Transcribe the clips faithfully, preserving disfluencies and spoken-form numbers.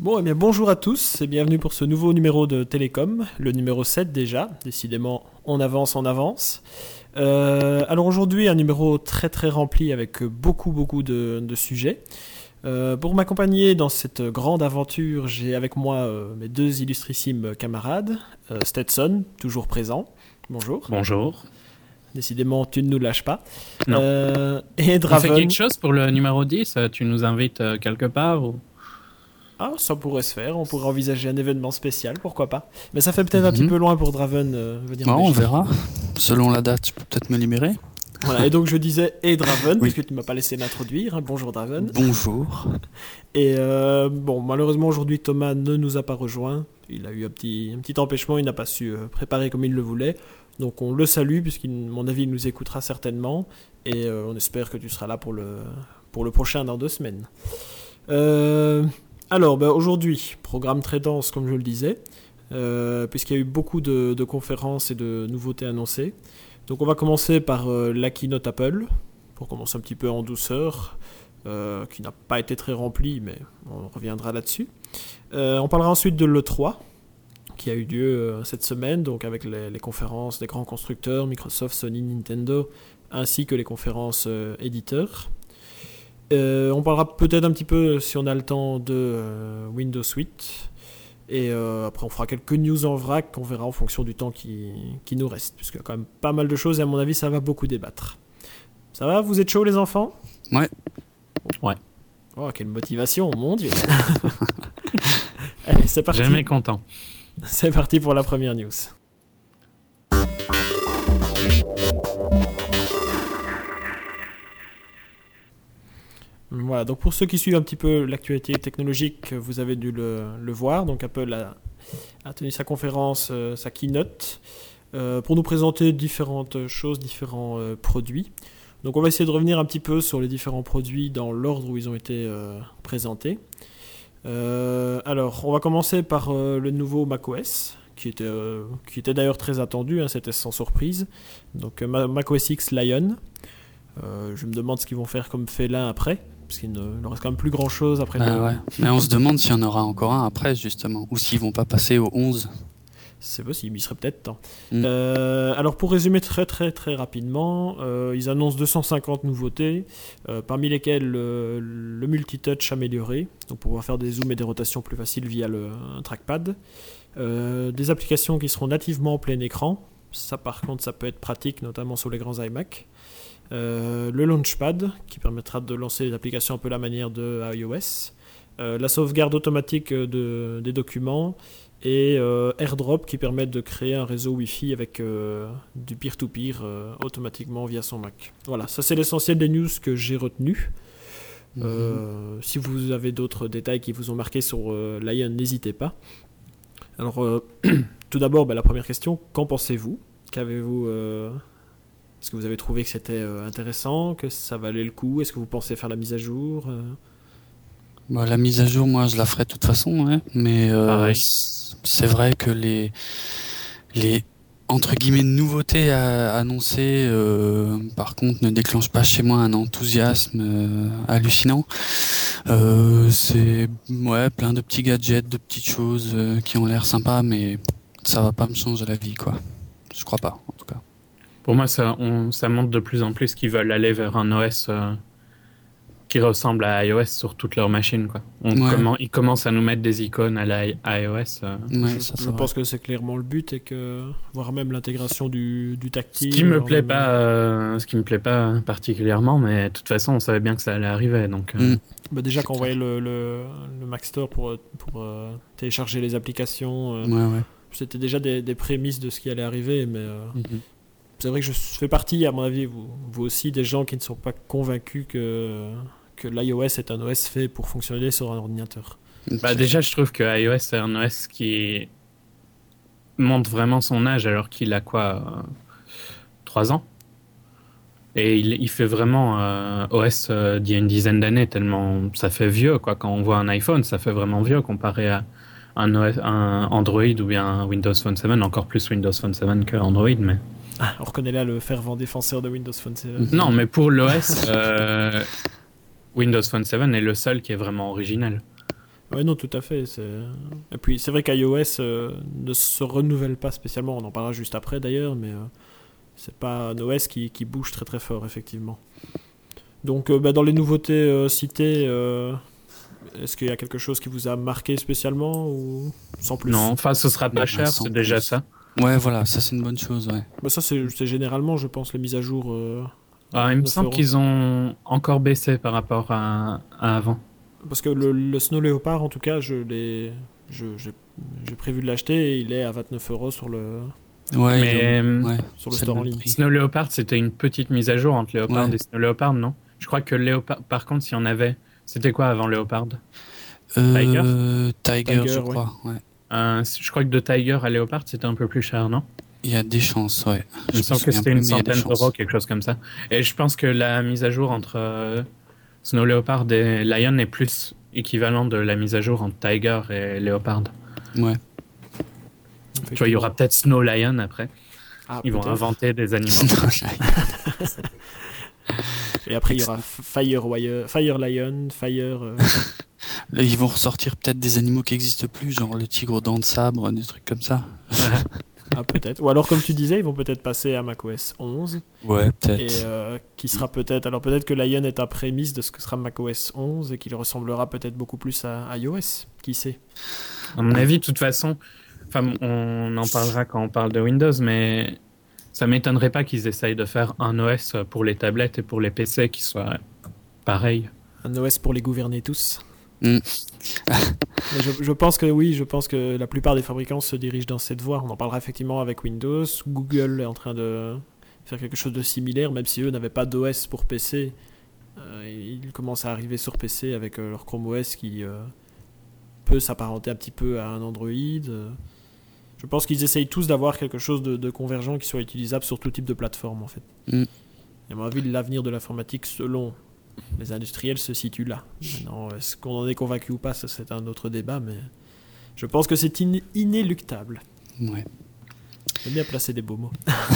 Bon, eh bien, bonjour à tous et bienvenue pour ce nouveau numéro de Télécom, le numéro sept déjà. Décidément, on avance, on avance. Euh, alors aujourd'hui, un numéro très très rempli avec beaucoup beaucoup de, de sujets. Euh, pour m'accompagner dans cette grande aventure, j'ai avec moi euh, mes deux illustrissimes camarades. Euh, Stetson, toujours présent. Bonjour. Bonjour. Décidément, tu ne nous lâches pas. Non. Euh, et Draven. On fait quelque chose pour le numéro dix? Tu nous invites euh, quelque part ou... Ah, ça pourrait se faire, on pourrait envisager un événement spécial, pourquoi pas. Mais ça fait peut-être mm-hmm. un petit peu loin pour Draven euh, venir. Non, on verra. Selon la date, je peux peut-être me libérer. Voilà, et donc je disais et Draven, oui. puisque tu ne m'as pas laissé l'introduire. Hein. Bonjour Draven. Bonjour. Et euh, bon, malheureusement aujourd'hui Thomas ne nous a pas rejoint. Il a eu un petit, un petit empêchement, il n'a pas su euh, préparer comme il le voulait. Donc on le salue, puisqu'à mon avis il nous écoutera certainement. Et euh, on espère que tu seras là pour le, pour le prochain dans deux semaines. Euh... Alors, ben aujourd'hui, programme très dense, comme je le disais, euh, puisqu'il y a eu beaucoup de, de conférences et de nouveautés annoncées. Donc, on va commencer par euh, la keynote Apple, pour commencer un petit peu en douceur, euh, qui n'a pas été très remplie, mais on reviendra là-dessus. Euh, on parlera ensuite de l'E trois, qui a eu lieu euh, cette semaine, donc avec les, les conférences des grands constructeurs, Microsoft, Sony, Nintendo, ainsi que les conférences euh, éditeurs. Euh, on parlera peut-être un petit peu, si on a le temps, de euh, Windows huit. Et euh, après, on fera quelques news en vrac qu'on verra en fonction du temps qui, qui nous reste. Puisqu'il y a quand même pas mal de choses et à mon avis, ça va beaucoup débattre. Ça va? Vous êtes chauds, les enfants? Ouais. Ouais. Oh, quelle motivation, mon Dieu. Allez, c'est parti. Jamais content. C'est parti pour la première news. Voilà, donc pour ceux qui suivent un petit peu l'actualité technologique, vous avez dû le, le voir. Donc Apple a, a tenu sa conférence, euh, sa keynote, euh, pour nous présenter différentes choses, différents euh, produits. Donc on va essayer de revenir un petit peu sur les différents produits dans l'ordre où ils ont été euh, présentés. Euh, alors, on va commencer par euh, le nouveau macOS, qui était, euh, qui était d'ailleurs très attendu, hein, c'était sans surprise. Donc euh, macOS X Lion. Euh, je me demande ce qu'ils vont faire comme félin après. Parce qu'il ne leur reste quand même plus grand chose après. Ah le... ouais. Mais on se demande s'il y en aura encore un après, justement. Ou s'ils vont pas passer au onze. C'est possible, il serait peut-être temps. Mm. Euh, alors pour résumer très très très rapidement, euh, ils annoncent deux cent cinquante nouveautés, euh, parmi lesquelles euh, le multitouch amélioré, donc pour pouvoir faire des zooms et des rotations plus faciles via le un trackpad. Euh, des applications qui seront nativement en plein écran. Ça par contre ça peut être pratique, notamment sur les grands iMac. Euh, le Launchpad qui permettra de lancer les applications un peu à la manière de iOS, euh, la sauvegarde automatique de, des documents et euh, AirDrop qui permet de créer un réseau Wi-Fi avec euh, du peer-to-peer euh, automatiquement via son Mac. Voilà, ça c'est l'essentiel des news que j'ai retenues. Mm-hmm. Euh, si vous avez d'autres détails qui vous ont marqué sur euh, Lion, n'hésitez pas. Alors, euh, tout d'abord, bah, la première question, qu'en pensez-vous? Qu'avez-vous... Euh, Est-ce que vous avez trouvé que c'était euh, intéressant, que ça valait le coup? Est-ce que vous pensez faire la mise à jour? euh... bah, La mise à jour, moi, je la ferai de toute façon, ouais. Mais euh, c'est vrai que les, les entre guillemets nouveautés à annoncer, euh, par contre, ne déclenchent pas chez moi un enthousiasme euh, hallucinant. Euh, c'est ouais, plein de petits gadgets, de petites choses euh, qui ont l'air sympas, mais ça va pas me changer la vie, quoi. Je crois pas, en tout cas. Pour moi, ça, on, ça montre de plus en plus qu'ils veulent aller vers un O S euh, qui ressemble à iOS sur toutes leurs machines, quoi. On ouais. commen- ils commencent à nous mettre des icônes à la iOS. Euh. Ouais, je ça, je pense que c'est clairement le but, et que voire même l'intégration du, du tactile. Ce qui me plaît même... pas, euh, ce qui me plaît pas particulièrement, mais de toute façon, on savait bien que ça allait arriver, donc. Euh... Mm. Bah déjà quand on voyait le, le, le Mac Store pour, pour euh, télécharger les applications, euh, ouais, ouais. c'était déjà des, des prémices de ce qui allait arriver, mais. Euh... Mm-hmm. C'est vrai que je fais partie, à mon avis, vous, vous aussi, des gens qui ne sont pas convaincus que, que l'iOS est un O S fait pour fonctionner sur un ordinateur. Bah déjà, je trouve que iOS est un O S qui montre vraiment son âge, alors qu'il a quoi, euh, trois ans. Et il, il fait vraiment euh, O S euh, d'il y a une dizaine d'années, tellement ça fait vieux, quoi. Quand on voit un iPhone, ça fait vraiment vieux comparé à un, O S, un Android ou bien un Windows Phone sept, encore plus Windows Phone sept que Android, mais... Ah, on reconnaît là le fervent défenseur de Windows Phone sept. Non, mais pour l'O S, euh, Windows Phone sept est le seul qui est vraiment original. Ouais, non, tout à fait. C'est... Et puis, c'est vrai qu'iOS euh, ne se renouvelle pas spécialement. On en parlera juste après, d'ailleurs, mais euh, c'est pas un O S qui, qui bouge très très fort, effectivement. Donc, euh, bah, dans les nouveautés euh, citées, euh, est-ce qu'il y a quelque chose qui vous a marqué spécialement ou sans plus? Non, enfin, ce sera pas Ouais, cher, sans c'est déjà plus. ça. Ouais, voilà, ça c'est une bonne chose, ouais. Bah, ça, c'est, c'est généralement, je pense, les mises à jour. Euh, Ah, il me neuf semble euros. qu'ils ont encore baissé par rapport à, à avant. Parce que le, le Snow Leopard, en tout cas, je l'ai, je, j'ai, j'ai prévu de l'acheter et il est à vingt-neuf euros sur le, Ouais, Mais ils ont- euh, ouais, sur le c'est store le en même ligne. prix. Snow Leopard, c'était une petite mise à jour entre Leopard Ouais. et Snow Leopard, non? Je crois que Léopard, par contre, si on avait, c'était quoi avant Léopard? Euh, Tiger, Tiger, je ouais. crois, ouais. Euh, Je crois que de Tiger à Léopard, c'était un peu plus cher, non? Il y a des chances, ouais. Il me Je semble que souviens c'était plus, une mais il y a des centaine chances. d'euros, quelque chose comme ça. Et je pense que la mise à jour entre euh, Snow Leopard et Lion est plus équivalent de la mise à jour entre Tiger et Léopard. Ouais. Tu vois, il y aura peut-être Snow Lion après. Ah, Ils vont peut-être. inventer des animaux. Et après, il y aura Fire, Wire, Fire Lion, Fire. euh, Là, ils vont ressortir peut-être des animaux qui n'existent plus, genre le tigre aux dents de sabre, des trucs comme ça. Ah, peut-être. Ou alors, comme tu disais, ils vont peut-être passer à macOS onze. Ouais, Et peut-être. euh, qui sera peut-être. Alors, peut-être que Lion est un prémisse de ce que sera macOS onze et qu'il ressemblera peut-être beaucoup plus à, à iOS. Qui sait? À mon avis, de toute façon, enfin, on en parlera quand on parle de Windows, mais ça m'étonnerait pas qu'ils essayent de faire un O S pour les tablettes et pour les P C qui soit pareil. Un O S pour les gouverner tous. Mm. Mais je, je pense que oui, je pense que la plupart des fabricants se dirigent dans cette voie. On en parlera effectivement avec Windows. Google est en train de faire quelque chose de similaire, même si eux n'avaient pas d'O S pour P C. Euh, ils commencent à arriver sur P C avec euh, leur Chrome O S qui euh, peut s'apparenter un petit peu à un Android. Euh, je pense qu'ils essayent tous d'avoir quelque chose de, de convergent qui soit utilisable sur tout type de plateforme en fait. Mm. Et à mon avis, l'avenir de l'informatique selon les industriels se situe là. Maintenant, est-ce qu'on en est convaincu ou pas, ça, c'est un autre débat, mais je pense que c'est in- inéluctable. Ouais. J'aime bien placer des beaux mots.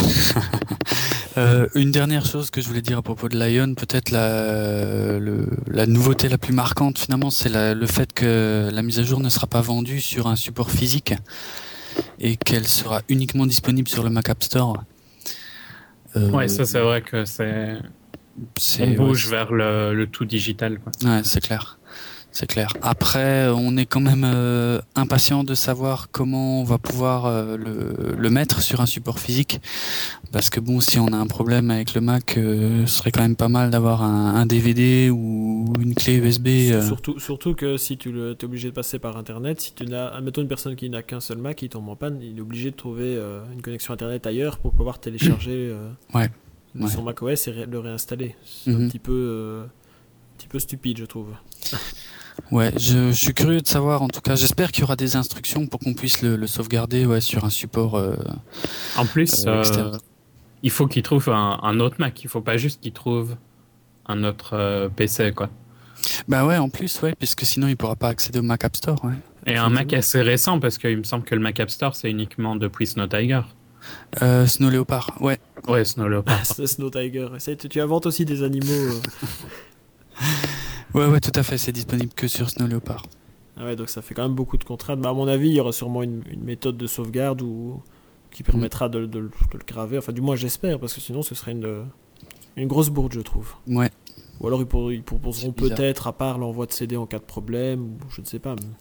Euh, une dernière chose que je voulais dire à propos de Lion, peut-être la, le- la nouveauté la plus marquante finalement, c'est la- le fait que la mise à jour ne sera pas vendue sur un support physique et qu'elle sera uniquement disponible sur le Mac App Store. Euh, Ouais, ça c'est vrai que c'est. c'est- On ouais, bouge c'est- vers le, le tout digital, quoi. Ouais, c'est clair. C'est clair. Après, on est quand même euh, impatient de savoir comment on va pouvoir euh, le, le mettre sur un support physique. Parce que bon, si on a un problème avec le Mac, euh, ce serait quand même pas mal d'avoir un, un D V D ou une clé U S B. euh. Surtout, surtout que si tu es obligé de passer par Internet, si tu n'as, admettons une personne qui n'a qu'un seul Mac, qui tombe en panne, il est obligé de trouver euh, une connexion Internet ailleurs pour pouvoir télécharger euh, Ouais, ouais. son macOS et ré- le réinstaller. C'est Mhm. un petit peu, euh, un petit peu stupide, je trouve. Ouais, je, je suis curieux de savoir, en tout cas, j'espère qu'il y aura des instructions pour qu'on puisse le, le sauvegarder ouais, sur un support euh, En plus, euh, euh, externe. il faut qu'ils trouvent un, un autre Mac. Il faut pas juste qu'ils trouvent un autre euh, P C, quoi. Bah ouais, en plus, ouais, puisque sinon il pourra pas accéder au Mac App Store, ouais. Et un Mac Effectivement. assez récent, parce qu'il me semble que le Mac App Store, c'est uniquement depuis Snow Tiger. Euh, Snow Leopard, ouais. Ouais, Snow Leopard. C'est Snow Tiger. Essaye- tu, tu inventes aussi des animaux. euh. Ouais, ouais, tout à fait, c'est disponible que sur Snow Leopard. Ah ouais, donc ça fait quand même beaucoup de contraintes. Mais à mon avis, il y aura sûrement une, une méthode de sauvegarde ou qui permettra de, de- de le graver. Enfin, du moins, j'espère, parce que sinon, ce serait une, une grosse bourde, je trouve. Ouais. Ou alors, ils, pour- ils proposeront C'est bizarre. peut-être, à part l'envoi de C D en cas de problème, ou je ne sais pas. Mais...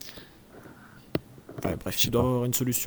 Enfin, bref, Je sais il doit y pas. avoir une solution.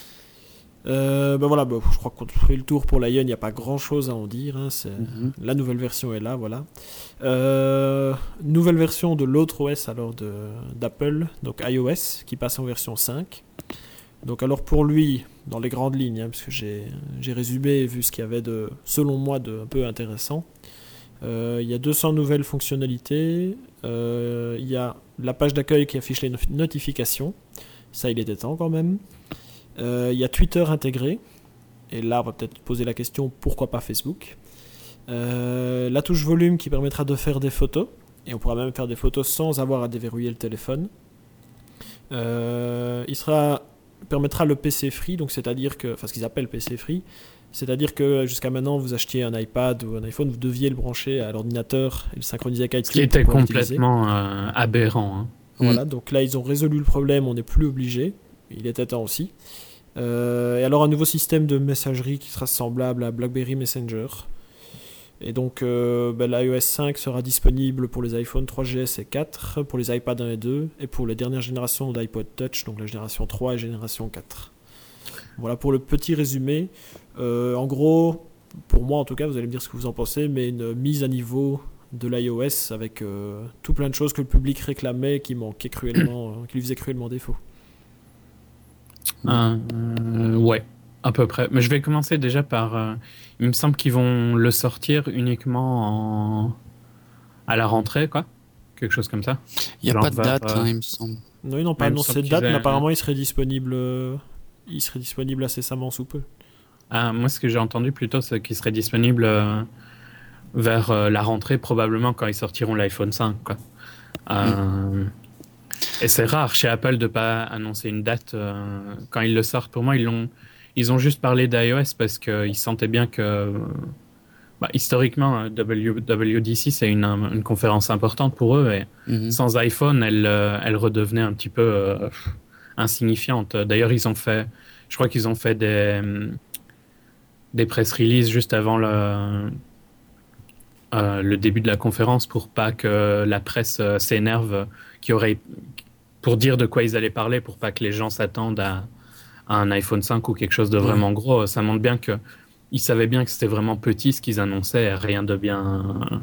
Euh, ben voilà, ben, je crois qu'on fait le tour pour Lion, il n'y a pas grand chose à en dire. Hein, c'est... Mhm. La nouvelle version est là, voilà. Euh, nouvelle version de l'autre O S alors de, d'Apple, donc iOS, qui passe en version cinq. Donc alors pour lui, dans les grandes lignes, hein, parce que j'ai, j'ai résumé et vu ce qu'il y avait de, selon moi, de un peu intéressant. Euh, il y a deux cents nouvelles fonctionnalités. Euh, il y a la page d'accueil qui affiche les no- notifications. Ça, il était temps quand même. Euh, il y a Twitter intégré. Et là, on va peut-être poser la question, pourquoi pas Facebook ? Euh, la touche volume qui permettra de faire des photos. Et on pourra même faire des photos sans avoir à déverrouiller le téléphone. Euh, il sera, permettra le P C free, donc c'est-à-dire que, enfin ce qu'ils appellent P C free, c'est-à-dire que jusqu'à maintenant vous achetiez un iPad ou un iPhone, vous deviez le brancher à l'ordinateur et le synchroniser avec Ce qui iCloud était pour pouvoir l'utiliser. complètement euh, aberrant. Hein. Voilà, donc là ils ont résolu le problème, on n'est plus obligé. Il était temps aussi. Euh, et alors un nouveau système de messagerie qui sera semblable à BlackBerry Messenger. Et donc euh, ben, l'iOS cinq sera disponible pour les iPhone trois G S et quatre, pour les iPad un et deux, et pour les dernières générations d'iPod Touch, donc la génération trois et génération quatre. Voilà pour le petit résumé. Euh, en gros, pour moi en tout cas, vous allez me dire ce que vous en pensez, mais une mise à niveau de l'iOS avec euh, tout plein de choses que le public réclamait, qui manquaient cruellement, euh, qui lui faisaient cruellement défaut. Euh, euh, ouais, à peu près. Mais je vais commencer déjà par... Euh, il me semble qu'ils vont le sortir uniquement en... à la rentrée, quoi. Quelque chose comme ça. Il n'y a Genre pas de vers, date, euh, hein, il me semble. Non, ils n'ont pas Ouais, il me annoncé semble de date, qu'ils mais aient- apparemment il serait disponible, euh, il serait disponible incessamment sous peu. Ah, moi, ce que j'ai entendu plutôt, c'est qu'il serait disponible euh, vers euh, la rentrée, probablement quand ils sortiront l'iPhone cinq, quoi. Euh, Et c'est rare chez Apple de pas annoncer une date euh, quand ils le sortent. Pour moi, ils l'ont, ils ont juste parlé d'iOS parce qu'ils sentaient bien que, bah, historiquement, euh, W W D C c'est une, une conférence importante pour eux et Mhm. sans iPhone, elle, euh, elle redevenait un petit peu euh, insignifiante. D'ailleurs, ils ont fait, je crois qu'ils ont fait des des press releases juste avant le euh, le début de la conférence pour pas que la presse euh, s'énerve, qui aurait pour dire de quoi ils allaient parler, pour pas que les gens s'attendent à, à un iPhone cinq ou quelque chose de vraiment Ouais. gros. Ça montre bien que ils savaient bien que c'était vraiment petit ce qu'ils annonçaient, rien de bien euh,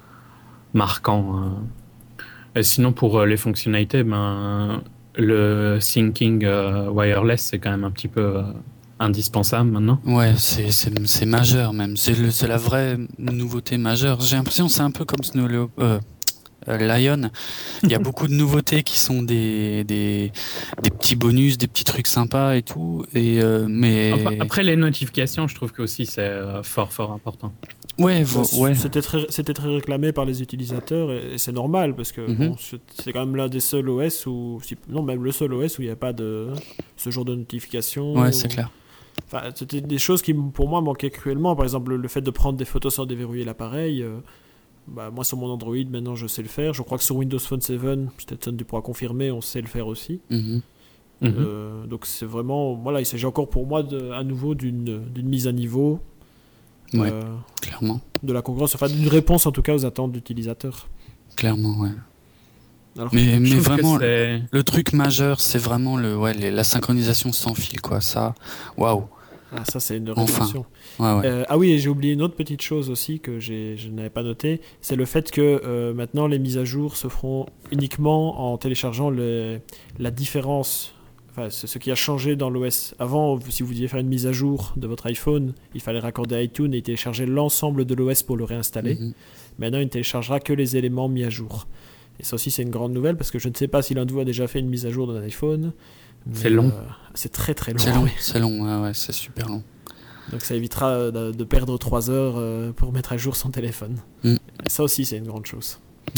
marquant. euh. Et sinon, pour euh, les fonctionnalités, ben, le syncing euh, wireless, c'est quand même un petit peu euh, indispensable maintenant. Ouais, c'est, c'est, c'est majeur même. C'est, le, c'est la vraie nouveauté majeure. J'ai l'impression que c'est un peu comme Snow Leo- euh, euh, Lion. Il y a beaucoup de nouveautés qui sont des, des, des petits bonus, des petits trucs sympas et tout. Et, euh, mais... Enfin, après les notifications, je trouve que aussi c'est euh, fort fort important. Ouais, vo- ouais. C'était très, c'était très réclamé par les utilisateurs et, et c'est normal parce que Mhm. bon, c'est c'est quand même l'un des seuls O S où, si- non même le seul O S où il n'y a pas de ce genre de notification. Ouais, c'est clair. Enfin, c'était des choses qui pour moi manquaient cruellement. Par exemple, le fait de prendre des photos sans déverrouiller l'appareil. euh, bah, moi sur mon Android maintenant je sais le faire. Je crois que sur Windows Phone sept, peut-être ça tu pourras confirmer, on sait le faire aussi. Mhm. Mhm. Euh, donc c'est vraiment, voilà, il s'agit encore pour moi de, à nouveau d'une, d'une mise à niveau. Ouais. euh, Clairement. de la concurrence, enfin d'une réponse en tout cas aux attentes d'utilisateurs. Clairement, ouais. Alors, Mais, Je mais trouve que vraiment, c'est- le truc majeur, c'est vraiment le, ouais, les- la synchronisation sans fil, quoi. Ça, waouh. ah, ça c'est une Enfin. révolution. Ouais, ouais. Euh, ah oui, et j'ai oublié une autre petite chose aussi que j'ai, je n'avais pas noté, c'est le fait que euh, maintenant les mises à jour se feront uniquement en téléchargeant le, la différence, enfin c'est ce qui a changé dans l'O S. Avant, si vous vouliez faire une mise à jour de votre iPhone, il fallait raccorder iTunes et télécharger l'ensemble de l'O S pour le réinstaller. Mhm. Maintenant, il ne téléchargera que les éléments mis à jour. Et ça aussi, c'est une grande nouvelle parce que je ne sais pas si l'un de vous a déjà fait une mise à jour d'un iPhone. mais, C'est long. euh, c'est très très long. C'est long, oui. c'est long, ouais, ouais, c'est super long. Donc ça évitera euh, de, de perdre trois heures euh, pour mettre à jour son téléphone. Mm. Et ça aussi, c'est une grande chose.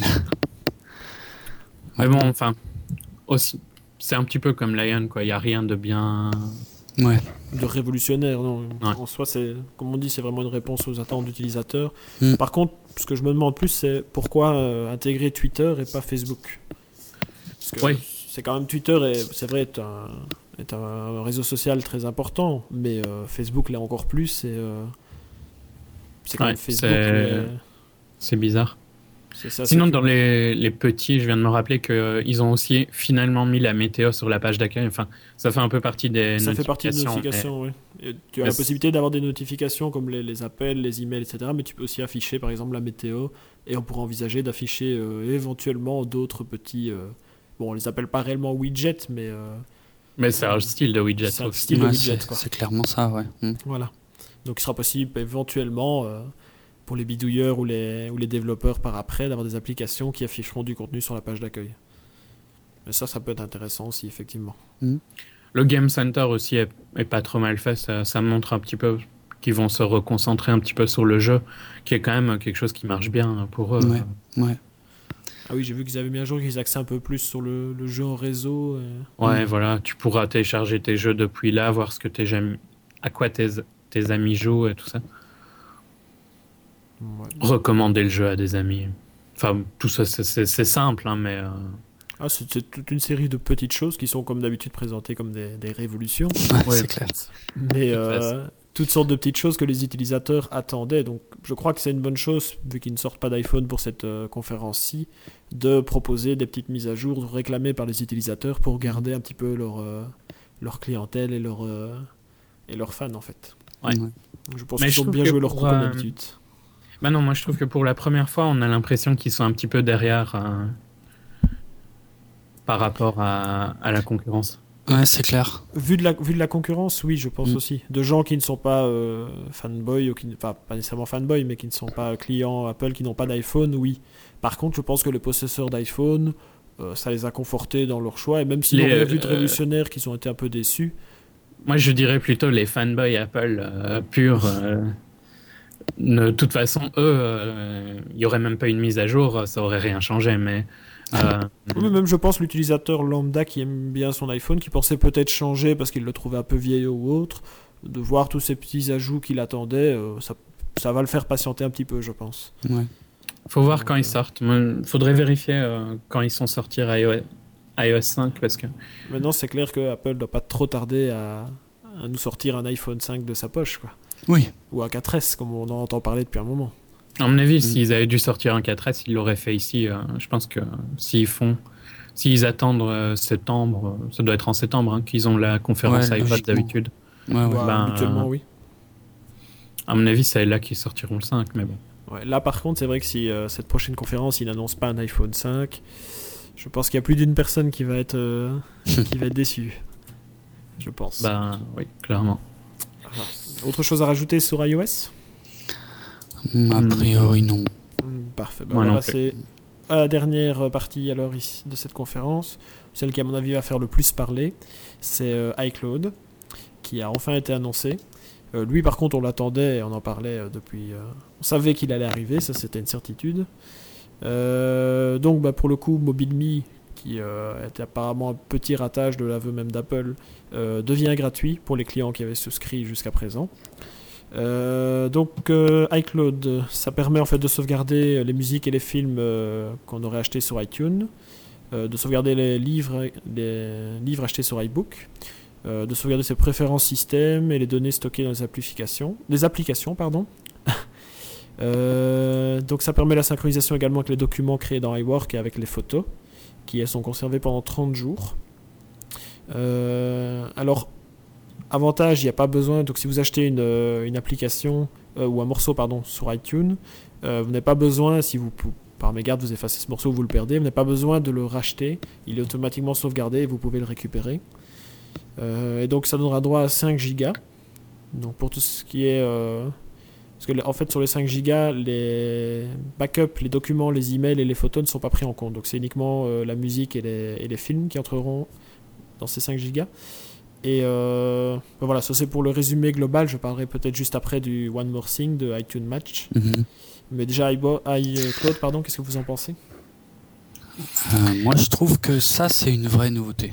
Mais bon, enfin, aussi, c'est un petit peu comme Lion, quoi. Il y a rien de bien. Ouais. De révolutionnaire, non. Ouais. En soi, c'est, comme on dit, c'est vraiment une réponse aux attentes d'utilisateurs. Mm. Par contre, ce que je me demande plus, c'est pourquoi euh, intégrer Twitter et pas Facebook. Parce que Oui. c'est quand même Twitter, est, c'est vrai, est un, est un réseau social très important, mais euh, Facebook l'est encore plus. Et, euh, c'est quand Ouais, même Facebook. c'est- mais C'est bizarre. c'est ça, Sinon, c'est- dans les, les petits, je viens de me rappeler qu'ils ont aussi finalement mis la météo sur la page d'accueil. Enfin, ça fait un peu partie des Ça fait partie des notifications. notifications, oui. Et tu as mais la c'est- possibilité d'avoir des notifications comme les, les appels, les emails, et cetera. Mais tu peux aussi afficher, par exemple, la météo. Et on pourrait envisager d'afficher euh, éventuellement d'autres petits... euh, bon, on les appelle pas réellement widgets, mais euh, Mais c'est un style de widget. c'est un aussi. style de Ouais, widget, c'est, quoi. c'est clairement ça, ouais. Mm. Voilà. Donc il sera possible éventuellement, euh, pour les bidouilleurs ou les, ou les développeurs par après, d'avoir des applications qui afficheront du contenu sur la page d'accueil. Mais ça, ça peut être intéressant aussi, effectivement. Le Game Center aussi est, est pas trop mal fait. Ça, ça montre un petit peu qu'ils vont se reconcentrer un petit peu sur le jeu, qui est quand même quelque chose qui marche bien pour eux. Ouais. Ouais. Ah oui, j'ai vu qu'ils avaient mis à jour, qu'ils axaient un peu plus sur le, le jeu en réseau. et- Ouais, Mm. voilà. Tu pourras télécharger tes jeux depuis là, voir ce que tes jam- à quoi tes, tes amis jouent et tout ça. Ouais. Recommander le jeu à des amis. Enfin, tout ça, c'est, c'est- c'est simple, hein, mais euh, Ah, c'est, c'est toute une série de petites choses qui sont comme d'habitude présentées comme des, des révolutions. Ouais, ouais, c'est clair. Mais euh, toutes sortes de petites choses que les utilisateurs attendaient. Donc je crois que c'est une bonne chose, vu qu'ils ne sortent pas d'iPhone pour cette euh, conférence-ci, de proposer des petites mises à jour réclamées par les utilisateurs pour garder un petit peu leur, euh, leur clientèle et leur, euh, et leurs fans en fait. Ouais. Je pense Mais qu'ils je ont bien que joué leur pour, coup comme euh, d'habitude. Bah non, moi je trouve que pour la première fois, on a l'impression qu'ils sont un petit peu derrière euh, par rapport à, à la concurrence. Ouais, c'est clair. Vu de la, vu de la concurrence, oui, je pense Mm. aussi. De gens qui ne sont pas euh, fanboy, ou qui, enfin pas nécessairement fanboy, mais qui ne sont pas clients Apple, qui n'ont pas d'iPhone, oui. Par contre, je pense que les possesseurs d'iPhone, euh, ça les a confortés dans leur choix. Et même s'ils Les, n'ont rien vu de euh, révolutionnaire, qu'ils ont été un peu déçus. Moi je dirais plutôt les fanboys Apple euh, purs. euh, de toute façon, eux, il n'y aurait même pas une mise à jour, ça aurait rien changé. Mais euh, Oui, mais même je pense l'utilisateur lambda qui aime bien son iPhone, qui pensait peut-être changer parce qu'il le trouvait un peu vieillot ou autre, de voir tous ces petits ajouts qu'il attendait, euh, ça, ça va le faire patienter un petit peu, je pense. Ouais. faut voir Donc, quand euh, ils sortent. Il faudrait vérifier euh, quand ils sont sortis iOS, iOS cinq parce que Maintenant, c'est clair que Apple ne doit pas trop tarder à, à nous sortir un iPhone cinq de sa poche, quoi. Oui. Ou un quatre S, comme on en entend parler depuis un moment. à mon avis, Mm. s'ils avaient dû sortir un quatre S, ils l'auraient fait ici. euh, je pense que s'ils font, s'ils attendent euh, septembre, euh, ça doit être en septembre hein, qu'ils ont la conférence Ouais, iPad logiquement. d'habitude. Ouais, ouais. Bah, ben, habituellement, euh, oui. À mon avis, c'est là qu'ils sortiront le cinq, mais bon. Ouais, là, par contre, c'est vrai que si euh, cette prochaine conférence, ils n'annoncent pas un iPhone cinq, je pense qu'il y a plus d'une personne qui va être, euh, qui va être déçue. Je pense. Ben oui, clairement. Voilà. Autre chose à rajouter sur iOS ? Mm, A priori, non. Hmm, Parfait. Bah, Moi on va non plus. passer à la dernière partie alors ici de cette conférence, celle qui à mon avis va faire le plus parler, c'est euh, iCloud, qui a enfin été annoncé. Euh, lui par contre on l'attendait et on en parlait euh, depuis... euh, on savait qu'il allait arriver, ça c'était une certitude. Euh, donc bah, pour le coup MobileMe, qui euh, était apparemment un petit ratage de l'aveu même d'Apple, euh, devient gratuit pour les clients qui avaient souscrit jusqu'à présent. Euh, donc euh, iCloud, ça permet en fait de sauvegarder les musiques et les films euh, qu'on aurait achetés sur iTunes, euh, de sauvegarder les livres, les livres achetés sur iBook, euh, de sauvegarder ses préférences système et les données stockées dans les applications, les applications pardon. Euh, donc ça permet la synchronisation également avec les documents créés dans iWork et avec les photos, qui elles sont conservées pendant trente jours. Euh, alors avantage, il n'y a pas besoin, donc si vous achetez une, euh, une application euh, ou un morceau pardon, sur iTunes, euh, vous n'avez pas besoin, si vous par mégarde vous effacez ce morceau, vous le perdez, vous n'avez pas besoin de le racheter, il est automatiquement sauvegardé et vous pouvez le récupérer. Euh, et donc ça donnera droit à cinq gigas. Donc pour tout ce qui est... Euh, parce que en fait sur les cinq gigas, les backups, les documents, les emails et les photos ne sont pas pris en compte. Donc c'est uniquement euh, la musique et les, et les films qui entreront dans ces cinq gigas. Et euh, ben voilà, ça c'est pour le résumé global. Je parlerai peut-être juste après du One More Thing de iTunes Match. Mhm. Mais déjà, iCloud, pardon, qu'est-ce que vous en pensez ? Euh, moi, je trouve que ça, c'est une vraie nouveauté.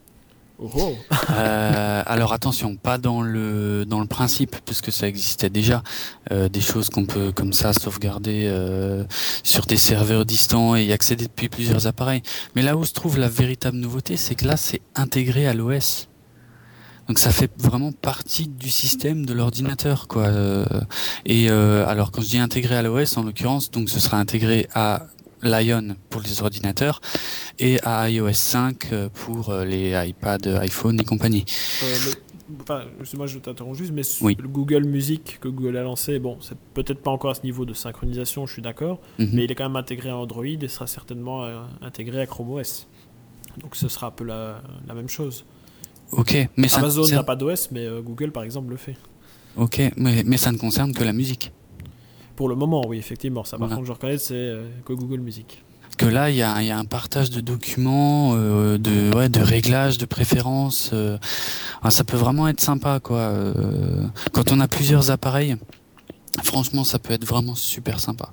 Oh oh. Euh, alors attention, pas dans le dans le principe, puisque ça existait déjà, euh, des choses qu'on peut comme ça sauvegarder euh, sur des serveurs distants et y accéder depuis plusieurs appareils. Mais là où se trouve la véritable nouveauté, c'est que là, c'est intégré à l'O S. Donc ça fait vraiment partie du système de l'ordinateur, quoi. Euh, et euh, alors quand je dis intégré à l'O S, en l'occurrence, donc ce sera intégré à Lion pour les ordinateurs et à iOS cinq pour les iPad, iPhone et compagnie. Euh, mais, enfin, moi je t'interromps juste, mais Oui. le Google Music que Google a lancé, bon, c'est peut-être pas encore à ce niveau de synchronisation, je suis d'accord, Mhm. mais il est quand même intégré à Android et sera certainement euh, intégré à Chrome O S. Donc ce sera un peu la, la même chose. Ok, mais ça Amazon concerne... n'a pas d'O S, mais euh, Google par exemple le fait. Ok, mais, mais ça ne concerne que la musique. Pour le moment, oui, effectivement. Ça, par Voilà. contre, je reconnais, c'est euh, que Google Music. Parce que là, il y a, y a un partage de documents, euh, de, ouais, de réglages, de préférences. Euh, ah, ça peut vraiment être sympa, quoi. Euh, quand on a plusieurs appareils, franchement, ça peut être vraiment super sympa.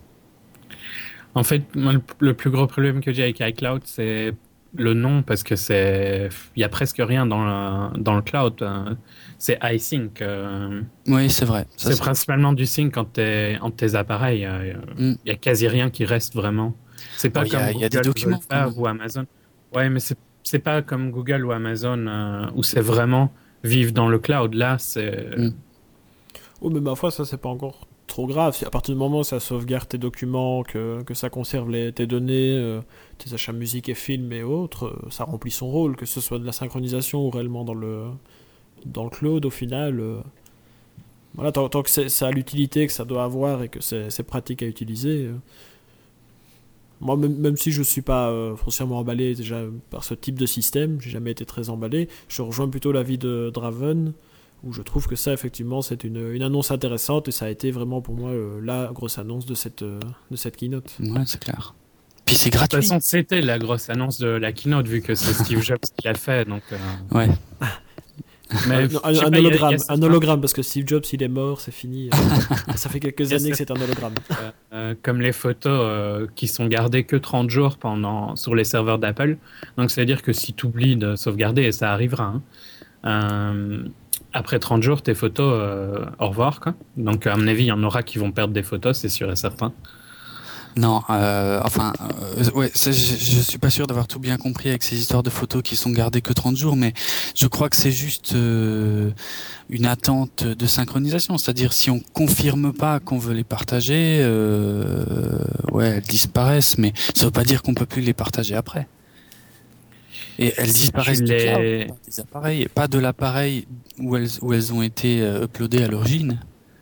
En fait, moi, le, le plus gros problème que j'ai avec iCloud, c'est le nom, parce que c'est, il y a presque rien dans le, dans le cloud. euh, C'est iSync. euh, Oui, c'est vrai. Ça, c'est c'est- principalement du sync entre tes, entre tes appareils. euh, Il Mm. y a quasi rien qui reste vraiment. C'est pas Bon, il y comme a- il y a des Google documents, veut le faire quand même. ou Amazon. Ouais, mais c'est, c'est pas comme Google ou Amazon euh, où c'est vraiment vivre dans le cloud. Là, c'est. Mm. Oh, mais ma foi, ça, c'est pas encore trop grave. Si à partir du moment où ça sauvegarde tes documents, que, que ça conserve les, tes données, euh, tes achats musique et films et autres, euh, ça remplit son rôle, que ce soit de la synchronisation ou réellement dans le, dans le cloud, au final. euh, voilà, tant, tant que c'est, ça a l'utilité que ça doit avoir et que c'est, c'est pratique à utiliser. euh, Moi, même, même si je suis pas euh, foncièrement emballé déjà par ce type de système, j'ai jamais été très emballé, je rejoins plutôt l'avis de Draven, où je trouve que ça, effectivement, c'est une, une annonce intéressante et ça a été vraiment pour moi euh, la grosse annonce de cette, euh, de cette keynote. Ouais, c'est clair. Puis c'est De toute gratuit. façon, c'était la grosse annonce de la keynote, vu que c'est Steve Jobs qui l'a fait. Donc, euh, Ouais. mais Non, un, je sais un pas, il y a- il y a hologramme, un certains- hologramme, parce que Steve Jobs, il est mort, c'est fini. euh, ça fait quelques Il y a années que c'est un hologramme. euh, euh, comme les photos euh, qui sont gardées que trente jours pendant, sur les serveurs d'Apple. Donc, c'est-à-dire que si tu oublies de sauvegarder, et ça arrivera, hein, euh, après trente jours, tes photos, euh, au revoir, quoi. Donc, à mon avis, il y en aura qui vont perdre des photos, c'est sûr et certain. Non, euh, enfin, euh, ouais, ça, je, je suis pas sûr d'avoir tout bien compris avec ces histoires de photos qui sont gardées que trente jours, mais je crois que c'est juste euh, une attente de synchronisation. C'est-à-dire, si on confirme pas qu'on veut les partager, euh, ouais, elles disparaissent, mais ça veut pas dire qu'on peut plus les partager après. Et elles Si disparaissent tu du cloud, les- pas des appareils, pas de l'appareil où elles, où elles ont été euh, uploadées à l'origine.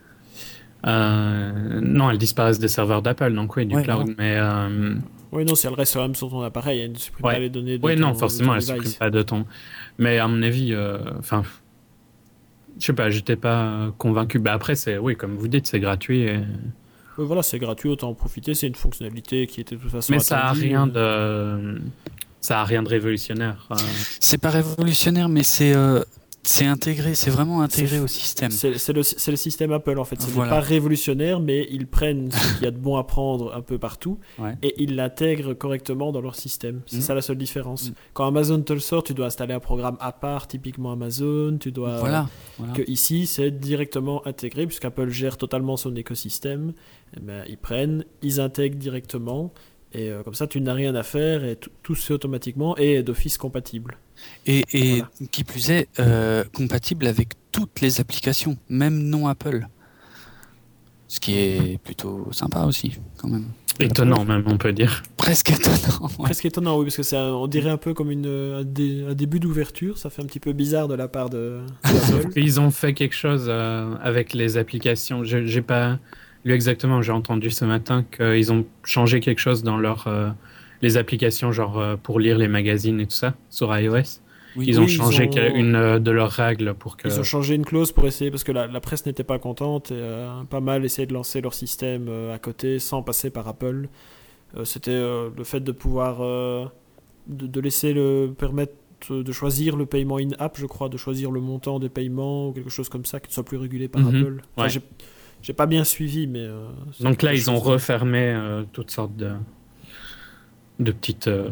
Euh, non, elles disparaissent des serveurs d'Apple, donc oui, du Ouais, cloud. Mais euh, Oui, non, si elle reste quand même sur ton appareil, elle ne supprime Ouais. pas les données de oui, ton, non, de forcément, ton elles device. suppriment pas de ton. Mais à mon avis, euh, enfin, je sais pas, j'étais pas convaincu. Bah après, c'est oui, comme vous dites, c'est gratuit. et- Oui, voilà, c'est gratuit, autant en profiter. C'est une fonctionnalité qui était de toute façon Mais ça a attendue. rien de, ça a rien de révolutionnaire. euh. C'est pas révolutionnaire, mais c'est euh, c'est intégré, c'est vraiment intégré C'est- au système. C'est c'est le, c'est le système Apple en fait. Ce Voilà. n'est pas révolutionnaire, mais ils prennent ce qu'il y a de bon à prendre un peu partout Ouais. et ils l'intègrent correctement dans leur système. C'est Mhm. ça la seule différence. Mhm. Quand Amazon te le sort, tu dois installer un programme à part, typiquement Amazon. Tu dois. Voilà. voilà. Que ici, c'est directement intégré, puisqu'Apple gère totalement son écosystème. Eh ben, ils prennent, ils intègrent directement. Et euh, comme ça, tu n'as rien à faire et tout, tout se fait automatiquement et est d'office compatible. Et, et Voilà. qui plus est, euh, compatible avec toutes les applications, même non Apple. Ce qui est plutôt sympa aussi, quand même. Étonnant même, on peut dire. Presque étonnant. Ouais. Presque étonnant, oui, parce que c'est un- on dirait un peu comme une, un, dé- un début d'ouverture. Ça fait un petit peu bizarre de la part de, d'Apple. Ils ont fait quelque chose euh, avec les applications. Je- J'ai pas lu exactement. J'ai entendu ce matin qu'ils ont changé quelque chose dans leur euh, les applications, genre euh, pour lire les magazines et tout ça sur iOS. Oui. Ils ont Oui, ils changé ont- quelle- une euh, de leurs règles pour que. Ils ont changé une clause pour essayer, parce que la, la presse n'était pas contente, et euh, pas mal essayer de lancer leur système euh, à côté sans passer par Apple. Euh, c'était euh, le fait de pouvoir euh, de, de laisser le permettre de choisir le paiement in-app, je crois, de choisir le montant des paiements ou quelque chose comme ça qui ne soit plus régulé par Mhm, Apple. Enfin, ouais. j'ai, j'ai pas bien suivi, mais euh, c'est Donc là, quelque ils ont chose- refermé euh, toutes sortes de de petites euh,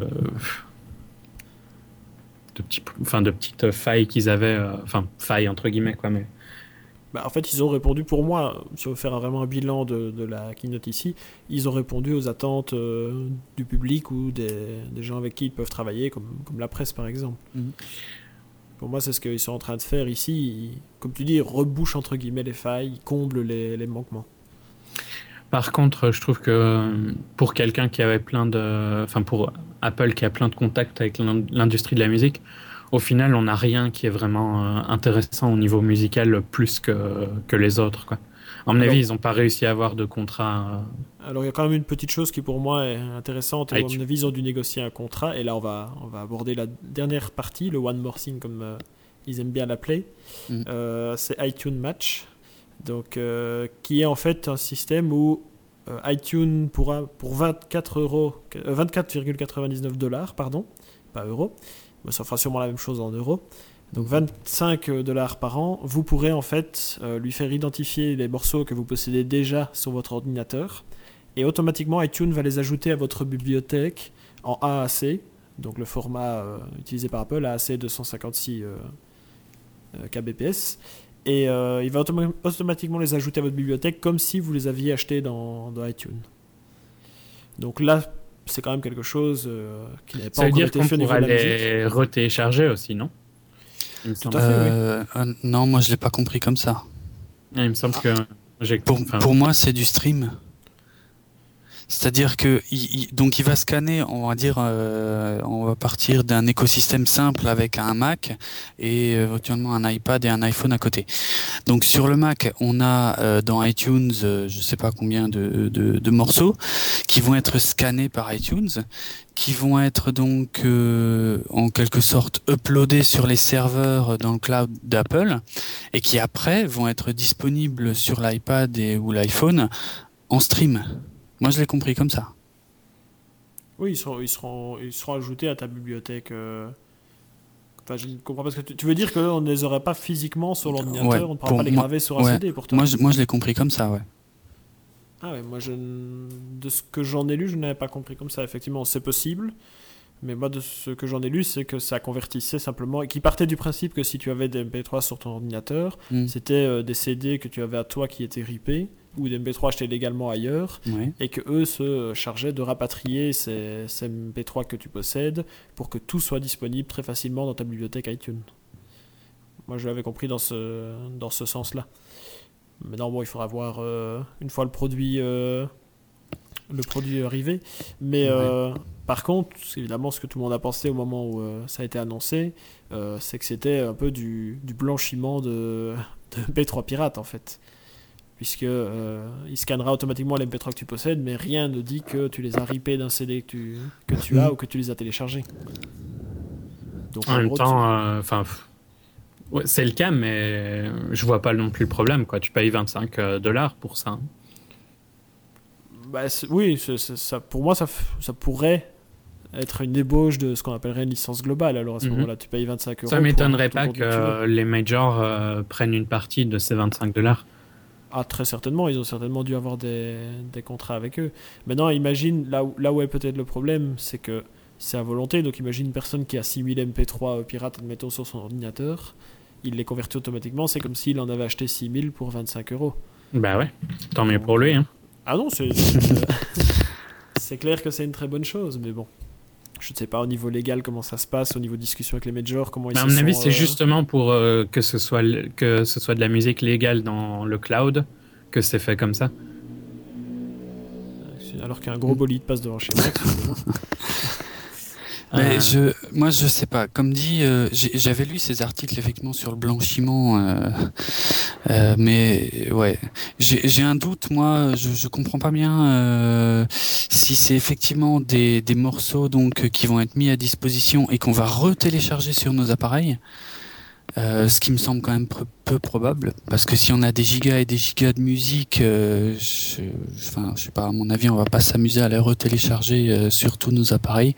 de petits, enfin de petites failles qu'ils avaient, euh, enfin failles entre guillemets quoi, mais Bah, en fait, ils ont répondu, pour moi, si on veut faire vraiment un bilan de, de la keynote ici, ils ont répondu aux attentes euh, du public ou des, des gens avec qui ils peuvent travailler, comme, comme la presse par exemple. Mhm. Pour moi, c'est ce qu'ils sont en train de faire ici. Ils, comme tu dis, ils rebouchent entre guillemets les failles, ils comblent les, les manquements. par contre, je trouve que pour quelqu'un qui avait plein de, enfin pour Apple qui a plein de contacts avec l'in- l'industrie de la musique, au final, on n'a rien qui est vraiment euh, intéressant au niveau musical plus que que les autres quoi. À mon Alors- avis, ils n'ont pas réussi à avoir de contrat. euh, Alors, il y a quand même une petite chose qui pour moi est intéressante. Et Allez, à tu- mon avis, ils ont dû négocier un contrat. Et là, on va, on va aborder la dernière partie, le One More Thing, comme euh, ils aiment bien l'appeler. Mhm. Euh, c'est iTunes Match. Donc, euh, qui est en fait un système où euh, iTunes pourra, pour vingt-quatre euros, euh, vingt-quatre virgule quatre-vingt-dix-neuf dollars, pardon, pas euros, mais ça fera sûrement la même chose en euros. Donc vingt-cinq dollars par an, vous pourrez en fait euh, lui faire identifier les morceaux que vous possédez déjà sur votre ordinateur et automatiquement iTunes va les ajouter à votre bibliothèque en A A C, donc le format euh, utilisé par Apple, A A C deux cent cinquante-six euh, euh, kbps, et euh, il va automa- automatiquement les ajouter à votre bibliothèque comme si vous les aviez achetés dans, dans iTunes. Donc là, c'est quand même quelque chose euh, qui n'avait pas Ça veut encore dire été qu'on fait au niveau pourra de la musique. les retélécharger aussi, non? Il me Tout semble. à fait, oui. Euh, euh, non, moi je l'ai pas compris comme ça. Il me semble Ah. que j'ai. Pour, enfin, pour moi, c'est du stream. C'est-à-dire que il, il- donc il va scanner, on va dire, euh, on va partir d'un écosystème simple avec un Mac et euh, éventuellement un iPad et un iPhone à côté. Donc sur le Mac, on a euh, dans iTunes, euh, je sais pas combien de, de, de morceaux qui vont être scannés par iTunes, qui vont être donc euh, en quelque sorte uploadés sur les serveurs dans le cloud d'Apple et qui après vont être disponibles sur l'iPad et ou l'iPhone en stream. Moi, je l'ai compris comme ça. Oui, ils seront, ils seront, ils seront ajoutés à ta bibliothèque. euh, Enfin, je ne comprends pas ce que tu... tu veux dire qu'on ne les aurait pas physiquement sur l'ordinateur, Ouais, on ne pourra pour pas les moi- graver sur un ouais. C D pour toi. Moi, je, moi, je l'ai compris comme ça, ouais. Ah ouais, moi je... n- de ce que j'en ai lu, je n'avais pas compris comme ça. Effectivement, c'est possible. Mais moi, de ce que j'en ai lu, c'est que ça convertissait simplement, et qui partait du principe que si tu avais des M P trois sur ton ordinateur, Mm. c'était euh, des C D que tu avais à toi qui étaient ripés, ou des M P trois achetés légalement ailleurs, Ouais. et que eux se chargeaient de rapatrier ces, ces M P trois que tu possèdes pour que tout soit disponible très facilement dans ta bibliothèque iTunes. Moi, je l'avais compris dans ce, dans ce sens-là. Maintenant, bon, il faudra voir euh, une fois le produit, euh, le produit arrivé. Mais Ouais. euh, par contre, évidemment, ce que tout le monde a pensé au moment où euh, ça a été annoncé, euh, c'est que c'était un peu du, du blanchiment de, de M P trois pirates, en fait. Puisque euh, il scannera automatiquement les M P trois que tu possèdes, mais rien ne dit que tu les as ripés d'un C D que tu, que tu as Mm. ou que tu les as téléchargés. Donc, En même gros, temps, euh, enfin, pff, ouais, c'est le cas, mais je vois pas non plus le problème, quoi. Tu payes vingt-cinq dollars pour ça. tu- bah, c'est- oui, c'est- c'est- ça, pour moi, ça, f- ça pourrait être une ébauche de ce qu'on appellerait une licence globale. Alors à ce Mhm. moment-là, tu payes vingt-cinq euros. Ça pour m'étonnerait tout le pas contenu que tu veux. que les majors euh, prennent une partie de ces vingt-cinq dollars. Ah, très certainement, ils ont certainement dû avoir des, des contrats avec eux. Maintenant, imagine, là où, là où est peut-être le problème, c'est que c'est à volonté. Donc imagine une personne qui a six mille M P trois pirates, admettons, sur son ordinateur. Il les convertit automatiquement. C'est comme s'il en avait acheté six mille pour vingt-cinq euros. Bah ouais, tant mieux pour lui. Hein. Ah non, c'est c'est- c'est clair que c'est une très bonne chose, mais bon. Je ne sais pas au niveau légal comment ça se passe, au niveau discussion avec les majors, comment ils Mais à se mon avis, sont, c'est euh, justement pour euh, que, ce soit, le- que ce soit de la musique légale dans le cloud que c'est fait comme ça. alors qu'un gros bolide passe devant chez moi. excusez-moi. Mais Euh, je, moi, je sais pas. Comme dit, euh, j'ai- j'avais lu ces articles effectivement sur le blanchiment, euh, euh, mais ouais, j'ai j'ai un doute. Moi, je, je comprends pas bien euh, si c'est effectivement des, des morceaux donc qui vont être mis à disposition et qu'on va retélécharger sur nos appareils. Euh, ce qui me semble quand même peu, peu probable, parce que si on a des gigas et des gigas de musique, euh, je, enfin, je sais pas, à mon avis, on va pas s'amuser à les retélécharger euh, sur tous nos appareils.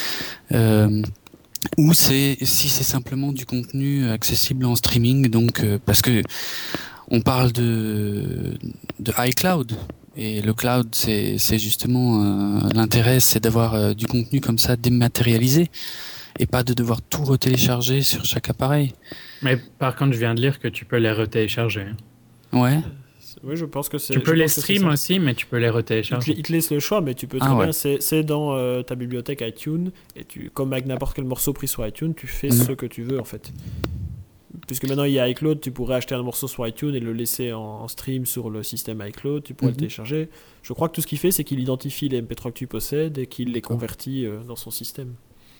Euh, ou c'est si c'est simplement du contenu accessible en streaming, donc euh, parce que on parle de de iCloud et le cloud, c'est c'est justement euh, l'intérêt, c'est d'avoir euh, du contenu comme ça dématérialisé et pas de devoir tout retélécharger sur chaque appareil. Mais par contre, je viens de lire que tu peux les retélécharger. hein. Ouais. Oui, je pense que c'est. Tu je peux les pense que c'est stream ça. aussi, mais tu peux les Il te, retélécharger. il te laisse le choix, mais tu peux Ah très ouais. bien. C'est c'est dans euh, ta bibliothèque iTunes, et tu, comme avec n'importe quel morceau pris sur iTunes, tu fais Mhm. ce que tu veux en fait. Puisque maintenant il y a iCloud, tu pourrais acheter un morceau sur iTunes et le laisser en, en stream sur le système iCloud, tu pourrais Mhm. le télécharger. Je crois que tout ce qu'il fait, c'est qu'il identifie les M P trois que tu possèdes et qu'il les D'accord. convertit euh, dans son système.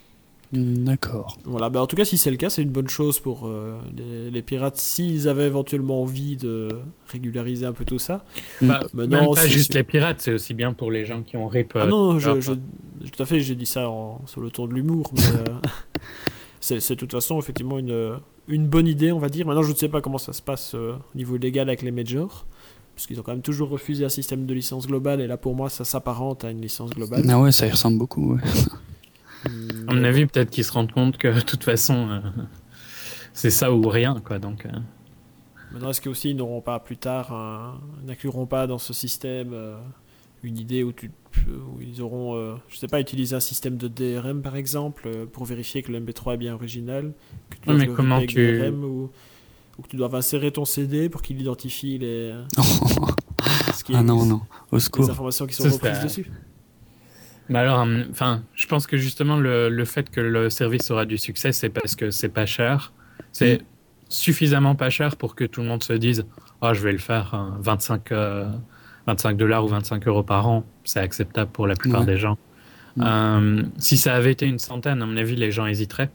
D'accord. Voilà, bah en tout cas, si c'est le cas, c'est une bonne chose pour euh, les, les pirates s'ils avaient éventuellement envie de régulariser un peu tout ça. Bah, Maintenant, même pas c'est- juste les pirates, c'est aussi bien pour les gens qui ont rip. Ah euh, non, je, leur- je- tout à fait, j'ai dit ça en- sur le ton de l'humour, mais euh, c'est c'est de toute façon effectivement une, une bonne idée, on va dire. Maintenant, je ne sais pas comment ça se passe euh, au niveau légal avec les majors, puisqu'ils ont quand même toujours refusé un système de licence globale, et là pour moi, ça s'apparente à une licence globale. Ah ouais, ça y ressemble beaucoup. Ouais. Hum, À mon mais avis, peut-être qu'ils se rendent compte que de toute façon, euh, c'est ça ou rien, quoi. Donc, euh, Maintenant, est-ce qu'aussi ils n'auront pas plus tard, un- n'incluront pas dans ce système euh, une idée où, tu, où ils auront, euh, je sais pas, utilisé un système de D R M par exemple, euh, pour vérifier que le M P trois est bien original, que tu Ouais, dois mais le comment ripper avec tu- D R M, ou, ou que tu dois insérer ton C D pour qu'il identifie les, ce qui ah est- non, non, au les secours. informations qui sont Ça, reprises c'est- dessus. Bah alors, enfin, je pense que justement le, le fait que le service aura du succès, c'est parce que c'est pas cher. C'est mmh. suffisamment pas cher pour que tout le monde se dise « Oh, je vais le faire, hein, vingt-cinq dollars ou vingt-cinq euros par an, c'est acceptable pour la plupart ouais. des gens. Mmh. » euh, Si ça avait été une centaine, à mon avis, les gens hésiteraient.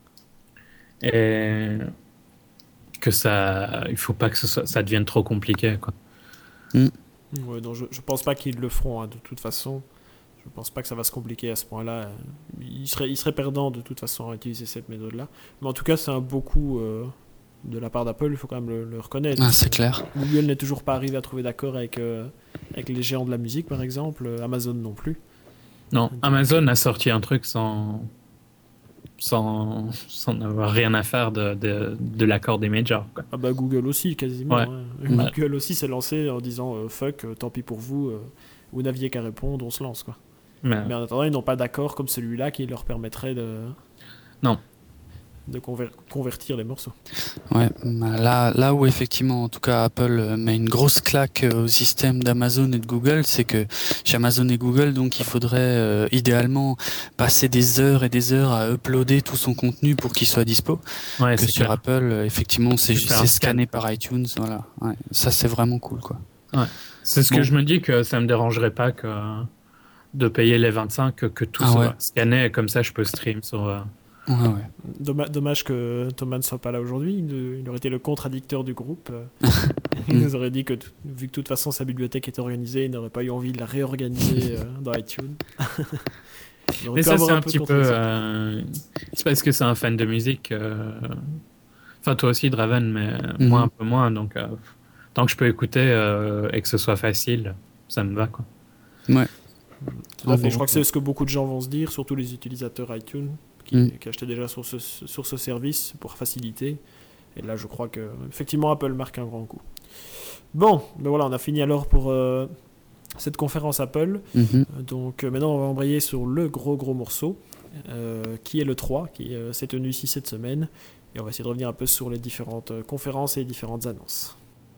Et que ça... Il faut pas que ce soit, ça devienne trop compliqué, quoi. Mmh. Ouais, donc je, je pense pas qu'ils le feront, hein, de toute façon. Je pense pas que ça va se compliquer à ce point-là. Il serait, il serait perdant de toute façon à utiliser cette méthode-là. Mais en tout cas, c'est un beau coup euh, de la part d'Apple, il faut quand même le, le reconnaître. Ah, c'est clair. Google n'est toujours pas arrivé à trouver d'accord avec, euh, avec les géants de la musique, par exemple. Amazon non plus. Non, donc, Amazon a sorti un truc sans, sans, sans avoir rien à faire de, de, de l'accord des majors, quoi. Ah bah Google aussi, quasiment. Ouais. Hein. Ouais. Google aussi s'est lancé en disant euh, « Fuck, euh, tant pis pour vous, euh, vous n'aviez qu'à répondre, on se lance, quoi. » Mais... Mais en attendant, ils n'ont pas d'accord comme celui-là qui leur permettrait de, non. de conver... convertir les morceaux. Ouais, là, là où effectivement, en tout cas, Apple met une grosse claque au système d'Amazon et de Google, c'est que chez Amazon et Google, donc, il faudrait euh, idéalement passer des heures et des heures à uploader tout son contenu pour qu'il soit dispo. Ouais, que c'est sur clair. Apple, effectivement, c'est, c'est scanné par iTunes. Voilà. Ouais, ça, c'est vraiment cool, quoi. Ouais. C'est ce bon. que je me dis, que ça me dérangerait pas que de payer les vingt-cinq, que, que tout ah soit ouais. scanné, et comme ça je peux stream sur... Euh... Ouais, ouais. Dommage, dommage que Thomas ne soit pas là aujourd'hui, il, il aurait été le contradicteur du groupe. Il nous aurait dit que, t- vu que de toute façon sa bibliothèque était organisée, il n'aurait pas eu envie de la réorganiser euh, dans iTunes. Mais ça c'est un, un petit peu... Euh... C'est parce que c'est un fan de musique. Euh... Enfin toi aussi Draven, mais mm-hmm. moi un peu moins, donc euh, tant que je peux écouter euh, et que ce soit facile, ça me va, quoi. Ouais. Tout à fait. Je crois que c'est ce que beaucoup de gens vont se dire, surtout les utilisateurs iTunes qui, mm. qui achetaient déjà sur ce, sur ce service pour faciliter. Et là, je crois que effectivement Apple marque un grand coup. Bon, ben voilà, on a fini alors pour euh, cette conférence Apple. Mm-hmm. Donc euh, maintenant, on va embrayer sur le gros gros morceau, euh, qui est le trois, qui euh, s'est tenu ici cette semaine. Et on va essayer de revenir un peu sur les différentes euh, conférences et les différentes annonces.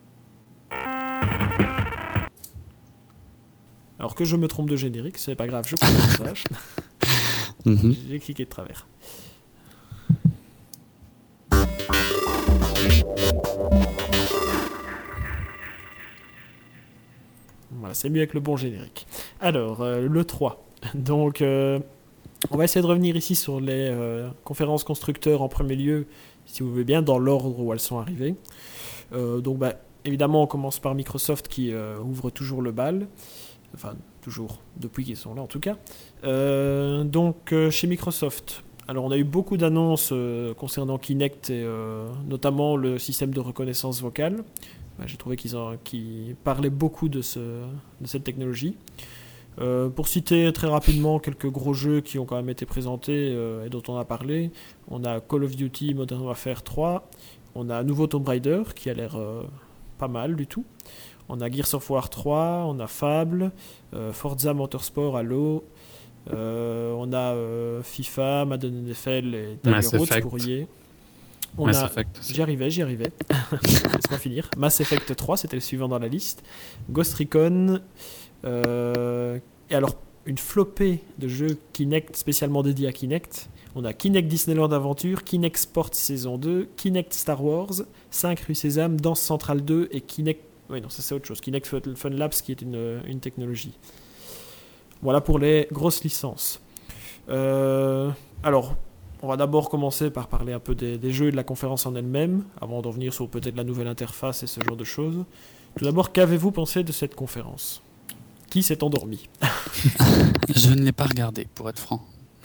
Alors que je me trompe de générique, c'est pas grave, je prends le message. mm-hmm. J'ai cliqué de travers. Voilà, c'est mieux avec le bon générique. Alors, euh, le trois. Donc, euh, on va essayer de revenir ici sur les euh, conférences constructeurs en premier lieu, si vous voulez bien, dans l'ordre où elles sont arrivées. Euh, donc, bah, évidemment, on commence par Microsoft qui euh, ouvre toujours le bal. Enfin, toujours, depuis qu'ils sont là en tout cas. Euh, donc, euh, chez Microsoft, alors on a eu beaucoup d'annonces euh, concernant Kinect et euh, notamment le système de reconnaissance vocale. Ben, j'ai trouvé qu'ils, ont, qu'ils parlaient beaucoup de, ce, de cette technologie. Euh, pour citer très rapidement quelques gros jeux qui ont quand même été présentés euh, et dont on a parlé, on a Call of Duty Modern Warfare trois, on a un nouveau Tomb Raider qui a l'air euh, pas mal du tout. On a Gears of War trois, on a Fable, euh, Forza Motorsport, Halo, euh, on a euh, FIFA, Madden N F L et Tiger Woods pour y On Mass a... Effect aussi. J'y arrivais, j'y arrivais. Laisse-moi finir. Mass Effect trois, c'était le suivant dans la liste. Ghost Recon. Euh... Et alors, une flopée de jeux Kinect spécialement dédiés à Kinect. On a Kinect Disneyland Adventure, Kinect Sports saison deux, Kinect Star Wars, cinq rue Sésame, Danse Centrale deux et Kinect... Oui, non, ça c'est autre chose. Kinect Fun Labs qui est une, une technologie. Voilà pour les grosses licences. Euh... Alors... On va d'abord commencer par parler un peu des, des jeux et de la conférence en elle-même, avant d'en venir sur peut-être la nouvelle interface et ce genre de choses. Tout d'abord, qu'avez-vous pensé de cette conférence ? Qui s'est endormi ? Je ne l'ai pas regardé, pour être franc.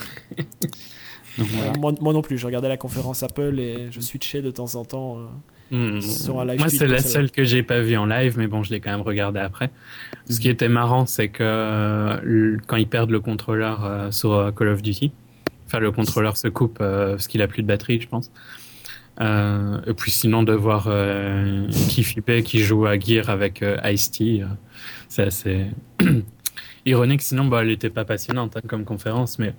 Donc, voilà. euh, moi, moi non plus, je regardais la conférence Apple et je switchais de temps en temps euh, mmh. sur un live. Moi, c'est la seule que j'ai pas vue en live, mais bon, je l'ai quand même regardée après. Mmh. Ce qui était marrant, c'est que euh, quand ils perdent le contrôleur euh, sur euh, Call of Duty, enfin, le contrôleur se coupe euh, parce qu'il a plus de batterie, je pense. Euh, et puis sinon, de voir euh, Keith Lee qui joue à Gear avec euh, Ice-T, euh, c'est assez ironique. Sinon, bah, elle n'était pas passionnante hein, comme conférence, mais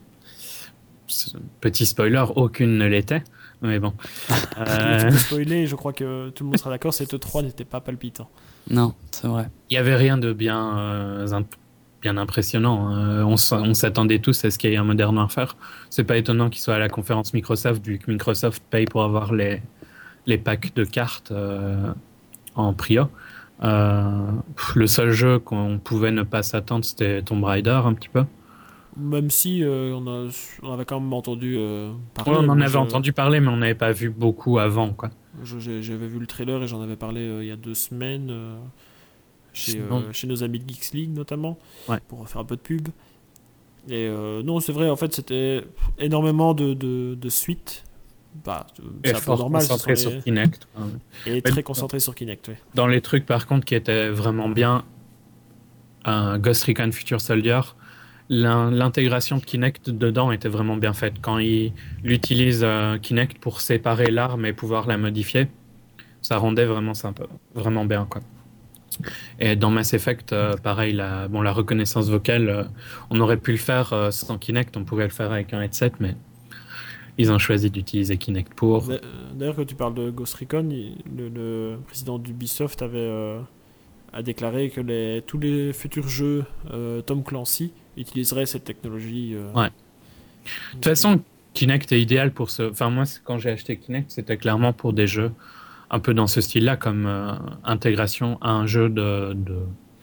petit spoiler, aucune ne l'était. Mais bon. Euh... Tu peux spoiler, je crois que tout le monde sera d'accord, cette E trois n'était pas palpitant. Non, c'est vrai. Il n'y avait rien de bien, euh, bien impressionnant. Euh, on, on s'attendait tous à ce qu'il y ait un Modern Warfare. C'est pas étonnant qu'il soit à la conférence Microsoft, vu que Microsoft paye pour avoir les, les packs de cartes euh, en prio. Euh, le seul jeu qu'on pouvait ne pas s'attendre, c'était Tomb Raider, un petit peu. Même si euh, on, a, on avait quand même entendu euh, parler. Ouais, on en avait je, entendu parler, mais on n'avait pas vu beaucoup avant, quoi. Je, j'avais vu le trailer et j'en avais parlé euh, il y a deux semaines euh, chez, euh, chez nos amis de Geeks League notamment, ouais. pour faire un peu de pub. Et euh, non, c'est vrai, en fait, c'était énormément de, de, de suites. Bah, c'est et un fort peu normal. Concentré les... sur Kinect. Hein. Et très concentré sur Kinect, oui. Dans les trucs, par contre, qui étaient vraiment bien, un Ghost Recon Future Soldier, l'intégration de Kinect dedans était vraiment bien faite. Quand il, il utilise euh, Kinect pour séparer l'arme et pouvoir la modifier, ça rendait vraiment sympa, vraiment bien, quoi. Et dans Mass Effect, euh, pareil, la, bon, la reconnaissance vocale, euh, on aurait pu le faire euh, sans Kinect, on pouvait le faire avec un headset, mais ils ont choisi d'utiliser Kinect pour... D'ailleurs, quand tu parles de Ghost Recon, il, le, le président d'Ubisoft avait euh, a déclaré que les, tous les futurs jeux euh, Tom Clancy utiliseraient cette technologie. Euh, ouais. De toute façon, Kinect est idéal pour ce... Enfin, moi, quand j'ai acheté Kinect, c'était clairement pour des jeux un peu dans ce style-là, comme euh, intégration à un jeu de, de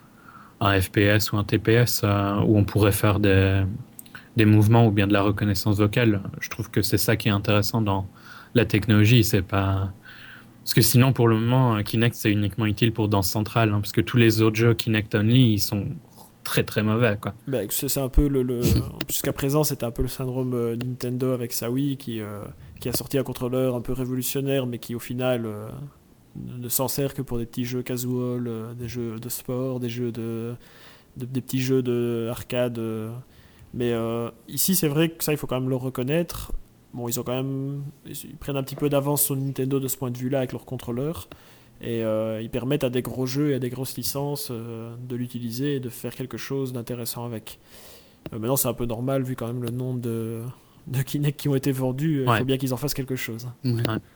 un F P S ou un T P S euh, où on pourrait faire des, des mouvements ou bien de la reconnaissance vocale. Je trouve que c'est ça qui est intéressant dans la technologie. C'est pas... Parce que sinon, pour le moment, Kinect, c'est uniquement utile pour Danse Centrale, hein, parce que tous les autres jeux Kinect Only, ils sont très très mauvais, quoi. Bah, c'est un peu le... le... Jusqu'à présent, c'était un peu le syndrome euh, Nintendo avec sa Wii qui... Euh... qui a sorti un contrôleur un peu révolutionnaire, mais qui au final euh, ne s'en sert que pour des petits jeux casual, euh, des jeux de sport, des jeux de, de des petits jeux de arcade. Euh. Mais euh, ici, c'est vrai que ça, il faut quand même le reconnaître. Bon, ils ont quand même, ils prennent un petit peu d'avance sur Nintendo de ce point de vue-là avec leur contrôleur, et euh, ils permettent à des gros jeux et à des grosses licences euh, de l'utiliser et de faire quelque chose d'intéressant avec. Euh, maintenant, c'est un peu normal vu quand même le nombre de de Kinect qui ont été vendus, il ouais. faut bien qu'ils en fassent quelque chose. Ouais.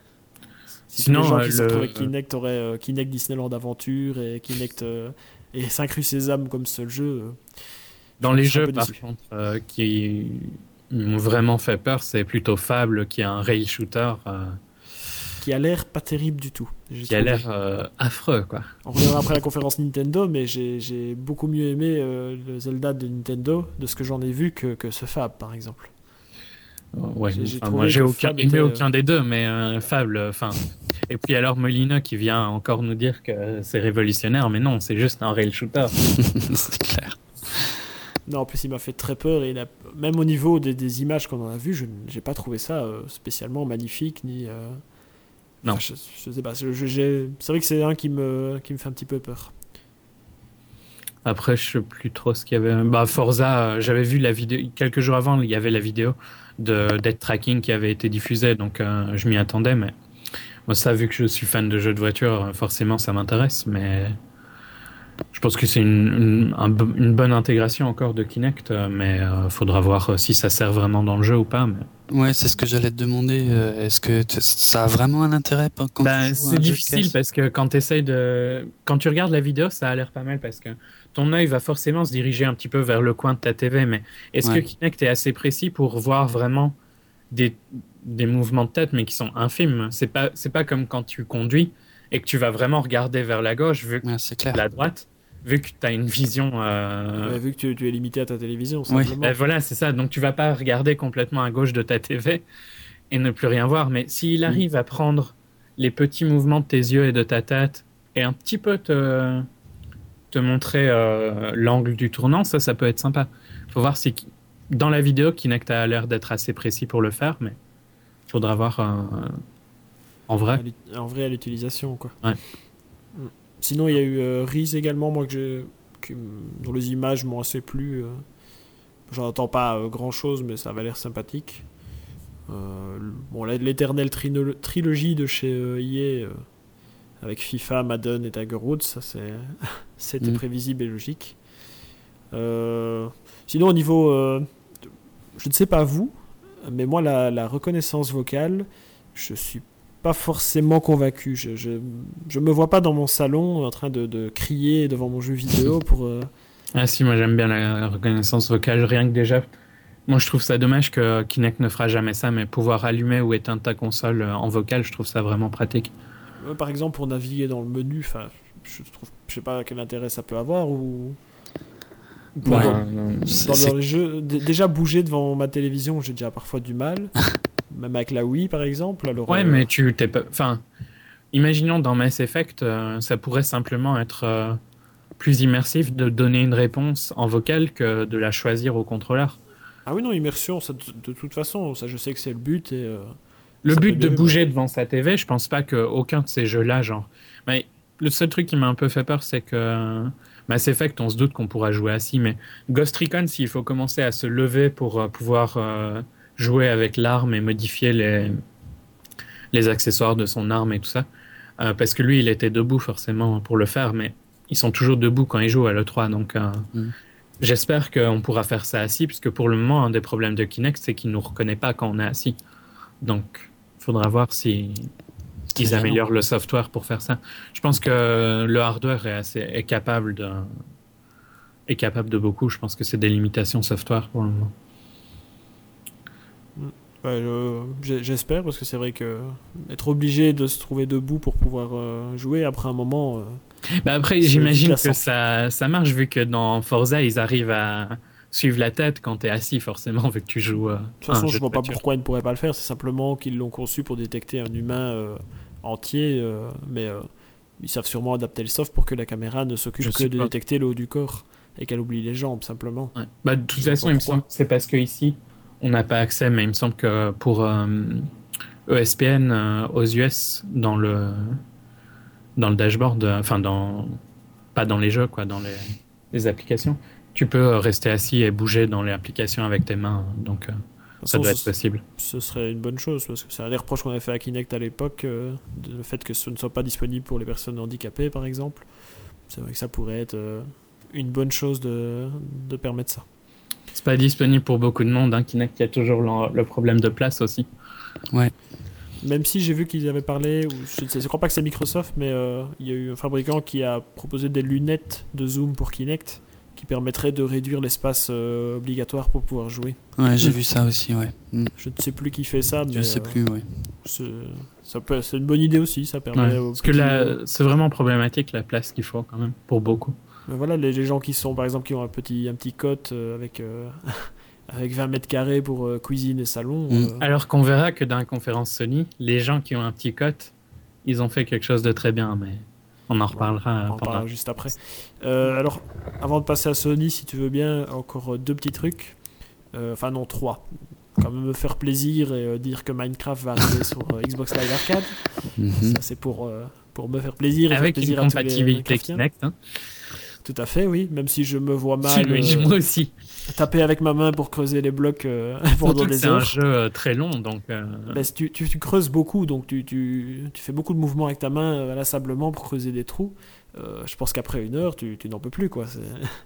Si Sinon, les gens qui euh, se retrouvent avec Kinect auraient euh, Kinect Disneyland Adventure et Kinect euh, et cinq rues Sésame comme seul jeu. Euh, Dans les jeux, par déçu. contre, euh, qui m'ont vraiment fait peur, c'est plutôt Fable, qui est un rail shooter. Euh, qui a l'air pas terrible du tout. Qui trouvé. a l'air euh, affreux, quoi. On reviendra après la conférence Nintendo, mais j'ai, j'ai beaucoup mieux aimé euh, le Zelda de Nintendo, de ce que j'en ai vu, que, que ce Fable, par exemple. Ouais, j'ai, j'ai enfin, moi j'ai aucun, aimé était... aucun des deux, mais euh, Fable, enfin. Et puis alors Molina qui vient encore nous dire que c'est révolutionnaire, mais non, c'est juste un rail shooter. C'est clair. Non, en plus il m'a fait très peur et a... même au niveau des, des images qu'on en a vues, je n'ai pas trouvé ça euh, spécialement magnifique ni. Euh... Non. Enfin, je, je sais pas, je, je, c'est vrai que c'est un qui me qui me fait un petit peu peur. Après, je sais plus trop ce qu'il y avait. Bah, Forza, euh, j'avais vu la vidéo quelques jours avant. Il y avait la vidéo de Death Tracking qui avait été diffusée, donc euh, je m'y attendais. Mais moi, ça, vu que je suis fan de jeux de voiture, forcément, ça m'intéresse. Mais je pense que c'est une, une, un, une bonne intégration encore de Kinect, mais euh, faudra voir si ça sert vraiment dans le jeu ou pas. Mais... Ouais, c'est ce que j'allais te demander. Est-ce que t- ça a vraiment un intérêt quand bah, tu joues c'est difficile parce que quand tu essayes de, quand tu regardes la vidéo, ça a l'air pas mal parce que ton œil va forcément se diriger un petit peu vers le coin de ta T V. Mais est-ce ouais. que Kinect est assez précis pour voir vraiment des des mouvements de tête, mais qui sont infimes? C'est pas c'est pas comme quand tu conduis et que tu vas vraiment regarder vers la gauche vu que ouais, c'est clair. la droite. Vu que tu as une vision... Euh... Ouais, vu que tu, tu es limité à ta télévision, simplement. Oui, ben voilà, c'est ça. Donc, tu vas pas regarder complètement à gauche de ta T V et ne plus rien voir. Mais s'il arrive mmh. à prendre les petits mouvements de tes yeux et de ta tête et un petit peu te, te montrer euh, l'angle du tournant, ça, ça peut être sympa. Il faut voir si, dans la vidéo, Kinect a l'air d'être assez précis pour le faire, mais il faudra voir euh, en vrai. En vrai, à l'utilisation, quoi. Ouais. Mmh. Sinon, il y a eu euh, Reese également, moi, que j'ai, que, dont les images m'ont assez plu. Euh, j'en entends pas euh, grand-chose, mais ça avait l'air sympathique. Euh, bon, l'éternelle trino- trilogie de chez euh, E A, euh, avec FIFA, Madden et Tiger Woods, ça c'est c'était mmh. prévisible et logique. Euh, sinon, au niveau... Euh, je ne sais pas vous, mais moi, la, la reconnaissance vocale, je suis pas forcément convaincu. Je, je, je me vois pas dans mon salon en train de, de crier devant mon jeu vidéo pour, euh, Ah si, moi j'aime bien la reconnaissance vocale, rien que déjà. Moi je trouve ça dommage que Kinect ne fera jamais ça, mais pouvoir allumer ou éteindre ta console en vocal, je trouve ça vraiment pratique. Euh, par exemple, pour naviguer dans le menu, enfin, je trouve, je sais pas quel intérêt ça peut avoir ou. Ouais, Dans, euh, dans c'est- les jeux, d- déjà bouger devant ma télévision, j'ai déjà parfois du mal. Même avec la Wii, par exemple. Alors, Ouais, euh, mais tu t'es pas. Enfin, imaginons dans Mass Effect, euh, ça pourrait simplement être euh, plus immersif de donner une réponse en vocal que de la choisir au contrôleur. Ah oui, non, immersion, ça, de, de toute façon, ça, je sais que c'est le but et euh, Le ça peut but être de bien vu, mais- bouger devant sa T V, je pense pas qu'aucun de ces jeux-là, genre. Mais le seul truc qui m'a un peu fait peur, c'est que Mass Effect, on se doute qu'on pourra jouer assis, mais Ghost Recon, s'il faut commencer à se lever pour euh, pouvoir euh, jouer avec l'arme et modifier les, les accessoires de son arme et tout ça, euh, parce que lui, il était debout forcément pour le faire, mais ils sont toujours debout quand ils jouent à l'E trois, donc euh, Mm. j'espère qu'on pourra faire ça assis, puisque pour le moment, un des problèmes de Kinect, c'est qu'il nous reconnaît pas quand on est assis. Donc, il faudra voir si C'est ils gênant. améliorent le software pour faire ça. Je pense que le hardware est, assez, est, capable de, est capable de beaucoup. Je pense que c'est des limitations software pour le moment. Ouais, je- j'ai- j'espère, parce que c'est vrai que être obligé de se trouver debout pour pouvoir euh, jouer, après un moment. euh, Bah après, C'est j'imagine efficace, que hein. ça, ça marche vu que dans Forza, ils arrivent à suivre la tête quand tu es assis, forcément, vu que tu joues euh, De toute à un façon, jeu je de vois pas voiture. pourquoi ils ne pourraient pas le faire. C'est simplement qu'ils l'ont conçu pour détecter un humain euh, entier, euh, mais euh, ils savent sûrement adapter le soft pour que la caméra ne s'occupe Je que sais de pas. détecter le haut du corps et qu'elle oublie les jambes, simplement. Ouais. Bah, de toute Je vois façon, pas il me pourquoi. semble que c'est parce que ici, on n'a pas accès, mais il me semble que pour euh, E S P N euh, aux U S, dans le, dans le dashboard, euh, enfin, dans, pas dans les jeux, quoi, dans les, les applications, tu peux euh, rester assis et bouger dans les applications avec tes mains. Donc, euh, De toute ça façon, doit être ce, possible. ce serait une bonne chose, parce que c'est un des reproches qu'on avait fait à Kinect à l'époque, euh, de- le fait que ce ne soit pas disponible pour les personnes handicapées, par exemple. C'est vrai que ça pourrait être euh, une bonne chose de, de permettre ça. C'est pas disponible pour beaucoup de monde. Hein. Kinect, il y a toujours le, le problème de place aussi. Ouais. Même si j'ai vu qu'ils avaient parlé, ou je ne sais, je crois pas que c'est Microsoft, mais euh, il y a eu un fabricant qui a proposé des lunettes de zoom pour Kinect qui permettraient de réduire l'espace euh, obligatoire pour pouvoir jouer. Ouais, j'ai vu ça aussi, ouais. Mm. Je ne sais plus qui fait ça, mais Je sais euh, plus, ouais. c'est, ça peut, c'est une bonne idée aussi, ça permet Ouais. aux Parce que petits- là, c'est vraiment problématique la place qu'il faut quand même, pour beaucoup. Mais voilà, les, les gens qui sont, par exemple, qui ont un petit, un petit cote euh, avec, euh, avec vingt mètres carrés pour euh, cuisine et salon. Mm. euh, Alors qu'on verra que dans la conférence Sony, les gens qui ont un petit cote, ils ont fait quelque chose de très bien, mais on en reparlera On en pendant. parlera juste après. Euh, alors, avant de passer à Sony, si tu veux bien, encore euh, deux petits trucs. Euh, Enfin, non, trois. Quand même me faire plaisir et euh, dire que Minecraft va arriver sur euh, Xbox Live Arcade. Mhm. Ça, c'est pour, euh, pour me faire plaisir et Avec faire une plaisir à tous les compatibilité Minecraftiens. Kinect. Hein. Tout à fait, oui. Même si je me vois Si, mal oui, euh, moi aussi. taper avec ma main pour creuser les blocs euh, pendant Surtout que des c'est un heures. jeu euh, très long, donc. euh, Ben, si tu, tu, tu creuses beaucoup, donc tu, tu, tu fais beaucoup de mouvements avec ta main euh, inlassablement pour creuser des trous. Euh, je pense qu'après une heure, tu, tu n'en peux plus, quoi. C'est-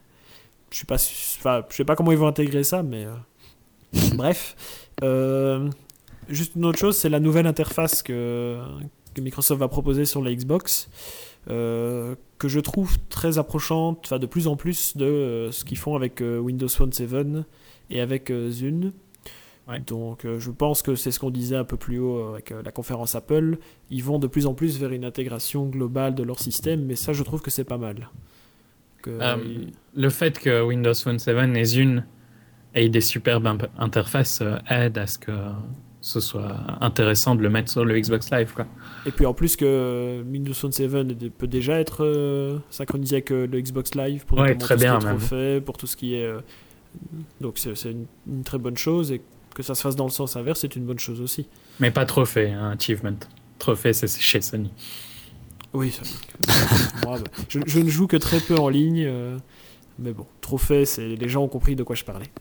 Je suis pas, su- enfin, je sais pas comment ils vont intégrer ça, mais euh, bref. Euh, juste une autre chose, c'est la nouvelle interface que, que Microsoft va proposer sur la Xbox, euh, que je trouve très approchante, enfin de plus en plus de euh, ce qu'ils font avec euh, Windows Phone sept et avec euh, Zune. Ouais. Donc euh, je pense que c'est ce qu'on disait un peu plus haut euh, avec euh, la conférence Apple. Ils vont de plus en plus vers une intégration globale de leur système, mais ça je trouve que c'est pas mal. Que, Euh, ils- le fait que Windows Phone sept et Zune aient des superbes imp- interfaces euh, aide à ce que ce soit intéressant de le mettre sur le Xbox Live, quoi. Et puis en plus que Windows Phone sept peut déjà être euh, synchronisé avec euh, le Xbox Live pour Ouais, notamment très tout ce bien, qui est même. trophée, pour tout ce qui est... euh, Donc c'est, c'est une, une très bonne chose, et que ça se fasse dans le sens inverse, c'est une bonne chose aussi. Mais pas trophée, hein, achievement. Trophée, c'est c'est chez Sony. Oui, ça, moi, bah, je, je ne joue que très peu en ligne, euh, mais bon, trophée, c'est, les gens ont compris de quoi je parlais.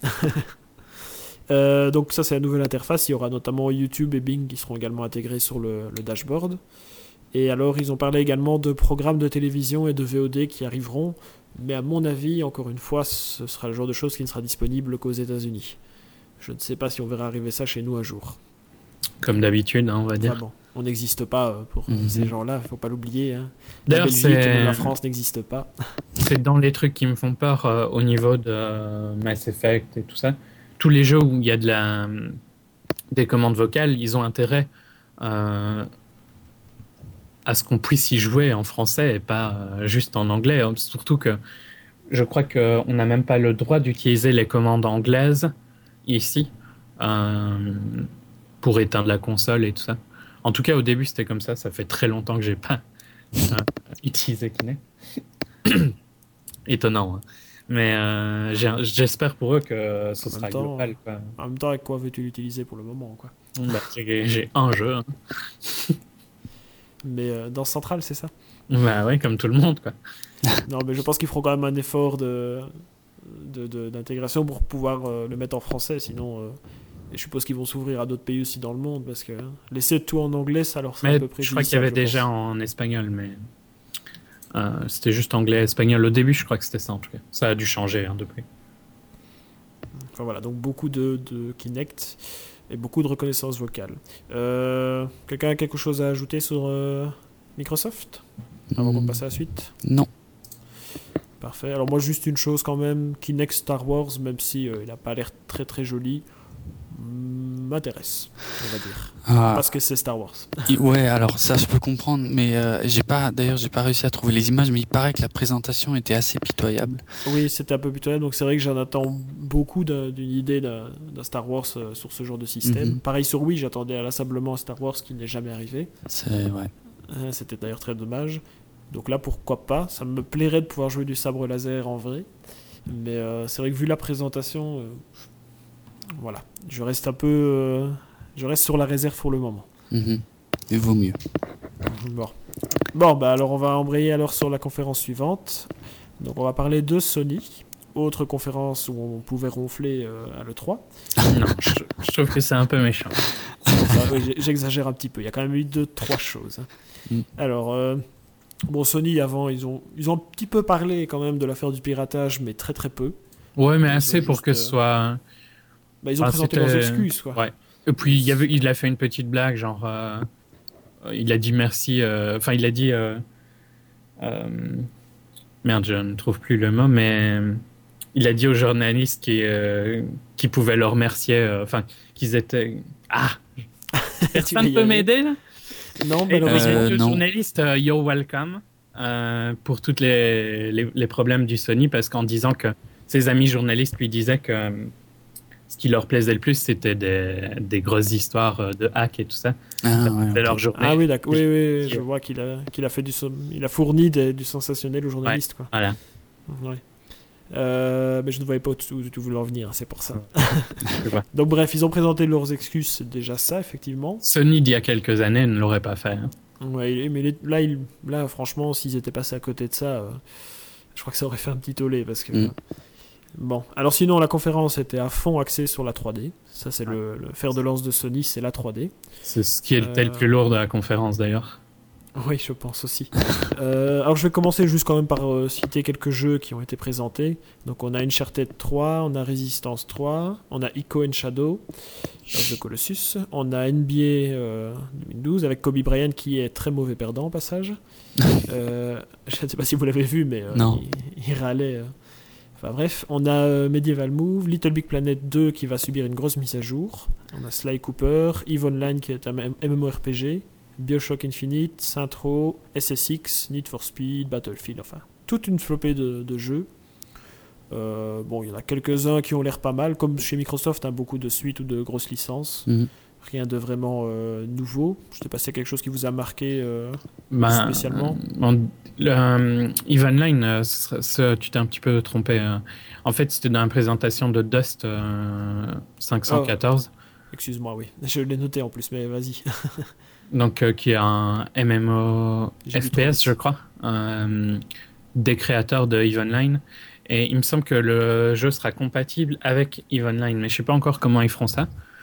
Euh, donc ça c'est la nouvelle interface, il y aura notamment YouTube et Bing qui seront également intégrés sur le, le dashboard. Et alors ils ont parlé également de programmes de télévision et de V O D qui arriveront, mais à mon avis, encore une fois, ce sera le genre de chose qui ne sera disponible qu'aux États-Unis. Je ne sais pas si on verra arriver ça chez nous un jour. Comme d'habitude, hein, on va dire. Enfin bon, on n'existe pas euh, pour Mhm. ces gens-là, il ne faut pas l'oublier. Hein. La D'ailleurs, Belgique, c'est- même la France n'existe pas. c'est dans les trucs qui me font peur euh, au niveau de euh, Mass Effect et tout ça. Tous les jeux où il y a de la, des commandes vocales, ils ont intérêt euh, à ce qu'on puisse y jouer en français et pas euh, juste en anglais. Surtout que je crois qu'on n'a même pas le droit d'utiliser les commandes anglaises ici euh, pour éteindre la console et tout ça. En tout cas, au début, c'était comme ça. Ça fait très longtemps que j'ai pas euh, utilisé Kinect. Étonnant, hein. Mais euh, j'ai, j'espère pour eux que ce sera temps, global, quoi. En même temps, avec quoi veux-tu l'utiliser pour le moment, quoi? Bah, j'ai, j'ai un jeu. Hein. Mais euh, dans Central, c'est ça? Bah ouais, comme tout le monde, quoi. Non, mais je pense qu'ils feront quand même un effort de, de, de- d'intégration pour pouvoir euh, le mettre en français. Sinon, euh, et je suppose qu'ils vont s'ouvrir à d'autres pays aussi dans le monde parce que hein, laisser tout en anglais, ça leur sera Mais un peu je crois qu'il y préjudiciable. avait je déjà pense. en espagnol, mais euh, c'était juste anglais-espagnol. Au début, je crois que c'était ça, en tout cas. Ça a dû changer hein, depuis. Enfin voilà, donc beaucoup de, de Kinect et beaucoup de reconnaissance vocale. Euh, quelqu'un a quelque chose à ajouter sur euh, Microsoft avant qu'on Hmm, passe à la suite? Non. Parfait. Alors moi juste une chose quand même, Kinect Star Wars, même si euh, il n'a pas l'air très très joli, mm, m'intéresse, on va dire. Ah, Parce que c'est Star Wars. i- ouais, alors ça je peux comprendre, mais euh, j'ai pas, d'ailleurs j'ai pas réussi à trouver les images, mais il paraît que la présentation était assez pitoyable. Oui, c'était un peu pitoyable, donc c'est vrai que j'en attends beaucoup d'un- d'une idée d'un d'un Star Wars euh, sur ce genre de système. Mhm. Pareil sur Wii, j'attendais inlassablement un Star Wars qui n'est jamais arrivé. C'est ouais. Euh, C'était d'ailleurs très dommage. Donc là, pourquoi pas? Ça me plairait de pouvoir jouer du sabre laser en vrai. Mais euh, c'est vrai que vu la présentation, euh, voilà, je reste un peu, euh, je reste sur la réserve pour le moment. Mhm. Il vaut mieux. Bon, bon, bah alors on va embrayer alors sur la conférence suivante. Donc on va parler de Sony, autre conférence où on pouvait ronfler euh, à l'E trois. Non, je, je trouve que c'est un peu méchant. Enfin, oui, j'ai- j'exagère un petit peu. Il y a quand même eu deux, trois choses. hein. Mm. Alors, euh, bon, Sony avant, ils ont, ils ont un petit peu parlé quand même de l'affaire du piratage, mais très très peu. Ouais, mais Ils assez ont pour juste, que euh, ce soit. Bah, ils ont Enfin, présenté c'était- leurs excuses, quoi. Ouais. Et puis il y avait, il a fait une petite blague, genre, euh, euh, il a dit merci. euh, Enfin, il a dit. euh, euh, merde, je ne trouve plus le mot, mais euh, il a dit aux journalistes qui, euh, qui pouvaient le remercier. euh, Enfin, qu'ils étaient. Ah, Tu personne vas y peut aller. m'aider là. Non, Et il a malheureusement. Euh, dit aux non. journalistes, euh, you're welcome euh, pour tous les, les, les problèmes du Sony, parce qu'en disant que ses amis journalistes lui disaient que euh, ce qui leur plaisait le plus, c'était des, des grosses histoires euh, de hack et tout ça. Ah, Ça ouais, faisait ok. leur journée. Ah oui, d'accord. Oui, oui, Qui- je vois qu'il a, qu'il a fait du, som- il a fourni des- du sensationnel aux journalistes, quoi. Voilà. Ouais. Euh, mais je ne voyais pas où tu, où tu voulais en venir, c'est pour ça. Je vois. Donc bref, ils ont présenté leurs excuses, c'est déjà ça, effectivement. Sony, d'il y a quelques années, ne l'aurait pas fait. hein. Ouais, mais les- là, ils- là, franchement, s'ils étaient passés à côté de ça, euh, je crois que ça aurait fait un petit tollé, parce que... Mm. Bon, alors sinon, la conférence était à fond axée sur la trois D. Ça, c'est le, le fer de lance de Sony, c'est la trois D. C'est ce qui était le Euh, plus lourd de la conférence, d'ailleurs. Oui, je pense aussi. Euh, alors je vais commencer juste quand même par euh, citer quelques jeux qui ont été présentés. Donc on a Uncharted trois, on a Resistance trois, on a Ico and Shadow, Shadow of the Colossus, on a N B A euh, deux mille douze avec Kobe Bryant qui est très mauvais perdant au passage. Euh, je ne sais pas si vous l'avez vu, mais euh, Non. il, il râlait. euh. Enfin bref, on a euh, Medieval Move, Little Big Planet deux qui va subir une grosse mise à jour. On a Sly Cooper, Eve Online qui est un M M O R P G. Bioshock Infinite, Saints Row, S S X, Need for Speed, Battlefield, enfin, toute une flopée de, de jeux. Euh, bon, il y en a quelques-uns qui ont l'air pas mal, comme chez Microsoft, hein, beaucoup de suites ou de grosses licences. Mhm. Rien de vraiment euh, nouveau. Je sais pas si c'est quelque chose qui vous a marqué. euh, Ben, Spécialement. euh, en- le, euh, Eve Online, euh, ce sera- ce- tu t'es un petit peu trompé. euh. En fait, c'était dans la présentation de Dust euh, cinq cent quatorze, Excuse-moi, oui. Je l'ai noté en plus, mais vas-y. donc euh, qui est un M M O J'ai vu F P S, trop je crois, euh, des créateurs de Eve Online. Et il me semble que le jeu sera compatible avec Eve Online, mais je sais pas encore comment ils feront ça.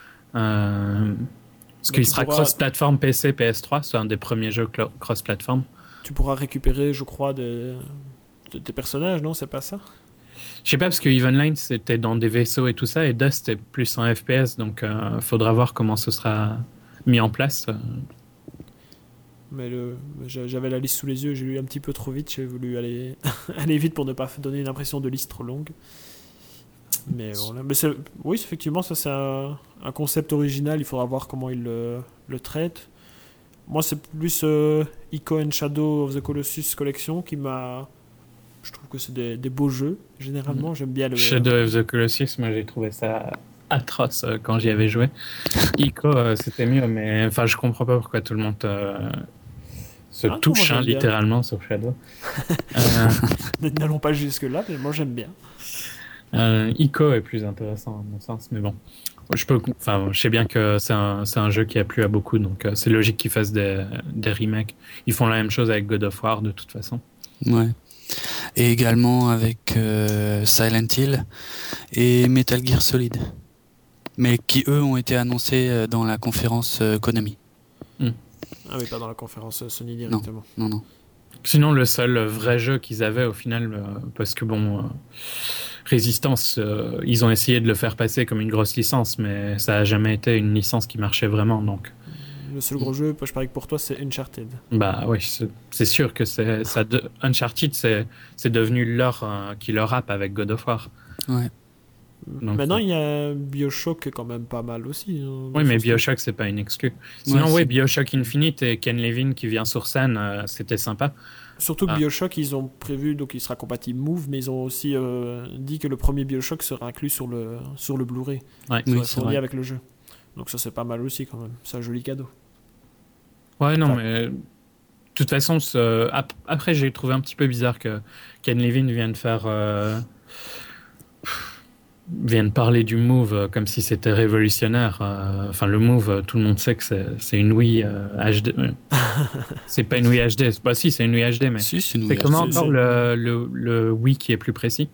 Euh, parce Bah, qu'il tu sera pourras- cross-platform P C, P S trois, c'est un des premiers jeux clo- cross-platform. Tu pourras récupérer, je crois, des, de- des personnages, non? C'est pas ça? Je sais pas, parce que Eve Online c'était dans des vaisseaux et tout ça, et Dust est plus en F P S, donc euh, faudra voir comment ce sera mis en place. euh. Mais le, j'avais la liste sous les yeux, j'ai lu un petit peu trop vite, j'ai voulu aller, aller vite pour ne pas donner une impression de liste trop longue. Mais, voilà. Mais c'est, oui, effectivement, ça c'est un, un concept original, il faudra voir comment il le, le traite. Moi, c'est plus euh, Ico and Shadow of the Colossus Collection qui m'a... Je trouve que c'est des, des beaux jeux, généralement, j'aime bien le... Shadow of the Colossus, moi j'ai trouvé ça atroce euh, quand j'y avais joué. Ico, euh, c'était mieux, mais enfin, je comprends pas pourquoi tout le monde euh, se ah, touche non, hein, littéralement sur Shadow. euh, N'allons pas jusque-là, mais moi j'aime bien. Euh, Ico est plus intéressant à mon sens, mais bon. Je, peux, enfin, je sais bien que c'est un, c'est un jeu qui a plu à beaucoup, donc euh, c'est logique qu'ils fassent des, des remakes. Ils font la même chose avec God of War de toute façon. Ouais. Et également avec euh, Silent Hill et Metal Gear Solid. Mais qui eux ont été annoncés dans la conférence euh, Konami. Mm. Ah oui, pas dans la conférence Sony directement. Non, non, non. Sinon, le seul vrai jeu qu'ils avaient au final, euh, parce que bon, euh, Résistance, euh, ils ont essayé de le faire passer comme une grosse licence, mais ça a jamais été une licence qui marchait vraiment, donc. Le seul gros jeu, je parie que pour toi, c'est Uncharted. Bah oui, c'est, c'est sûr que c'est ça. De, Uncharted, c'est, c'est devenu leur euh, killer app avec God of War. Ouais. Donc, maintenant, il y a Bioshock qui est quand même pas mal aussi. Hein, oui, mais Bioshock, que... c'est pas une excuse. Sinon, ouais, oui, Bioshock Infinite et Ken Levine qui vient sur scène, euh, c'était sympa. Surtout que ah. Bioshock, ils ont prévu, donc il sera compatible Move, mais ils ont aussi euh, dit que le premier Bioshock sera inclus sur le, sur le Blu-ray. Ouais, oui, c'est fourni avec le jeu. Donc ça, c'est pas mal aussi quand même. C'est un joli cadeau. Ouais, non, enfin, mais... De toute façon, ce... après, j'ai trouvé un petit peu bizarre que Ken Levine vienne faire... Euh... viennent parler du Move comme si c'était révolutionnaire. Enfin, le Move, tout le monde sait que c'est, c'est une Wii euh, H D. C'est pas une Wii H D. Bah si, c'est une Wii H D, mais si, c'est, une c'est Wii comment H D, encore c'est... Le, le, le Wii qui est plus précis?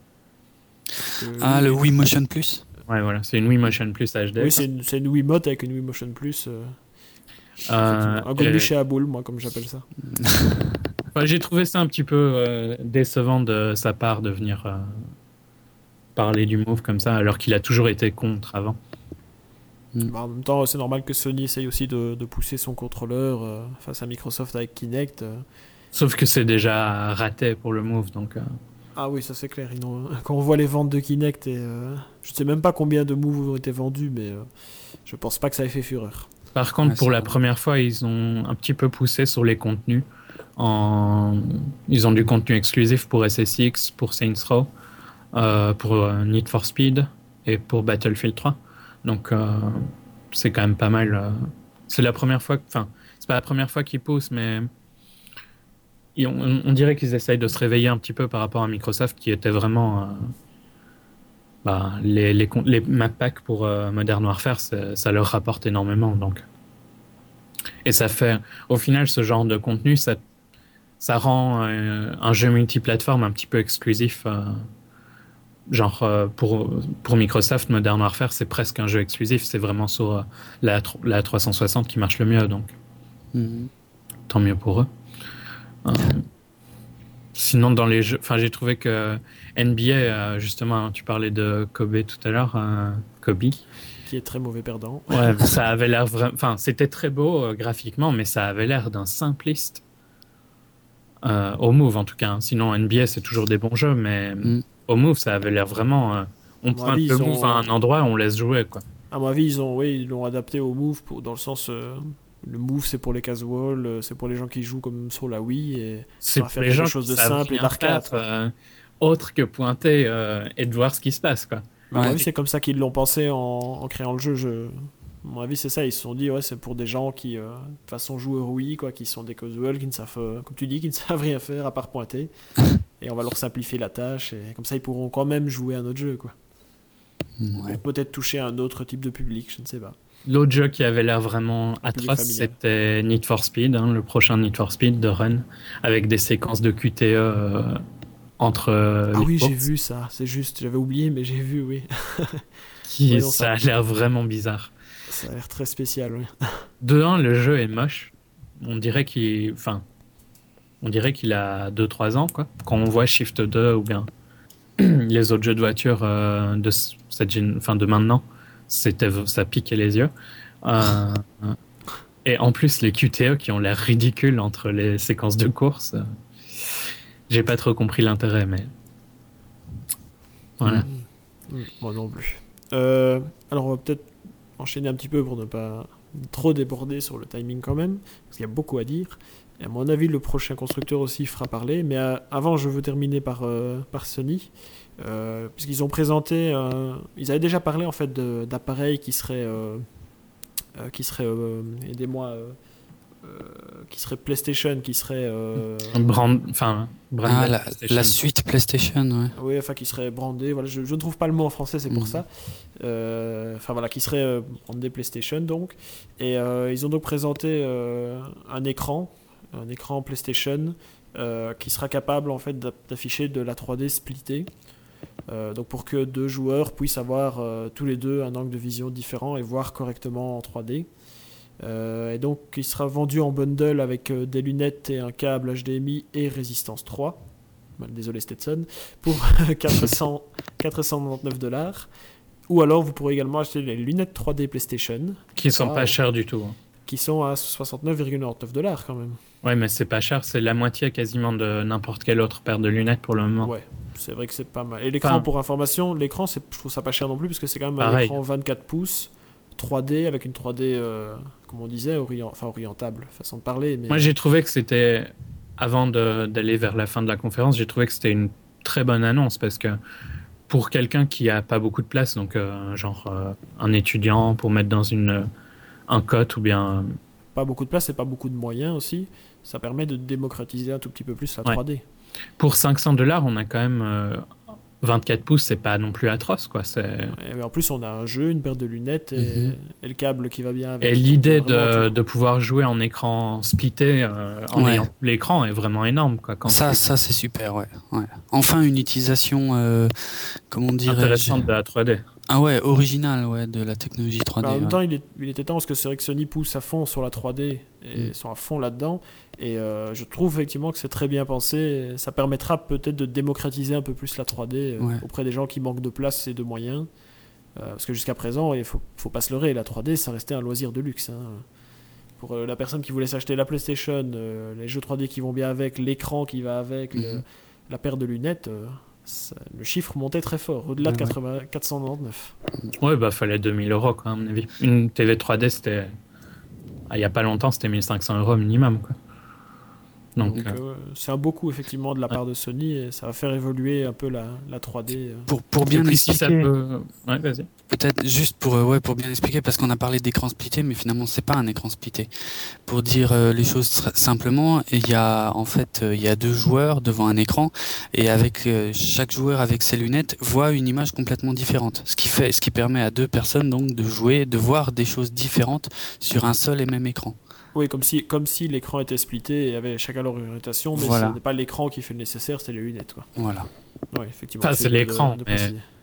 Ah, le Wii Motion Plus. Ouais, voilà, c'est une Wii Motion Plus H D. Oui, c'est une, c'est une Wii Mode avec une Wii Motion Plus. Euh... Euh, un goldbichet et... à boule, moi, comme j'appelle ça. Enfin, j'ai trouvé ça un petit peu euh, décevant de sa part de venir... Euh... parler du Move comme ça, alors qu'il a toujours été contre avant. Bah, en même temps, c'est normal que Sony essaye aussi de, de pousser son contrôleur euh, face à Microsoft avec Kinect. Euh. Sauf que c'est déjà raté pour le Move, donc... Euh... Ah oui, ça c'est clair. Ils n'ont... Quand on voit les ventes de Kinect, et, euh, je ne sais même pas combien de Move ont été vendus, mais euh, je pense pas que ça ait fait fureur. Par contre, ouais, pour la bon. première fois, ils ont un petit peu poussé sur les contenus. En... Ils ont du contenu exclusif pour S S X, pour Saints Row, Euh, pour euh, Need for Speed et pour Battlefield trois. Donc euh, c'est quand même pas mal. Euh, c'est la première fois, enfin c'est pas la première fois qu'ils poussent, mais on, on dirait qu'ils essayent de se réveiller un petit peu par rapport à Microsoft qui était vraiment euh, bah, les, les, les map packs pour euh, Modern Warfare, ça leur rapporte énormément. Donc. Et ça fait, au final, ce genre de contenu, ça, ça rend euh, un jeu multiplateforme un petit peu exclusif. Euh, Genre, euh, pour, pour Microsoft, Modern Warfare, c'est presque un jeu exclusif. C'est vraiment sur euh, la, la trois cent soixante qui marche le mieux, donc mm-hmm. Tant mieux pour eux. Euh, sinon, dans les jeux... Enfin, j'ai trouvé que N B A, euh, justement, tu parlais de Kobe tout à l'heure, euh, Kobe. Qui est très mauvais perdant. Ouais, ça avait l'air vraiment... Enfin, c'était très beau euh, graphiquement, mais ça avait l'air d'un simpliste. Euh, au Move, en tout cas. Sinon, N B A, c'est toujours des bons jeux, mais... Mm. Au Move, ça avait l'air vraiment... Euh, on pointe le Move ont... à un endroit et on laisse jouer, quoi. À mon avis, ils, ont, oui, ils l'ont adapté au Move, pour, dans le sens... Euh, le Move, c'est pour les casuals, euh, c'est pour les gens qui jouent comme sur la Wii, et c'est pour faire les gens chose de simple et d'arcade. Euh, autre que pointer euh, et de voir ce qui se passe, quoi. À mon avis, c'est comme ça qu'ils l'ont pensé en, en créant le jeu. Je... À mon avis, c'est ça. Ils se sont dit, ouais, c'est pour des gens qui, euh, de toute façon, jouent au Wii, quoi, qui sont des casuals, qui ne savent, euh, comme tu dis, qui ne savent rien faire à part pointer. Et on va leur simplifier la tâche, et comme ça, ils pourront quand même jouer à notre jeu, quoi. Ouais. Peut-être toucher à un autre type de public, je ne sais pas. L'autre jeu qui avait l'air vraiment atroce, c'était Need for Speed, hein, le prochain Need for Speed de Run, avec des séquences de Q T E euh, entre euh, ah les oui, courses. J'ai vu ça, c'est juste, j'avais oublié, mais j'ai vu, oui. qui, Voyons, ça, ça a l'air vraiment bizarre. Ça a l'air très spécial, oui. De un, le jeu est moche. On dirait qu'il... Enfin, on dirait qu'il a deux trois ans, quoi. Quand on voit Shift deux ou bien les autres jeux de voiture euh, de, cette gén... enfin, de maintenant, c'était, ça piquait les yeux. Euh, Et en plus, les Q T E qui ont l'air ridicules entre les séquences de course, euh, j'ai pas trop compris l'intérêt, mais voilà. Mmh. Mmh. Moi non plus. Euh, alors on va peut-être enchaîner un petit peu pour ne pas trop déborder sur le timing quand même, parce qu'il y a beaucoup à dire. Et à mon avis, le prochain constructeur aussi fera parler. Mais euh, avant, je veux terminer par, euh, par Sony, euh, puisqu'ils ont présenté, euh, ils avaient déjà parlé en fait de, d'appareils qui seraient, euh, euh, qui seraient, euh, aidez-moi. Euh, Euh, qui serait PlayStation, qui serait euh... brand, enfin branded ah, la, PlayStation. la suite PlayStation, ouais. Oui, enfin qui serait brandé. Voilà, je, je ne trouve pas le mot en français, c'est pour mmh. ça. Euh, enfin voilà, qui serait euh, brandé PlayStation donc. Et euh, ils ont donc présenté euh, un écran, un écran PlayStation euh, qui sera capable en fait d'afficher de la trois D splittée. Euh, donc pour que deux joueurs puissent avoir euh, tous les deux un angle de vision différent et voir correctement en trois D. Euh, et donc il sera vendu en bundle avec euh, des lunettes et un câble H D M I et résistance trois. Désolé Stetson, pour quatre cents, quatre cent quatre-vingt-dix-neuf dollars. Ou alors vous pourrez également acheter les lunettes trois D PlayStation. Qui sont ah, pas chères du tout. Hein. Qui sont à soixante-neuf virgule quatre-vingt-dix-neuf dollars quand même. Ouais, mais c'est pas cher, c'est la moitié quasiment de n'importe quelle autre paire de lunettes pour le moment. Ouais, c'est vrai que c'est pas mal. Et l'écran, enfin, pour information, l'écran, c'est, je trouve ça pas cher non plus parce que c'est quand même pareil. un écran vingt-quatre pouces. trois D avec une trois D, euh, comme on disait, orient... enfin, orientable, façon de parler. Mais... Moi, j'ai trouvé que c'était, avant de, d'aller vers la fin de la conférence, j'ai trouvé que c'était une très bonne annonce parce que pour quelqu'un qui a pas beaucoup de place, donc euh, genre euh, un étudiant pour mettre dans une, un cote ou bien... Pas beaucoup de place et pas beaucoup de moyens aussi, ça permet de démocratiser un tout petit peu plus la ouais. trois D. Pour cinq cents dollars, on a quand même... Euh, vingt-quatre pouces, c'est pas non plus atroce, quoi. C'est... Et en plus, on a un jeu, une paire de lunettes et, mm-hmm. et le câble qui va bien avec. Et l'idée de, de pouvoir jouer en écran splitté, euh, en ouais. ayant l'écran est vraiment énorme, quoi. Quand ça, tu... ça c'est super, ouais. ouais. Enfin, une utilisation, euh, comment dire, intéressante de la trois D. Ah ouais, originale, ouais, de la technologie trois D. Alors, en même ouais. temps, il, est, il était temps parce que c'est vrai que Sony pousse à fond sur la trois D et mm. sont à fond là-dedans. Et euh, je trouve effectivement que c'est très bien pensé. Ça permettra peut-être de démocratiser un peu plus la trois D euh, ouais. auprès des gens qui manquent de place et de moyens. Euh, parce que jusqu'à présent, il faut, faut pas se leurrer, la trois D, ça restait un loisir de luxe. Hein. Pour euh, la personne qui voulait s'acheter la PlayStation, euh, les jeux trois D qui vont bien avec, l'écran qui va avec, mm-hmm. le, la paire de lunettes... Euh, Ça, le chiffre montait très fort, au-delà de quatre-vingts, quatre cent quatre-vingt-dix-neuf. Ouais, bah fallait deux mille euros, quoi, à mon avis. Une T V trois D, c'était. Ah, il n'y a pas longtemps, c'était mille cinq cents euros minimum, quoi. Donc, Donc euh... euh, c'est un beau coup, effectivement, de la part ouais. de Sony, et ça va faire évoluer un peu la, la trois D. Euh. Pour, pour bien expliquer. Si ça peut... Ouais, vas-y. Peut-être juste pour, ouais, pour bien expliquer, parce qu'on a parlé d'écran splitté, mais finalement, c'est pas un écran splitté. Pour dire euh, les choses tr- simplement, il y a, en fait, euh, il y a deux joueurs devant un écran, et avec euh, chaque joueur avec ses lunettes voit une image complètement différente. Ce qui fait, ce qui permet à deux personnes, donc, de jouer, de voir des choses différentes sur un seul et même écran. Oui, comme si, comme si l'écran était splitté et avait chacun leur orientation, mais voilà. Ce n'est pas l'écran qui fait le nécessaire, c'est les lunettes, quoi. Voilà. Ouais, effectivement. Enfin, c'est, c'est l'écran, de, de mais...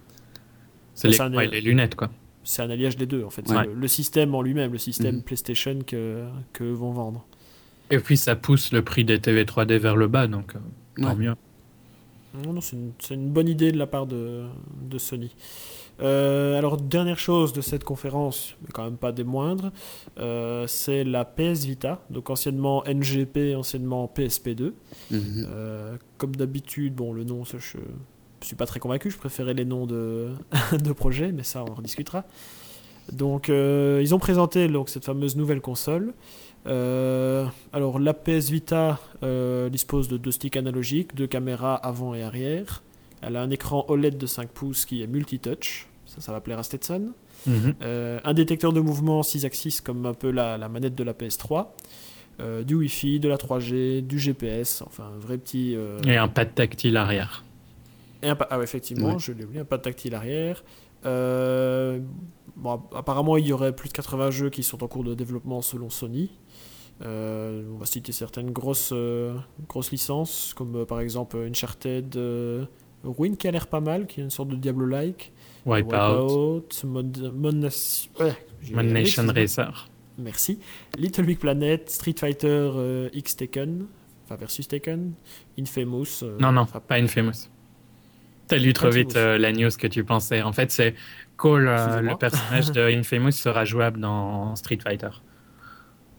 C'est l'écran un... et les lunettes, quoi. C'est un alliage des deux, en fait. Ouais. C'est le, le système en lui-même, le système mmh. PlayStation que, que vont vendre. Et puis, ça pousse le prix des T V trois D vers le bas, donc euh, tant ouais. mieux. Non, non, c'est une, c'est une bonne idée de la part de, de Sony. Euh, alors, dernière chose de cette conférence, mais quand même pas des moindres, euh, c'est la P S Vita, donc anciennement N G P, anciennement P S P deux. Mm-hmm. Euh, comme d'habitude, bon, le nom, ça, je ne suis pas très convaincu, je préférais les noms de, de projets, mais ça, on en rediscutera. Donc, euh, ils ont présenté donc, cette fameuse nouvelle console. Euh, alors, la P S Vita euh, dispose de deux sticks analogiques, deux caméras avant et arrière. Elle a un écran O L E D de cinq pouces qui est multitouch. Ça, ça va plaire à Stetson. Mm-hmm. Euh, un détecteur de mouvement six axis comme un peu la, la manette de la P S trois. Euh, du Wi-Fi, de la trois G, du G P S. Enfin, un vrai petit... Euh... Et un pad tactile arrière. Et un pa- ah ouais, effectivement, ouais. je l'ai oublié, un pad tactile arrière. Euh... Bon, apparemment, il y aurait plus de quatre-vingts jeux qui sont en cours de développement selon Sony. Euh, on va citer certaines grosses, euh, grosses licences, comme euh, par exemple Uncharted... Euh... Ruin qui a l'air pas mal, qui est une sorte de Diablo-like. Wipeout. Wipeout Mon, Mon, ouais, Mon Nation Racer. Merci. Little Big Planet, Street Fighter euh, X Tekken, enfin versus Tekken, Infamous. Euh, non, non, pas Infamous. T'as lu trop vite euh, la news que tu pensais. En fait, c'est Cole, euh, le personnage de Infamous, sera jouable dans Street Fighter.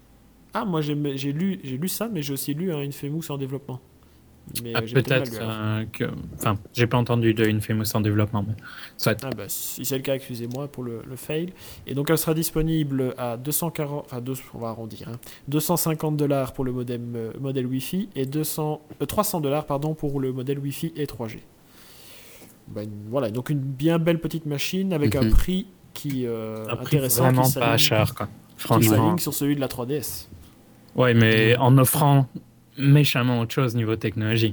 Ah, moi j'ai, j'ai, lu, j'ai lu ça, mais j'ai aussi lu un Infamous en développement. Mais Ah, j'ai peut-être mal lu, euh, que. Enfin, j'ai pas entendu de Infamous en développement, mais. Soit. Ah bah, si c'est le cas, excusez-moi pour le, le fail. Et donc elle sera disponible à deux cent quarante, enfin deux, on va arrondir, hein, deux cent cinquante dollars pour le modem, euh, modèle Wi-Fi et deux cents, euh, trois cents dollars pardon, pour le modèle Wi-Fi et trois G. Ben, voilà, donc une bien belle petite machine avec mm-hmm. un prix qui euh, un prix intéressant, vraiment qui pas cher, quoi. Franchement. Qui s'aligne sur celui de la trois D S. Ouais, mais en offrant méchamment autre chose niveau technologie.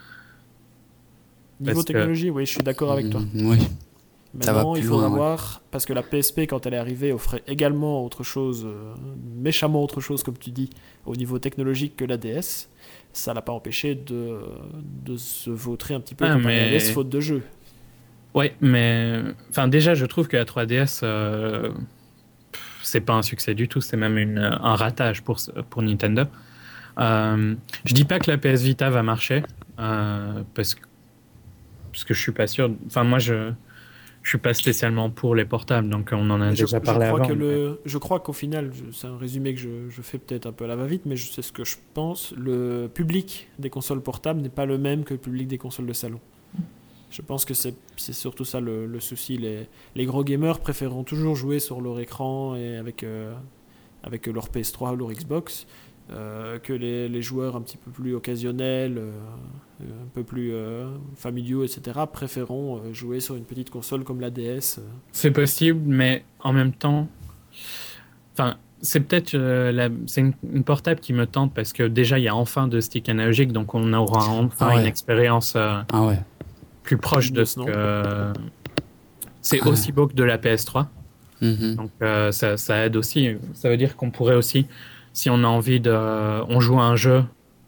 Niveau parce technologie, que... oui, je suis d'accord avec toi. Mmh, oui. Maintenant, il faudra voir, ouais. parce que la P S P, quand elle est arrivée, offrait également autre chose, euh, méchamment autre chose, comme tu dis, au niveau technologique que la D S. Ça l'a pas empêché de, de se vautrer un petit peu ah, mais... la D S, faute de jeu. Ouais, mais enfin, déjà, je trouve que la trois D S, euh... c'est pas un succès du tout, c'est même une, un ratage pour, pour Nintendo. Euh, je dis pas que la P S Vita va marcher, euh, parce que parce que je suis pas sûr. Enfin, moi, je je suis pas spécialement pour les portables, donc on en a je, déjà je parlé crois avant. Que mais... le, je crois qu'au final, je, c'est un résumé que je, je fais peut-être un peu à la va-vite, mais je sais ce que je pense. Le public des consoles portables n'est pas le même que le public des consoles de salon. Je pense que c'est, c'est surtout ça le, le souci. Les, les gros gamers préféreront toujours jouer sur leur écran et avec, euh, avec leur P S trois ou leur Xbox. Euh, que les, les joueurs un petit peu plus occasionnels, euh, un peu plus euh, familiaux, et cetera, préféreront euh, jouer sur une petite console comme la D S. Euh. C'est possible, mais en même temps, enfin, c'est peut-être euh, la... c'est une, une portable qui me tente parce que déjà il y a enfin deux sticks analogiques, donc on aura enfin ah ouais. une expérience euh, ah ouais. plus proche de ce que c'est ah aussi ouais. beau que de la P S trois. Mm-hmm. Donc euh, ça, ça aide aussi. Ça veut dire qu'on pourrait aussi, si on a envie de, on joue à un jeu,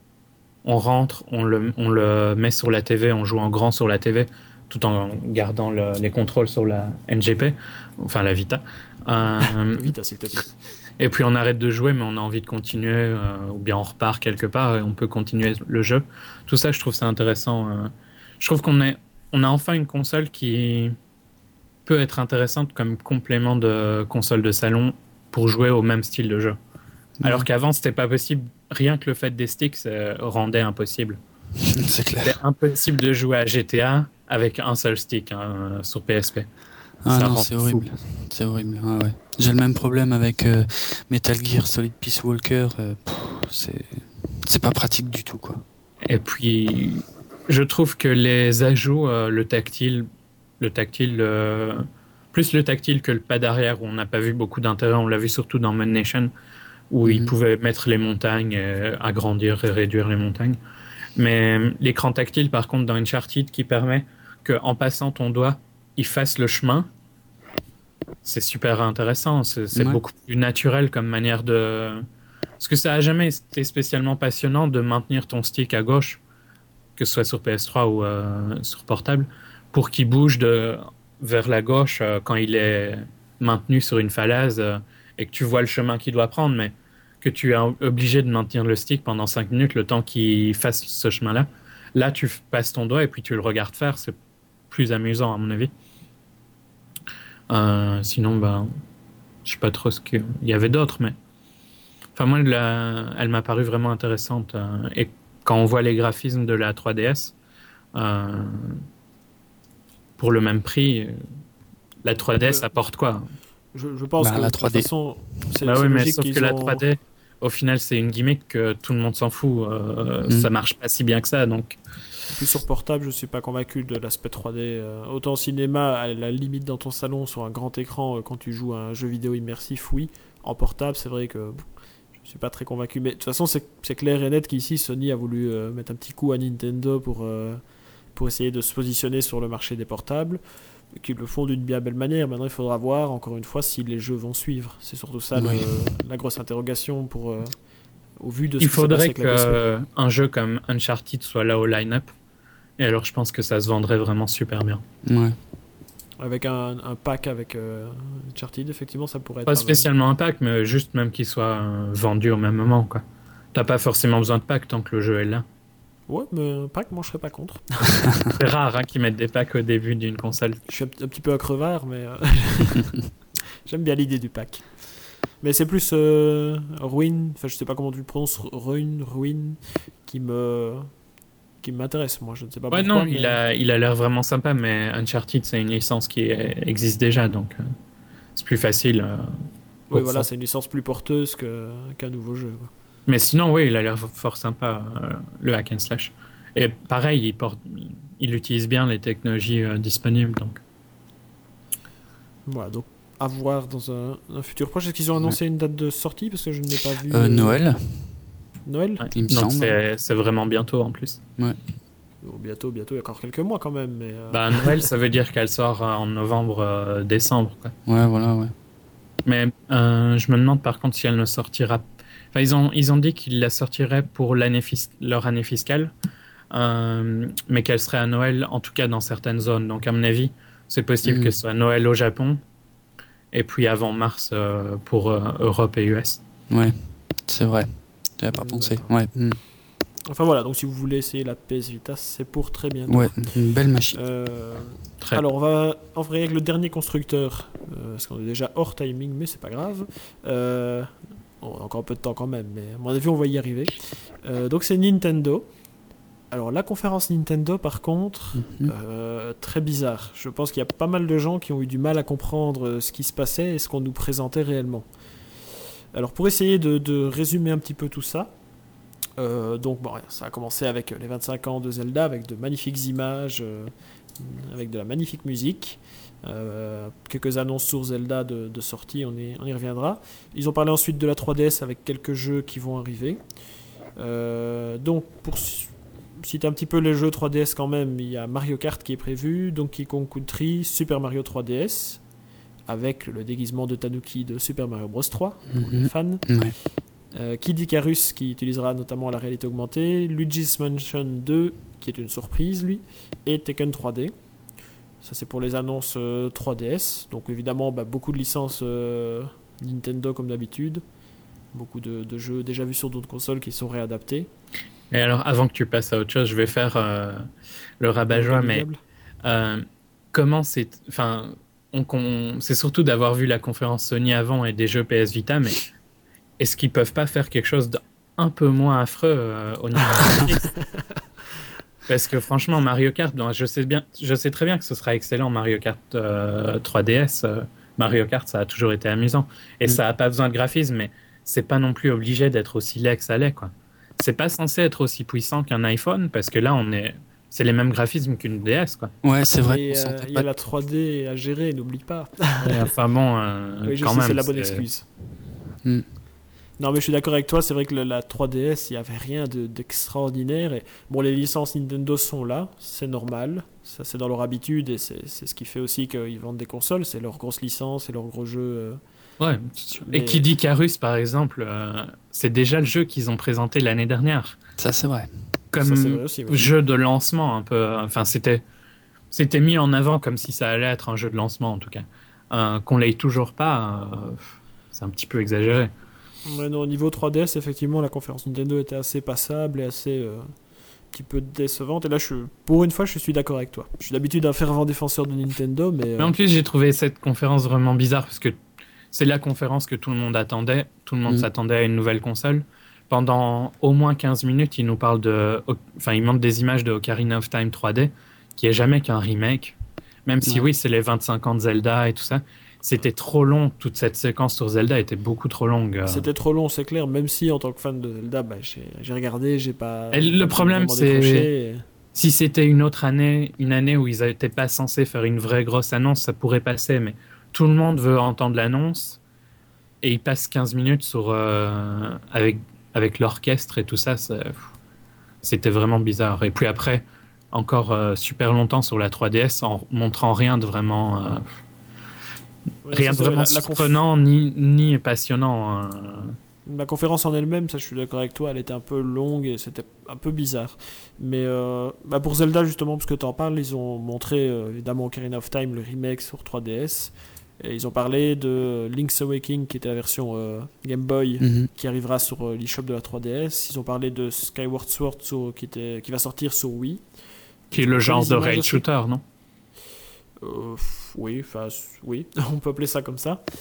on rentre, on le, on le met sur la T V, on joue en grand sur la T V, tout en gardant le, les contrôles sur la N G P, enfin la Vita. Euh, Vita, s'il te plaît. Et puis on arrête de jouer, mais on a envie de continuer, euh, ou bien on repart quelque part et on peut continuer le jeu. Tout ça, je trouve ça intéressant. Euh, je trouve qu'on est, on a enfin une console qui peut être intéressante comme complément de console de salon pour jouer au même style de jeu. Alors qu'avant, c'était pas possible. Rien que le fait des sticks euh, rendait impossible. C'est clair. C'était impossible de jouer à G T A avec un seul stick hein, sur P S P. Ah Ça non, c'est horrible. C'est horrible. Ah ouais. J'ai le même problème avec euh, Metal Gear Solid Peace Walker. Euh, pff, c'est... c'est pas pratique du tout, quoi. Et puis, je trouve que les ajouts, euh, le tactile, le tactile, euh, plus le tactile que le pad arrière, où on n'a pas vu beaucoup d'intérêt. On l'a vu surtout dans Mad Nation, où mm-hmm. ils pouvaient mettre les montagnes, et agrandir et réduire les montagnes. Mais l'écran tactile, par contre, dans Uncharted, qui permet qu'en passant ton doigt, il fasse le chemin, c'est super intéressant. C'est, c'est ouais. beaucoup plus naturel comme manière de... Parce que ça n'a jamais été spécialement passionnant de maintenir ton stick à gauche, que ce soit sur P S trois ou euh, sur portable, pour qu'il bouge de... vers la gauche euh, quand il est maintenu sur une falaise euh, et que tu vois le chemin qu'il doit prendre, mais que tu es obligé de maintenir le stick pendant cinq minutes, le temps qu'il fasse ce chemin-là. Là, tu passes ton doigt et puis tu le regardes faire. C'est plus amusant, à mon avis. Euh, sinon, ben, je sais pas trop ce qu'il y avait d'autre, mais... Enfin, moi, la... elle m'a paru vraiment intéressante. Euh, et quand on voit les graphismes de la trois D S, euh, pour le même prix, la trois D S euh... apporte quoi ? Je, je pense bah, que la trois D. De toute façon, c'est, bah c'est oui, mais logique sauf qu'ils que ont... la trois D, au final, c'est une gimmick que tout le monde s'en fout. Euh, mm. Ça marche pas si bien que ça, donc... Plus sur portable, je suis pas convaincu de l'aspect trois D. Euh, autant cinéma, à la limite dans ton salon, sur un grand écran, euh, quand tu joues à un jeu vidéo immersif, oui. En portable, c'est vrai que bon, je suis pas très convaincu. Mais de toute façon, c'est, c'est clair et net qu'ici, Sony a voulu euh, mettre un petit coup à Nintendo pour, euh, pour essayer de se positionner sur le marché des portables. Qu'ils le font d'une bien belle manière. Maintenant, il faudra voir, encore une fois, si les jeux vont suivre. C'est surtout ça oui. le, la grosse interrogation pour, euh, au vu de ce il qui se passe avec la P S P. Il faudrait qu'un jeu comme Uncharted soit là au line-up. Et alors, je pense que ça se vendrait vraiment super bien. Ouais. Avec un, un pack avec euh, Uncharted, effectivement, ça pourrait être... Pas spécialement même. un pack, mais juste même qu'il soit euh, vendu au même moment, quoi. T'as pas forcément besoin de pack tant que le jeu est là. Ouais, mais un pack, moi, je serais pas contre. C'est rare hein, qu'ils mettent des packs au début d'une console. Je suis un, un petit peu un crevard, mais euh, j'aime bien l'idée du pack. Mais c'est plus euh, Ruin, enfin je sais pas comment tu le prononces, Ruin, Ruin, qui me qui m'intéresse. Moi, je ne sais pas ouais, pourquoi. non, mais... il a il a l'air vraiment sympa, mais Uncharted c'est une licence qui est- existe déjà, donc euh, c'est plus facile. euh, Oui, pour voilà, ça. c'est une licence plus porteuse que, qu'un nouveau jeu. Quoi. Mais sinon, oui, il a l'air fort sympa, euh, le hack and slash. Et pareil, il, porte, il utilise bien les technologies euh, disponibles. Donc. Voilà, donc à voir dans un, un futur proche. Est-ce qu'ils ont annoncé une date de sortie? Parce que je ne l'ai pas vu. Euh, euh, Noël, Noël Ouais. il me Donc semble. c'est, c'est vraiment bientôt en plus. Ouais. Oh, bientôt, bientôt, il y a encore quelques mois quand même. Mais, euh, Bah, Noël, ça veut dire qu'elle sort euh, en novembre, euh, décembre. Quoi. Ouais, voilà, ouais. Mais euh, je me demande par contre si elle ne sortira. Enfin, ils ont, ils ont dit qu'ils la sortiraient pour l'année fis- leur année fiscale, euh, mais qu'elle serait à Noël, en tout cas dans certaines zones. Donc, à mon avis, c'est possible Mhm. que ce soit Noël au Japon, et puis avant mars euh, pour euh, Europe et U S. Ouais, c'est vrai. J'avais pas Mm, pensé. d'accord. Ouais. mm. Enfin voilà, donc si vous voulez essayer la P S Vita, c'est pour très bientôt. Ouais, une belle machine. Euh, Très alors on va en vrai avec le dernier constructeur, euh, parce qu'on est déjà hors timing, mais c'est pas grave. Euh, on a encore un peu de temps quand même, mais à mon avis on va y arriver. Euh, donc c'est Nintendo. Alors la conférence Nintendo par contre, Mhm. euh, très bizarre. Je pense qu'il y a pas mal de gens qui ont eu du mal à comprendre euh, ce qui se passait et ce qu'on nous présentait réellement. Alors pour essayer de, de résumer un petit peu tout ça, euh, donc bon, ça a commencé avec les vingt-cinq ans de Zelda, avec de magnifiques images, euh, avec de la magnifique musique, euh, quelques annonces sur Zelda de, de sortie, on y, on y reviendra. Ils ont parlé ensuite de la trois D S avec quelques jeux qui vont arriver. Euh, donc pour citer un petit peu les jeux trois D S quand même, il y a Mario Kart qui est prévu, Donkey Kong Country, Super Mario trois D S, avec le déguisement de Tanuki de Super Mario Bros trois, pour les Mhm. fans. Ouais. Euh, Kid Icarus qui utilisera notamment la réalité augmentée, Luigi's Mansion deux qui est une surprise lui, et Tekken trois D. Ça c'est pour les annonces euh, trois D S. Donc évidemment bah, beaucoup de licences euh, Nintendo comme d'habitude, beaucoup de, de jeux déjà vus sur d'autres consoles qui sont réadaptés. Et alors, avant que tu passes à autre chose, je vais faire euh, le rabat-joie, mais Diable. euh, comment c'est. Enfin, on, on- c'est surtout d'avoir vu la conférence Sony avant et des jeux P S Vita, mais est-ce qu'ils peuvent pas faire quelque chose d'un peu moins affreux euh, au niveau de la Parce que franchement, Mario Kart, bon, je sais bien, je sais très bien que ce sera excellent, Mario Kart euh, trois D S. euh, Mario Kart, ça a toujours été amusant. Et Mm. ça a pas besoin de graphisme, mais c'est pas non plus obligé d'être aussi laid que ça l'est, quoi. C'est pas censé être aussi puissant qu'un iPhone, parce que là, on est, c'est les mêmes graphismes qu'une D S, quoi. Ouais, c'est vrai. Et on euh, sentait il y pas a la trois D à gérer, n'oublie pas. Et enfin bon, euh, Oui, je quand sais, même. c'est la bonne c'est- excuse. Mm. Non, mais je suis d'accord avec toi, c'est vrai que le- la trois D S, il n'y avait rien de- d'extraordinaire. Et bon, les licences Nintendo sont là, c'est normal. Ça, c'est dans leur habitude et c'est c'est ce qui fait aussi qu'ils vendent des consoles. C'est leurs grosses licences et leurs gros jeux. euh. Ouais. Mais- Et qui dit Carus, par exemple, euh, c'est déjà le jeu qu'ils ont présenté l'année dernière. Ça, c'est vrai. Comme Ça, c'est vrai aussi, oui. jeu de lancement, un peu. Enfin, c'était, c'était mis en avant comme si ça allait être un jeu de lancement, en tout cas. Euh, qu'on l'ait toujours pas, euh, c'est un petit peu exagéré. Ouais, non, au niveau trois D S, effectivement, la conférence Nintendo était assez passable et assez euh, un petit peu décevante. Et là, je, suis- pour une fois, je suis d'accord avec toi. Je suis d'habitude un fervent défenseur de Nintendo, mais, euh, Mais en plus, j'ai trouvé cette conférence vraiment bizarre parce que c'est la conférence que tout le monde attendait. Tout le monde Mm. s'attendait à une nouvelle console. Pendant au moins quinze minutes, il nous parle de. Enfin, il montre des images de Ocarina of Time trois D, qui est jamais qu'un remake. Même si, Ouais. oui, c'est les vingt-cinq ans de Zelda et tout ça. C'était trop long. Toute cette séquence sur Zelda était beaucoup trop longue. euh. c'était trop long, c'est clair. Même si, en tant que fan de Zelda, bah, j'ai j'ai regardé, j'ai pas. Et le pas problème, vraiment c'est- décroché, et- Si c'était une autre année, une année où ils n'étaient pas censés faire une vraie grosse annonce, ça pourrait passer, mais tout le monde veut entendre l'annonce et ils passent quinze minutes sur, euh, avec, avec l'orchestre et tout ça, ça- c'était vraiment bizarre. Et puis après, encore euh, super longtemps sur la trois D S en montrant rien de vraiment, euh, Ouais, rien ça, de c'est vrai, vraiment la- la conf- surprenant ni, ni passionnant. euh. La conférence en elle-même, ça je suis d'accord avec toi, elle était un peu longue et c'était un peu bizarre. Mais euh, bah pour Zelda justement, parce que tu en parles, ils ont montré euh, évidemment Ocarina of Time, le remake sur trois D S. Et ils ont parlé de Link's Awakening qui était la version euh, Game Boy Mhm. qui arrivera sur euh, l'eShop de la trois D S. Ils ont parlé de Skyward Sword sur- qui, était, qui va sortir sur Wii. Qui est Ils ont le montré genre des de images rail aussi. shooter, non? Euh, oui, enfin oui, on peut appeler ça comme ça.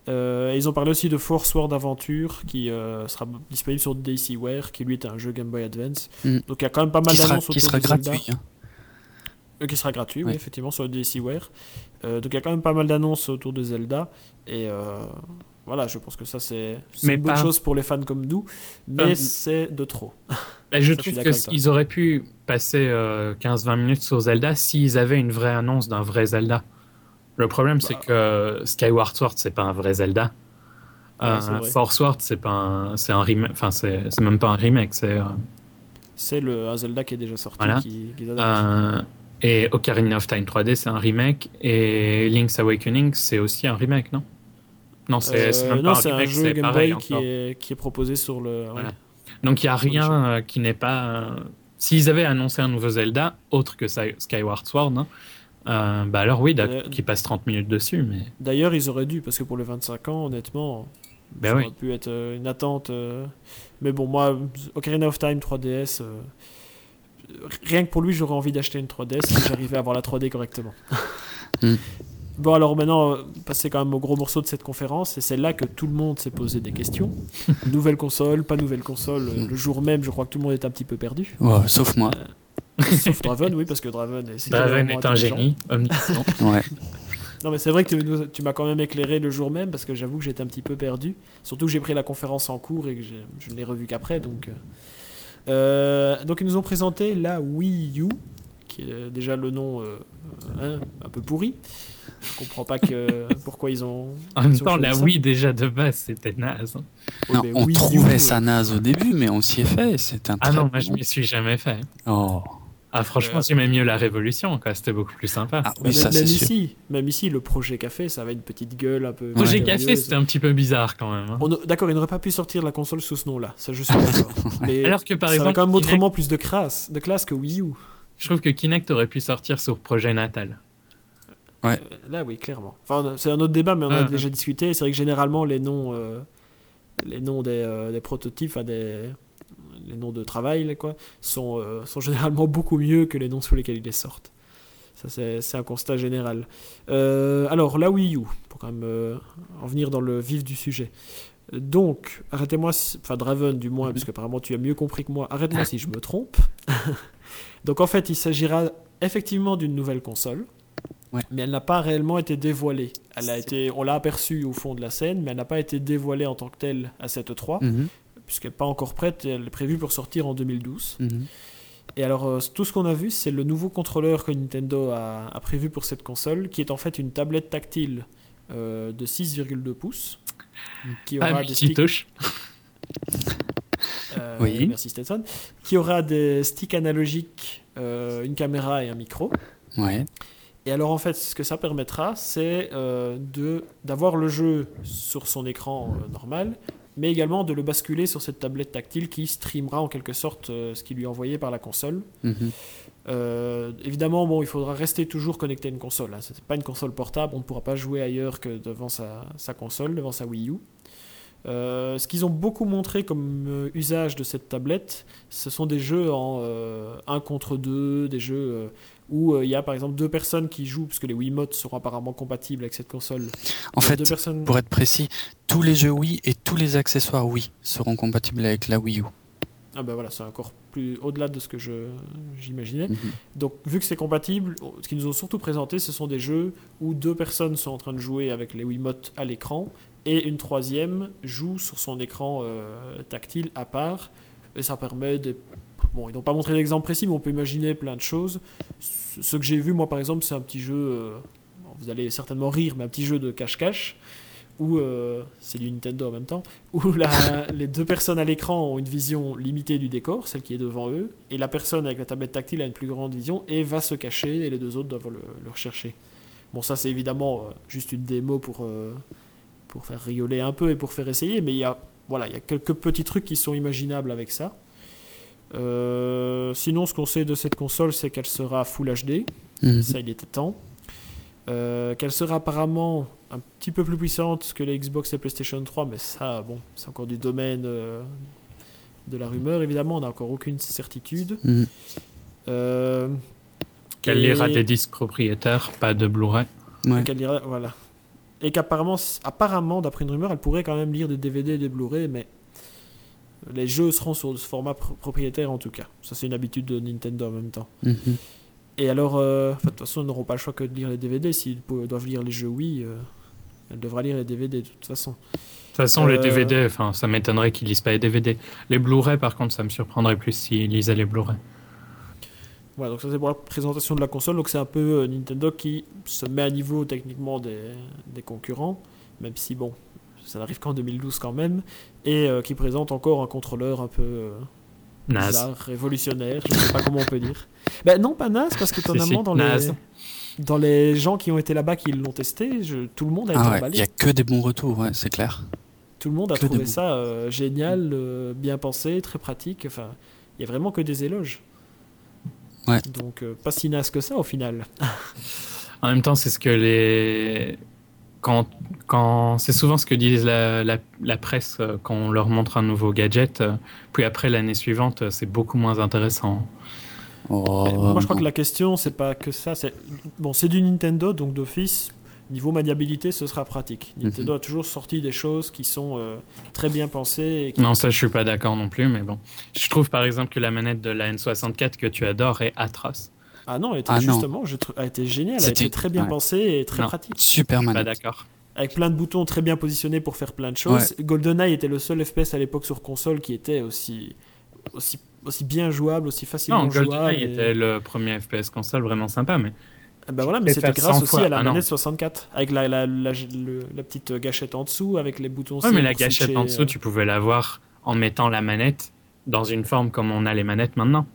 Euh, et ils ont parlé aussi de Force World Adventure qui euh, sera disponible sur DCware, qui lui est un jeu Game Boy Advance. Mm. Donc il y a quand même pas mal qui d'annonces sera, autour qui sera de Zelda. gratuit. Hein. Euh, qui sera gratuit, oui, oui, effectivement, sur le DCware. Euh, donc il y a quand même pas mal d'annonces autour de Zelda. Et euh, voilà, je pense que ça c'est, c'est une bonne pas... chose pour les fans comme nous, mais euh... c'est de trop. Mais je ça, trouve je qu'ils auraient pu passer euh, quinze vingt minutes sur Zelda s'ils avaient une vraie annonce d'un vrai Zelda. Le problème, bah, c'est que Skyward Sword, c'est pas un vrai Zelda. Ouais, euh, Force World, c'est pas un, c'est un remake. Enfin, c'est, c'est même pas un remake. C'est, euh... c'est le, un Zelda qui est déjà sorti. Voilà. Qui, qui euh, et Ocarina of Time trois D, c'est un remake. Et Link's Awakening, c'est aussi un remake, non? Non, c'est, euh, c'est même non, pas un c'est remake, un jeu c'est Game pareil Boy qui est, qui est proposé sur le. Voilà. Ouais. Donc il y a rien euh, qui n'est pas. Euh... S'ils avaient annoncé un nouveau Zelda autre que Skyward Sword, hein, Euh, bah alors oui, euh, qui passe trente minutes dessus. Mais... D'ailleurs, ils auraient dû, parce que pour les vingt-cinq ans, honnêtement, bah ça oui. aurait pu être euh, une attente. Euh... Mais bon, moi, Ocarina of Time trois D S, euh... rien que pour lui, j'aurais envie d'acheter une trois D S si j'arrivais à avoir la trois D correctement. mm. Bon, alors maintenant, euh, passer quand même au gros morceau de cette conférence, et c'est là que tout le monde s'est posé des questions. Nouvelle console, pas nouvelle console. Mm. Le jour même, je crois que tout le monde est un petit peu perdu. Ouais, sauf moi. Euh... Sauf Draven, oui, parce que Draven est, Draven est un génie omniscient. Ouais. Non, mais c'est vrai que tu, tu m'as quand même éclairé le jour même, parce que j'avoue que j'étais un petit peu perdu. Surtout que j'ai pris la conférence en cours et que j'ai, je ne l'ai revue qu'après. Donc, euh, donc, ils nous ont présenté la Wii U, qui est déjà le nom euh, hein, un peu pourri. Je comprends pas que, pourquoi ils ont. En même temps, la ça. Wii, déjà de base, c'était naze. Non, oui, on Wii trouvait U, ça naze au début, mais on s'y est fait. C'est un ah non, bon... moi je m'y suis jamais fait. Oh. Ah, franchement, euh, j'aimais mieux la Révolution, quoi. C'était beaucoup plus sympa. Ah, oui, ça, même, c'est même, sûr. Ici, même ici, le projet Café, ça avait une petite gueule un peu. Projet Café, c'était un petit peu bizarre quand même. Hein. On, d'accord, il n'aurait pas pu sortir la console sous ce nom-là. Ça, je suis d'accord. Mais alors que par ça exemple. avait quand même Kinect... autrement plus de classe, de classe que Wii U. Je trouve que Kinect aurait pu sortir sur Projet Natal. Ouais. Euh, là, oui, clairement. Enfin, c'est un autre débat, mais on a ah, déjà discuté. C'est vrai que généralement, les noms, euh, les noms des, euh, des prototypes, enfin, des, les noms de travail, quoi, sont, euh, sont généralement beaucoup mieux que les noms sous lesquels ils les sortent. Ça, c'est, c'est un constat général. Euh, alors, la Wii U, pour quand même euh, en venir dans le vif du sujet. Donc, arrêtez-moi, si, enfin Draven du moins, mm-hmm. parce qu'apparemment tu as mieux compris que moi, arrête-moi si je me trompe. Donc en fait, il s'agira effectivement d'une nouvelle console. Ouais. Mais elle n'a pas réellement été dévoilée. Elle a été, on l'a aperçue au fond de la scène, mais elle n'a pas été dévoilée en tant que telle à cette E trois, mm-hmm. puisqu'elle n'est pas encore prête, elle est prévue pour sortir en deux mille douze. Mm-hmm. Et alors, euh, tout ce qu'on a vu, c'est le nouveau contrôleur que Nintendo a, a prévu pour cette console, qui est en fait une tablette tactile euh, de six virgule deux pouces, qui aura ah, des sticks... touche. euh, oui. Merci Stetson. Qui aura des sticks analogiques, euh, une caméra et un micro. Ouais. Et alors en fait, ce que ça permettra, c'est euh, de, d'avoir le jeu sur son écran euh, normal, mais également de le basculer sur cette tablette tactile qui streamera en quelque sorte euh, ce qui lui est envoyé par la console. Mm-hmm. Euh, évidemment, bon, il faudra rester toujours connecté à une console. Hein. Ce n'est pas une console portable, on ne pourra pas jouer ailleurs que devant sa, sa console, devant sa Wii U. Euh, ce qu'ils ont beaucoup montré comme euh, usage de cette tablette, ce sont des jeux en euh, un contre deux, des jeux euh, où il euh, y a par exemple deux personnes qui jouent, puisque les Wiimotes seront apparemment compatibles avec cette console. En fait, deux personnes... pour être précis, tous les jeux Wii et tous les accessoires Wii seront compatibles avec la Wii U. Ah ben voilà, c'est encore plus au-delà de ce que je, j'imaginais. Mm-hmm. Donc, vu que c'est compatible, ce qu'ils nous ont surtout présenté, ce sont des jeux où deux personnes sont en train de jouer avec les Wiimotes à l'écran et une troisième joue sur son écran euh, tactile à part. Et ça permet de... Bon, ils n'ont pas montré d'exemple précis, mais on peut imaginer plein de choses. Ce que j'ai vu, moi, par exemple, c'est un petit jeu... Euh, vous allez certainement rire, mais un petit jeu de cache-cache où euh, c'est du Nintendo en même temps, où la, les deux personnes à l'écran ont une vision limitée du décor, celle qui est devant eux, et la personne avec la tablette tactile a une plus grande vision et va se cacher, et les deux autres doivent le, le rechercher. Bon, ça c'est évidemment euh, juste une démo pour, euh, pour faire rigoler un peu et pour faire essayer, mais il y a, voilà, il y a quelques petits trucs qui sont imaginables avec ça. Euh, sinon, ce qu'on sait de cette console, c'est qu'elle sera Full H D, mmh. Ça il était temps. Euh, qu'elle sera apparemment un petit peu plus puissante que les Xbox et PlayStation trois, mais ça, bon, c'est encore du domaine euh, de la rumeur, évidemment, on n'a encore aucune certitude. Mmh. Euh, qu'elle et... lira des disques propriétaires, pas de Blu-ray. Ouais. Qu'elle lira, voilà. et qu'apparemment, apparemment, d'après une rumeur, elle pourrait quand même lire des D V D et des Blu-ray, mais les jeux seront sur ce format pr- propriétaire en tout cas. Ça, c'est une habitude de Nintendo en même temps. Mm-hmm. Et alors, euh, de toute façon, ils n'auront pas le choix que de lire les D V D. S'ils po- doivent lire les jeux Wii, euh, elle devra lire les D V D de toute façon. De toute façon, Euh, les D V D, enfin, ça m'étonnerait qu'ils lisent pas les D V D. Les Blu-ray, par contre, ça me surprendrait plus s'ils lisaient les Blu-ray. Voilà, donc ça c'est pour la présentation de la console. Donc c'est un peu euh, Nintendo qui se met à niveau techniquement des, des concurrents, même si bon, ça n'arrive qu'en deux mille douze quand même, et euh, qui présente encore un contrôleur un peu euh, Naze. bizarre, révolutionnaire, je ne sais pas comment on peut dire. Ben non, pas naze, parce que Si, étonnamment si, dans naze. les dans les gens qui ont été là-bas qui l'ont testé, je- tout le monde a été Ah ouais, il emballé. y a que des bons retours, ouais, c'est clair. Tout le monde a que de trouvé bon. ça euh, génial, euh, bien pensé, très pratique. Enfin, il y a vraiment que des éloges. Ouais. Donc euh, pas si naze que ça au final. En même temps, c'est ce que les. Quand, quand... C'est souvent ce que disent la, la, la presse euh, quand on leur montre un nouveau gadget. euh, Puis après, l'année suivante, euh, c'est beaucoup moins intéressant. Oh, Mais moi, je crois que la question, c'est pas que ça. C'est bon, c'est du Nintendo, donc d'office, niveau maniabilité, ce sera pratique. Nintendo Mhm. a toujours sorti des choses qui sont euh, très bien pensées. Et qui... Non, ça, je suis pas d'accord non plus, mais bon. Je trouve par exemple que la manette de la N soixante-quatre que tu adores est atroce. Ah non, elle était Ah non. justement, je trou- a été géniale, elle a C'était- été très bien ouais. pensée et très Non. pratique. super Pas manette. d'accord. Avec plein de boutons très bien positionnés pour faire plein de choses. GoldenEye était le seul F P S à l'époque sur console qui était aussi, aussi, aussi bien jouable, aussi facilement Non, jouable. GoldenEye et- était le premier F P S console vraiment sympa, mais Ah ben voilà, mais Et c'était faire grâce cent aussi fois. à la Ah non. manette soixante-quatre, avec la, la, la, le- la petite gâchette en dessous, avec les boutons. ouais, aussi mais la pour gâchette switcher, en dessous, euh, tu pouvais l'avoir en mettant la manette dans une forme comme on a les manettes maintenant.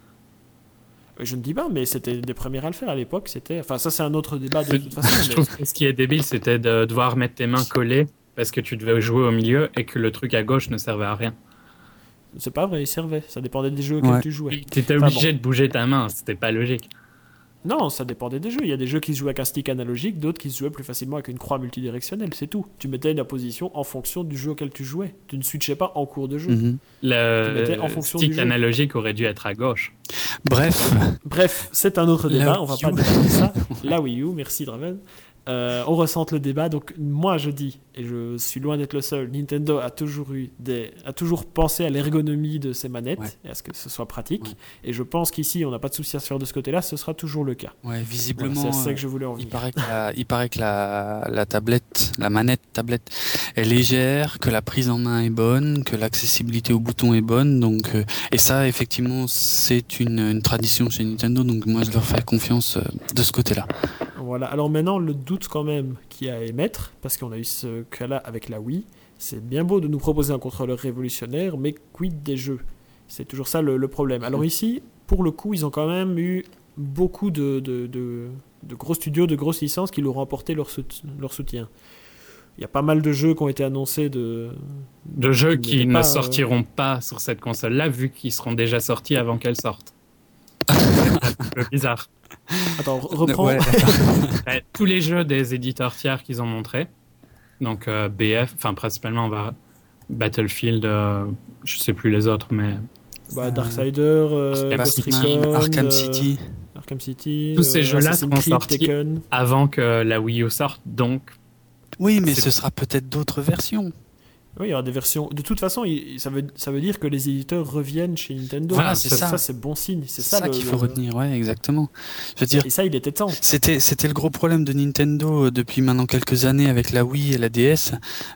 Je ne dis pas, mais c'était des premiers à le faire à l'époque. C'était, enfin, ça c'est un autre débat de Je, toute façon. je mais- trouve que ce qui est débile, c'était de devoir mettre tes mains collées parce que tu devais jouer au milieu et que le truc à gauche ne servait à rien. C'est pas vrai, il servait. Ça dépendait des jeux auxquels Ouais. tu jouais. Tu étais Enfin, obligé de bouger ta main, c'était pas logique. Non, ça dépendait des jeux. Il y a des jeux qui se jouaient avec un stick analogique, d'autres qui se jouaient plus facilement avec une croix multidirectionnelle. C'est tout. Tu mettais la position en fonction du jeu auquel tu jouais. Tu ne switchais pas en cours de jeu. Mhm. Le Tu mettais en fonction stick du jeu. analogique aurait dû être à gauche. Bref, Bref, c'est un autre La débat, on va Wii pas U. débattre ça. La Wii U, merci Draven. Euh, on ressente le débat, donc moi je dis, et je suis loin d'être le seul, Nintendo a toujours eu des, a toujours pensé à l'ergonomie de ses manettes Ouais. et à ce que ce soit pratique. Ouais. Et je pense qu'ici, on n'a pas de souci à se faire de ce côté-là, ce sera toujours le cas. ouais, Voilà, visiblement, c'est à ça euh, que je voulais en il venir. paraît que, la, il paraît que la, la tablette, la manette tablette est légère, que la prise en main est bonne, que l'accessibilité au bouton est bonne. Donc, euh, et ça, effectivement, c'est une, une tradition chez Nintendo. Donc moi, je leur fais confiance euh, de ce côté-là. Voilà. Alors maintenant, le doute quand même qu'il y a à émettre, parce qu'on a eu ce cas-là avec la Wii, c'est bien beau de nous proposer un contrôleur révolutionnaire, mais quid des jeux? C'est toujours ça le, le problème. Alors ici, pour le coup, ils ont quand même eu beaucoup de, de, de, de gros studios, de grosses licences qui leur ont apporté leur, sout- leur soutien. Il y a pas mal de jeux qui ont été annoncés de... De jeux Qui qui n'étaient ne pas, euh, sortiront pas sur cette console-là, vu qu'ils seront déjà sortis avant qu'elle sorte. C'est un peu bizarre. Attends, re- reprends. Ouais. Ouais, tous les jeux des éditeurs tiers qu'ils ont montrés, donc euh, B F, enfin principalement on va Battlefield, euh, je sais plus les autres, mais Bah, Darksider, euh, Arkham Ghost City, Recon, Arkham euh, City. Arkham City, Tous ces euh, jeux-là Assassin's seront Creed, sortis. Tekken. avant que la Wii U sorte, donc Oui, mais C'est- ce sera peut-être d'autres versions. Oui, il y aura des versions. De toute façon, il- ça veut, ça veut dire que les éditeurs reviennent chez Nintendo. Voilà, c'est ça. Ça, c'est bon signe. C'est C'est ça, ça, le- qu'il faut le- retenir, ouais, exactement. Je veux dire, Et ça, il était temps. C'était, c'était le gros problème de Nintendo euh, depuis maintenant quelques années avec la Wii et la D S.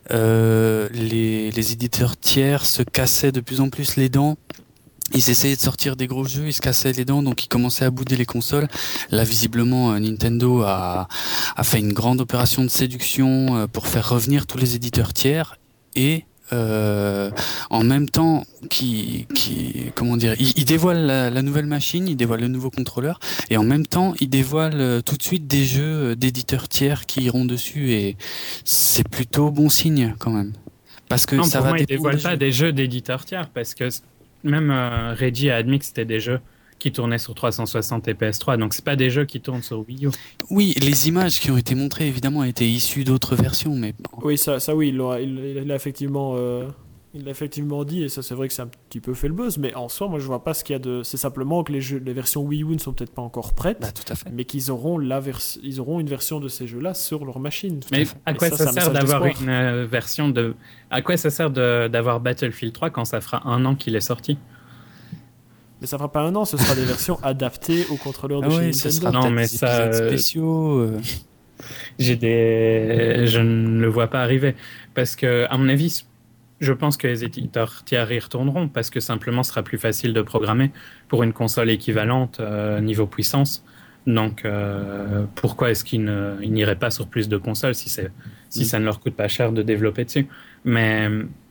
Euh, les, les éditeurs tiers se cassaient de plus en plus les dents. Ils essayaient de sortir des gros jeux, ils se cassaient les dents, donc ils commençaient à bouder les consoles. Là, visiblement, euh, Nintendo a, a fait une grande opération de séduction euh, pour faire revenir tous les éditeurs tiers et euh, en même temps, qui, qui, comment dire, il, il dévoile la, la nouvelle machine, il dévoile le nouveau contrôleur, et en même temps, il dévoile euh, tout de suite des jeux euh, d'éditeurs tiers qui iront dessus, et c'est plutôt bon signe quand même, parce que non, ça pour va moi ils dépendre dévoilent des pas jeux. des jeux d'éditeurs tiers, parce que même euh, Reggie a admis que c'était des jeux qui tournaient sur trois cent soixante et P S trois, donc c'est pas des jeux qui tournent sur Wii U. Oui, les images qui ont été montrées évidemment étaient issues d'autres versions, mais bon. Oui, ça, ça oui, il l'a, il, il l'a effectivement euh, Il l'a effectivement dit, et ça c'est vrai que c'est un petit peu fait le buzz, mais en soi, moi je vois pas ce qu'il y a de. C'est simplement que les, jeux, les versions Wii U ne sont peut-être pas encore prêtes, bah, tout à fait. mais qu'ils auront, la vers... ils auront une version de ces jeux-là sur leur machine. Mais à quoi ça, ça sert d'avoir une euh, version de. À quoi ça sert de, d'avoir Battlefield trois quand ça fera un an qu'il est sorti? Mais ça fera pas un an, ce sera des versions adaptées au contrôleur de ah chez oui, Nintendo. Sera non, mais des ça. spéciaux. Euh... J'ai des. Je ne le vois pas arriver. Parce que, à mon avis, je pense que les éditeurs tiers y retourneront parce que simplement ce sera plus facile de programmer pour une console équivalente euh, niveau puissance. Donc, euh, pourquoi est-ce qu'ils ne, ils n'iraient pas sur plus de consoles si, c'est, si mmh. ça ne leur coûte pas cher de développer dessus? Mais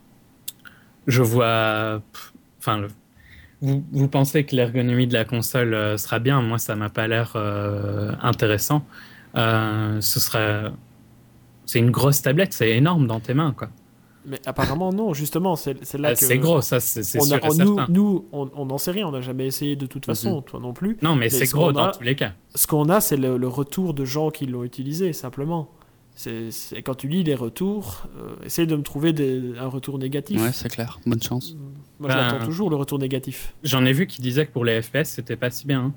je vois. Enfin, le, vous, vous pensez que l'ergonomie de la console euh, sera bien? Moi, ça m'a pas l'air euh, intéressant. Euh, ce sera. C'est une grosse tablette, c'est énorme dans tes mains, quoi. Mais apparemment non, justement, c'est, c'est là ah, que... C'est gros, ça, c'est, c'est on sûr a, et nous, certain. Nous, on n'en sait rien, on n'a jamais essayé de toute façon, mm-hmm. toi non plus. Non, mais, mais c'est gros dans a, tous les cas. Ce qu'on a, c'est le, le retour de gens qui l'ont utilisé, simplement. C'est, c'est, quand tu lis les retours, euh, essaye de me trouver des, un retour négatif. Ouais, c'est clair, bonne chance. Moi, ben, j'attends toujours le retour négatif. J'en ai vu qui disaient que pour les F P S, c'était pas si bien. Hein.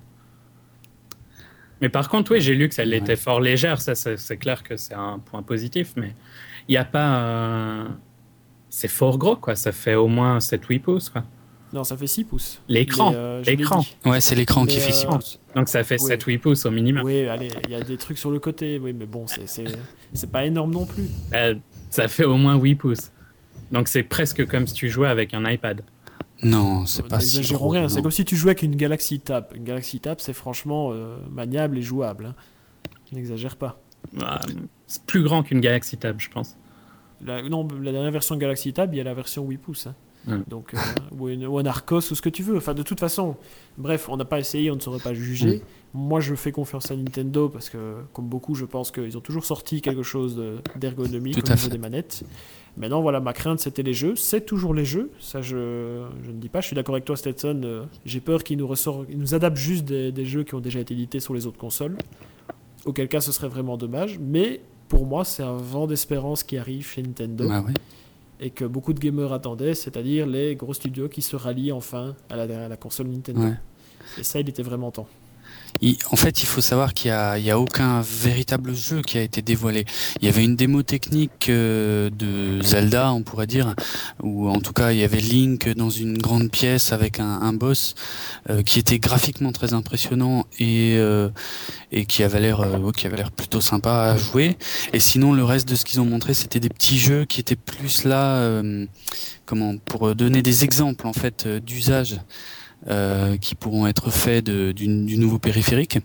Mais par contre, oui, j'ai lu que ça l'était ouais. fort légère, ça, c'est, c'est clair que c'est un point positif, mais il n'y a pas... Euh... C'est fort gros, quoi. Ça fait au moins sept huit pouces, quoi. Non, ça fait six pouces. L'écran, mais, euh, l'écran. Ouais, c'est l'écran mais qui euh... fait six pouces. Donc ça fait oui. sept huit pouces au minimum. Oui, allez, il y a des trucs sur le côté, oui, mais bon, c'est, c'est, c'est pas énorme non plus. Euh, ça fait au moins huit pouces. Donc c'est presque comme si tu jouais avec un iPad. Non, c'est euh, pas si gros. rien. Non. C'est comme si tu jouais avec une Galaxy Tab. Une Galaxy Tab, c'est franchement euh, maniable et jouable. Hein. N'exagère pas. Bah, c'est plus grand qu'une Galaxy Tab, je pense. La, non, la dernière version Galaxy Tab, il y a la version huit pouces. Hein. Mm. Donc, euh, ou, une, ou un Arcos, ou ce que tu veux. Enfin, de toute façon, bref, on n'a pas essayé, on ne saurait pas juger. Mm. Moi, je fais confiance à Nintendo parce que, comme beaucoup, je pense qu'ils ont toujours sorti quelque chose de, d'ergonomique au niveau des manettes. Maintenant, voilà, ma crainte, c'était les jeux. C'est toujours les jeux. Ça, je, je ne dis pas. Je suis d'accord avec toi, Stetson. Euh, j'ai peur qu'ils nous, ressort, ils nous adaptent juste des, des jeux qui ont déjà été édités sur les autres consoles. Auquel cas, ce serait vraiment dommage. Mais pour moi, c'est un vent d'espérance qui arrive chez Nintendo. Ah ouais. Et que beaucoup de gamers attendaient, c'est-à-dire les gros studios qui se rallient enfin à la, à la console Nintendo. Ouais. Et ça, il était vraiment temps. Il, en fait, il faut savoir qu'il n'y a, il y a aucun véritable jeu qui a été dévoilé. Il y avait une démo technique euh, de Zelda, on pourrait dire, ou en tout cas, il y avait Link dans une grande pièce avec un, un boss euh, qui était graphiquement très impressionnant et, euh, et qui avait l'air, euh, qui avait l'air plutôt sympa à jouer. Et sinon, le reste de ce qu'ils ont montré, c'était des petits jeux qui étaient plus là, euh, comment, pour donner des exemples en fait euh, d'usage. Euh, qui pourront être faits de, du, du nouveau périphérique.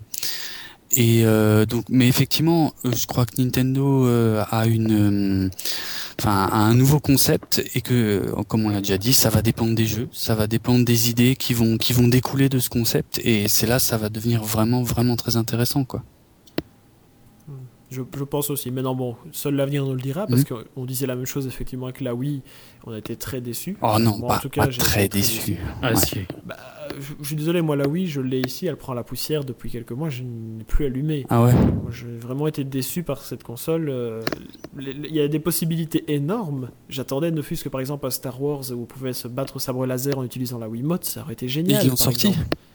Et euh, donc, mais effectivement, euh, je crois que Nintendo euh, a une, enfin, euh, a un nouveau concept et que, comme on l'a déjà dit, ça va dépendre des jeux, ça va dépendre des idées qui vont, qui vont découler de ce concept. Et c'est là, ça va devenir vraiment, vraiment très intéressant, quoi. Je, je pense aussi. Maintenant, bon, seul l'avenir nous le dira, parce mmh. qu'on disait la même chose effectivement avec la Wii. On a été très déçus. Oh non, moi, pas, en tout cas, pas très déçus. Déçu. Ah, ouais. si. Bah, je, je suis désolé, moi, la Wii, je l'ai ici, elle prend la poussière depuis quelques mois, je n'ai plus allumé. Ah ouais. Moi, j'ai vraiment été déçu par cette console. Euh, il y a des possibilités énormes. J'attendais, ne fût-ce que par exemple à Star Wars, où on pouvait se battre au sabre laser en utilisant la Wiimote, ça aurait été génial. Ils l'ont sorti.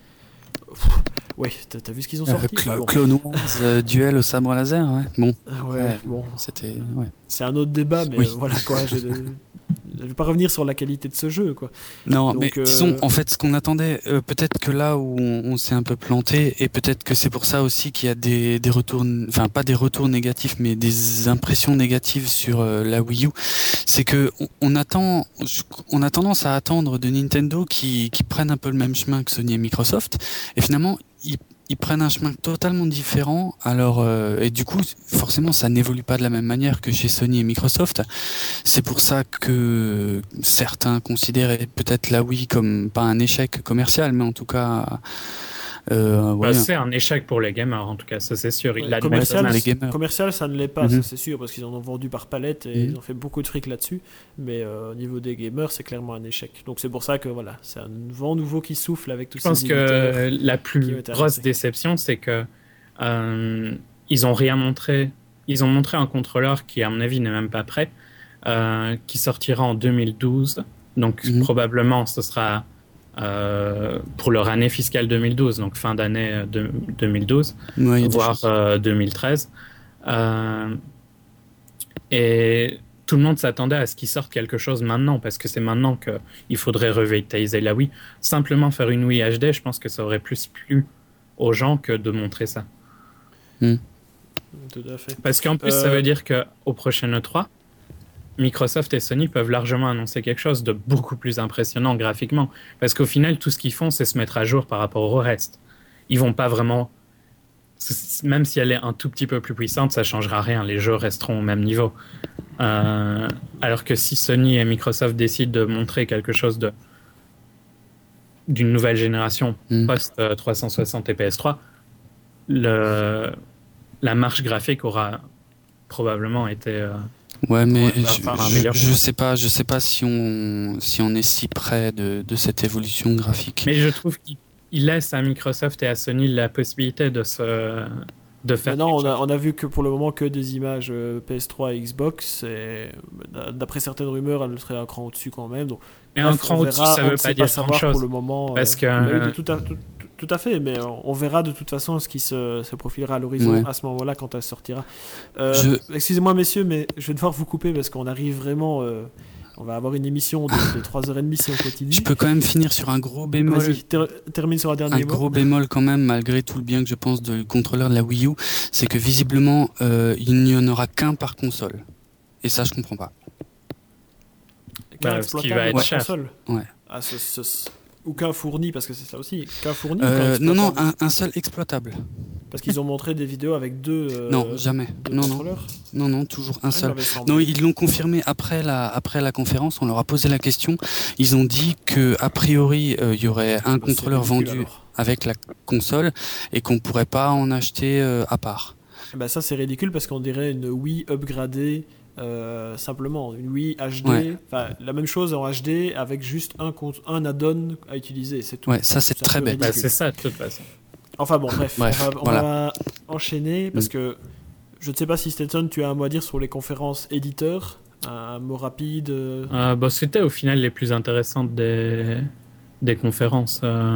Ouais, t'as, t'as vu ce qu'ils ont sorti? euh, Cl- bon. Clone Wars, euh, duel au sabre laser, ouais. Bon. Ah ouais, ouais, bon. C'était, ouais. C'est un autre débat, mais oui. euh, voilà quoi. Je ne vais pas revenir sur la qualité de ce jeu, quoi. Non, Donc, mais euh... disons, en fait, ce qu'on attendait, euh, peut-être que là où on, on s'est un peu planté, et peut-être que c'est pour ça aussi qu'il y a des, des retours, enfin pas des retours négatifs, mais des impressions négatives sur euh, la Wii U, c'est que on, on attend, on a tendance à attendre de Nintendo qui, qui prennent un peu le même chemin que Sony et Microsoft, et finalement ils ils prennent un chemin totalement différent. Alors euh, et du coup forcément ça n'évolue pas de la même manière que chez Sony et Microsoft. C'est pour ça que certains considèrent peut-être la Wii comme pas un échec commercial, mais en tout cas euh, bah, ouais. c'est un échec pour les gamers en tout cas, ça c'est sûr. Il ouais, commercial, les gamers. Commercial ça ne l'est pas, mm-hmm. ça c'est sûr, parce qu'ils en ont vendu par palette et mm-hmm. ils ont fait beaucoup de fric là-dessus, mais euh, au niveau des gamers c'est clairement un échec. Donc c'est pour ça que voilà, c'est un vent nouveau qui souffle avec tous ces éditeurs. Je pense que la plus grosse déception c'est que euh, ils ont rien montré, ils ont montré un contrôleur qui à mon avis n'est même pas prêt. euh, qui sortira en deux mille douze. Donc mmh. probablement ce sera euh, pour leur année fiscale deux mille douze, donc fin d'année de, deux mille douze, ouais, voire euh, deux mille treize. Euh, et tout le monde s'attendait à ce qu'ils sortent quelque chose maintenant, parce que c'est maintenant qu'il faudrait revitaliser la Wii. Simplement faire une Wii H D, je pense que ça aurait plus plu aux gens que de montrer ça. Mmh. Tout à fait. Parce qu'en plus, euh... ça veut dire qu'au prochain E trois, Microsoft et Sony peuvent largement annoncer quelque chose de beaucoup plus impressionnant graphiquement. Parce qu'au final, tout ce qu'ils font, c'est se mettre à jour par rapport au reste. Ils vont pas vraiment... Même si elle est un tout petit peu plus puissante, ça changera rien. Les jeux resteront au même niveau. Euh... Alors que si Sony et Microsoft décident de montrer quelque chose de... d'une nouvelle génération mmh. post-trois cent soixante et P S trois, le... la marche graphique aura probablement été... Euh... Ouais, mais je, je, je sais pas, je sais pas si on si on est si près de, de cette évolution graphique. Mais je trouve qu'il laisse à Microsoft et à Sony la possibilité de se de faire. Non, on a on a vu que pour le moment que des images P S trois et Xbox. Et d'après certaines rumeurs, elle serait un cran au-dessus quand même. Donc, mais un cran au-dessus, ça veut pas dire grand-chose pour le moment. Parce que euh, tout, à, tout, tout à fait, mais on verra de toute façon ce qui se, se profilera à l'horizon ouais. à ce moment-là quand elle sortira. Euh, je... Excusez-moi messieurs, mais je vais devoir vous couper parce qu'on arrive vraiment. Euh, on va avoir une émission de, de trois heures trente si on continue. Je peux quand même finir sur un gros bémol. Vas-y, ter- termine sur un dernier un mot. Un gros bémol quand même, malgré tout le bien que je pense du contrôleur de la Wii U, c'est que visiblement, euh, il n'y en aura qu'un par console. Et ça, je comprends pas. Qu'un bah, ce qui va être par console. Ouais. Ah, ce, ce, ce... Ou qu'un fourni, parce que c'est ça aussi. Qu'un fourni euh, Non, non, un, un seul exploitable. Parce qu'ils ont montré des vidéos avec deux. Euh, non, jamais. Deux non, non. non, non, toujours un ah, seul. Non, ils l'ont confirmé après la, après la conférence. On leur a posé la question. Ils ont dit que a priori, il euh, y aurait un bah, contrôleur ridicule, vendu alors. Avec la console et qu'on pourrait pas en acheter euh, à part. Bah ça, c'est ridicule parce qu'on dirait une Wii upgradée. Euh, simplement une Wii H D, ouais. La même chose en H D avec juste un, un add-on à utiliser, c'est tout. Ouais, ça c'est, c'est très bête. Bah, c'est ça de toute façon. Enfin bon, bref, bref on, va, on voilà. va enchaîner parce que je ne sais pas si Stetson, tu as un mot à dire sur les conférences éditeurs, un mot rapide. Euh, bah, c'était au final les plus intéressantes des, des conférences. Euh...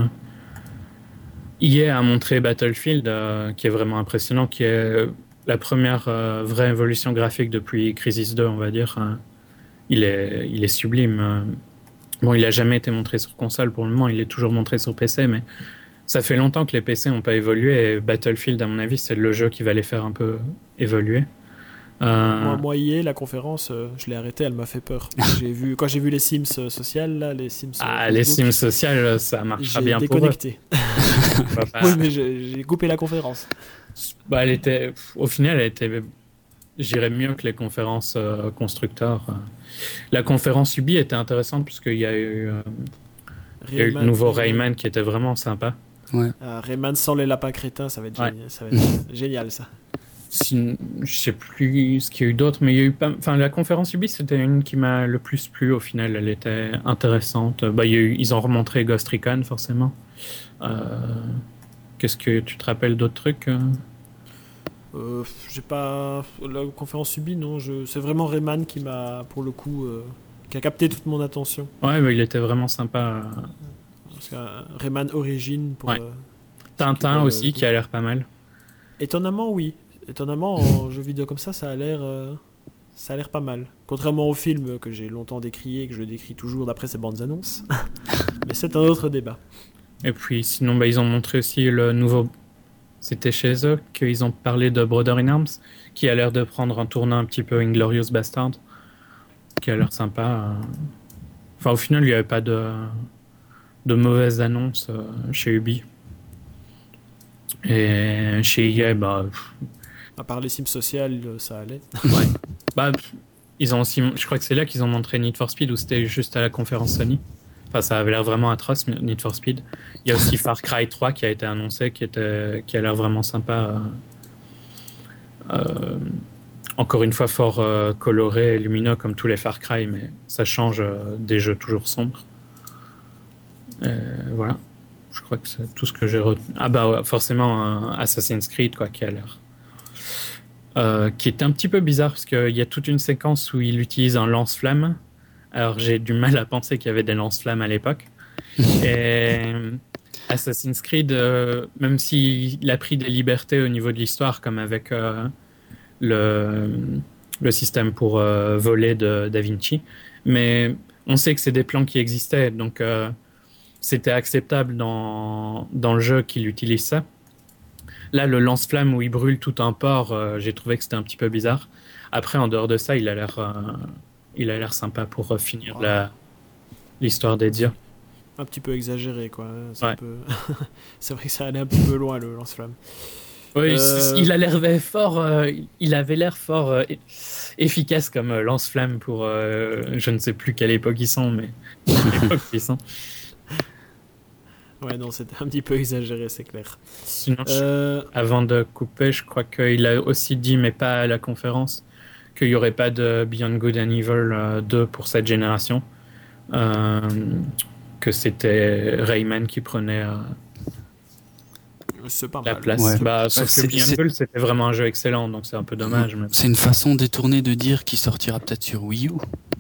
E A a montré Battlefield, euh, qui est vraiment impressionnant, qui est la première euh, vraie évolution graphique depuis Crysis deux, on va dire. Euh, il est, il est sublime. Euh, bon, il n'a jamais été montré sur console pour le moment, il est toujours montré sur P C, mais ça fait longtemps que les P C n'ont pas évolué, et Battlefield, à mon avis, c'est le jeu qui va les faire un peu évoluer. Euh... Moi, moi, hier, la conférence, euh, je l'ai arrêtée, elle m'a fait peur. j'ai vu, quand j'ai vu les Sims euh, sociales, là, les Sims. Ah, Facebook, les Sims sociales, ça marchera bien pour eux. J'ai déconnecté. Oui, mais j'ai, j'ai coupé la conférence. Bah, elle était, au final, elle était, je dirais, mieux que les conférences euh, constructeurs. La conférence Ubi était intéressante puisqu'il y a eu, euh, il y a eu le nouveau Rayman qui était vraiment sympa. Ouais. Euh, Rayman sans les lapins crétins, ça va être, ouais. génial, ça va être génial, ça. Si, je sais plus ce qu'il y a eu d'autre, mais il y a eu pas. Enfin, la conférence Ubi, c'était une qui m'a le plus plu au final. Elle était intéressante. Bah, il y a eu, ils ont remontré Ghost Recon forcément. Euh, qu'est-ce que tu te rappelles d'autres trucs euh euh, J'ai pas la conférence Ubi, non. Je... C'est vraiment Rayman qui m'a, pour le coup, euh... qui a capté toute mon attention. Ouais, bah, il était vraiment sympa. Parce que Rayman Origins pour. Ouais. Euh... Tintin aussi, qui a l'air pas mal. Étonnamment, oui. Étonnamment, en jeu vidéo comme ça, ça a l'air, euh, ça a l'air pas mal. Contrairement au film que j'ai longtemps décrié, que je décris toujours d'après ces bandes annonces. Mais c'est un autre débat. Et puis, sinon, bah, ils ont montré aussi le nouveau. C'était chez eux qu'ils ont parlé de Brother in Arms, qui a l'air de prendre un tournant un petit peu Inglourious Bastard, qui a l'air sympa. Enfin, au final, il n'y avait pas de, de mauvaises annonces euh, chez Ubi. Et chez E A, bah. À part les Sims sociales, ça allait. Ouais. Bah, ils ont aussi, je crois que c'est là qu'ils ont montré Need for Speed, ou c'était juste à la conférence Sony. Enfin, ça avait l'air vraiment atroce, Need for Speed. Il y a aussi Far Cry trois qui a été annoncé, qui, était, qui a l'air vraiment sympa. Euh, encore une fois, fort euh, coloré et lumineux comme tous les Far Cry, mais ça change euh, des jeux toujours sombres. Et voilà. Je crois que c'est tout ce que j'ai retenu. Ah bah ouais, forcément, euh, Assassin's Creed, quoi, qui a l'air. euh, qui était un petit peu bizarre parce qu'il y a toute une séquence où il utilise un lance-flamme. Alors j'ai du mal à penser qu'il y avait des lance-flammes à l'époque. Et Assassin's Creed, euh, même s'il a pris des libertés au niveau de l'histoire, comme avec euh, le, le système pour euh, voler de Da Vinci, mais on sait que c'est des plans qui existaient, donc euh, c'était acceptable dans, dans le jeu qu'il utilise ça. Là, le lance-flamme où il brûle tout un port, euh, j'ai trouvé que c'était un petit peu bizarre. Après, en dehors de ça, il a l'air, euh, il a l'air sympa pour euh, finir la, l'histoire des dieux. Un petit peu exagéré, quoi. C'est, ouais. un peu... c'est vrai que ça allait un petit peu loin, le lance-flamme. Oui, euh... il a l'air fort, euh, il avait l'air fort euh, efficace comme euh, lance-flamme pour euh, je ne sais plus quelle époque ils sont, mais l'époque ils sont. Ouais, non, c'était un petit peu exagéré, c'est clair. Sinon, euh... je... avant de couper, je crois qu'il a aussi dit, mais pas à la conférence, qu'il n'y aurait pas de Beyond Good and Evil euh, deux pour cette génération. Euh, que c'était Rayman qui prenait euh, c'est pas la mal. place. Ouais. Bah, sauf ouais, que Beyond Good, c'était vraiment un jeu excellent, donc c'est un peu dommage. Mais... C'est une façon détournée de dire qu'il sortira peut-être sur Wii U.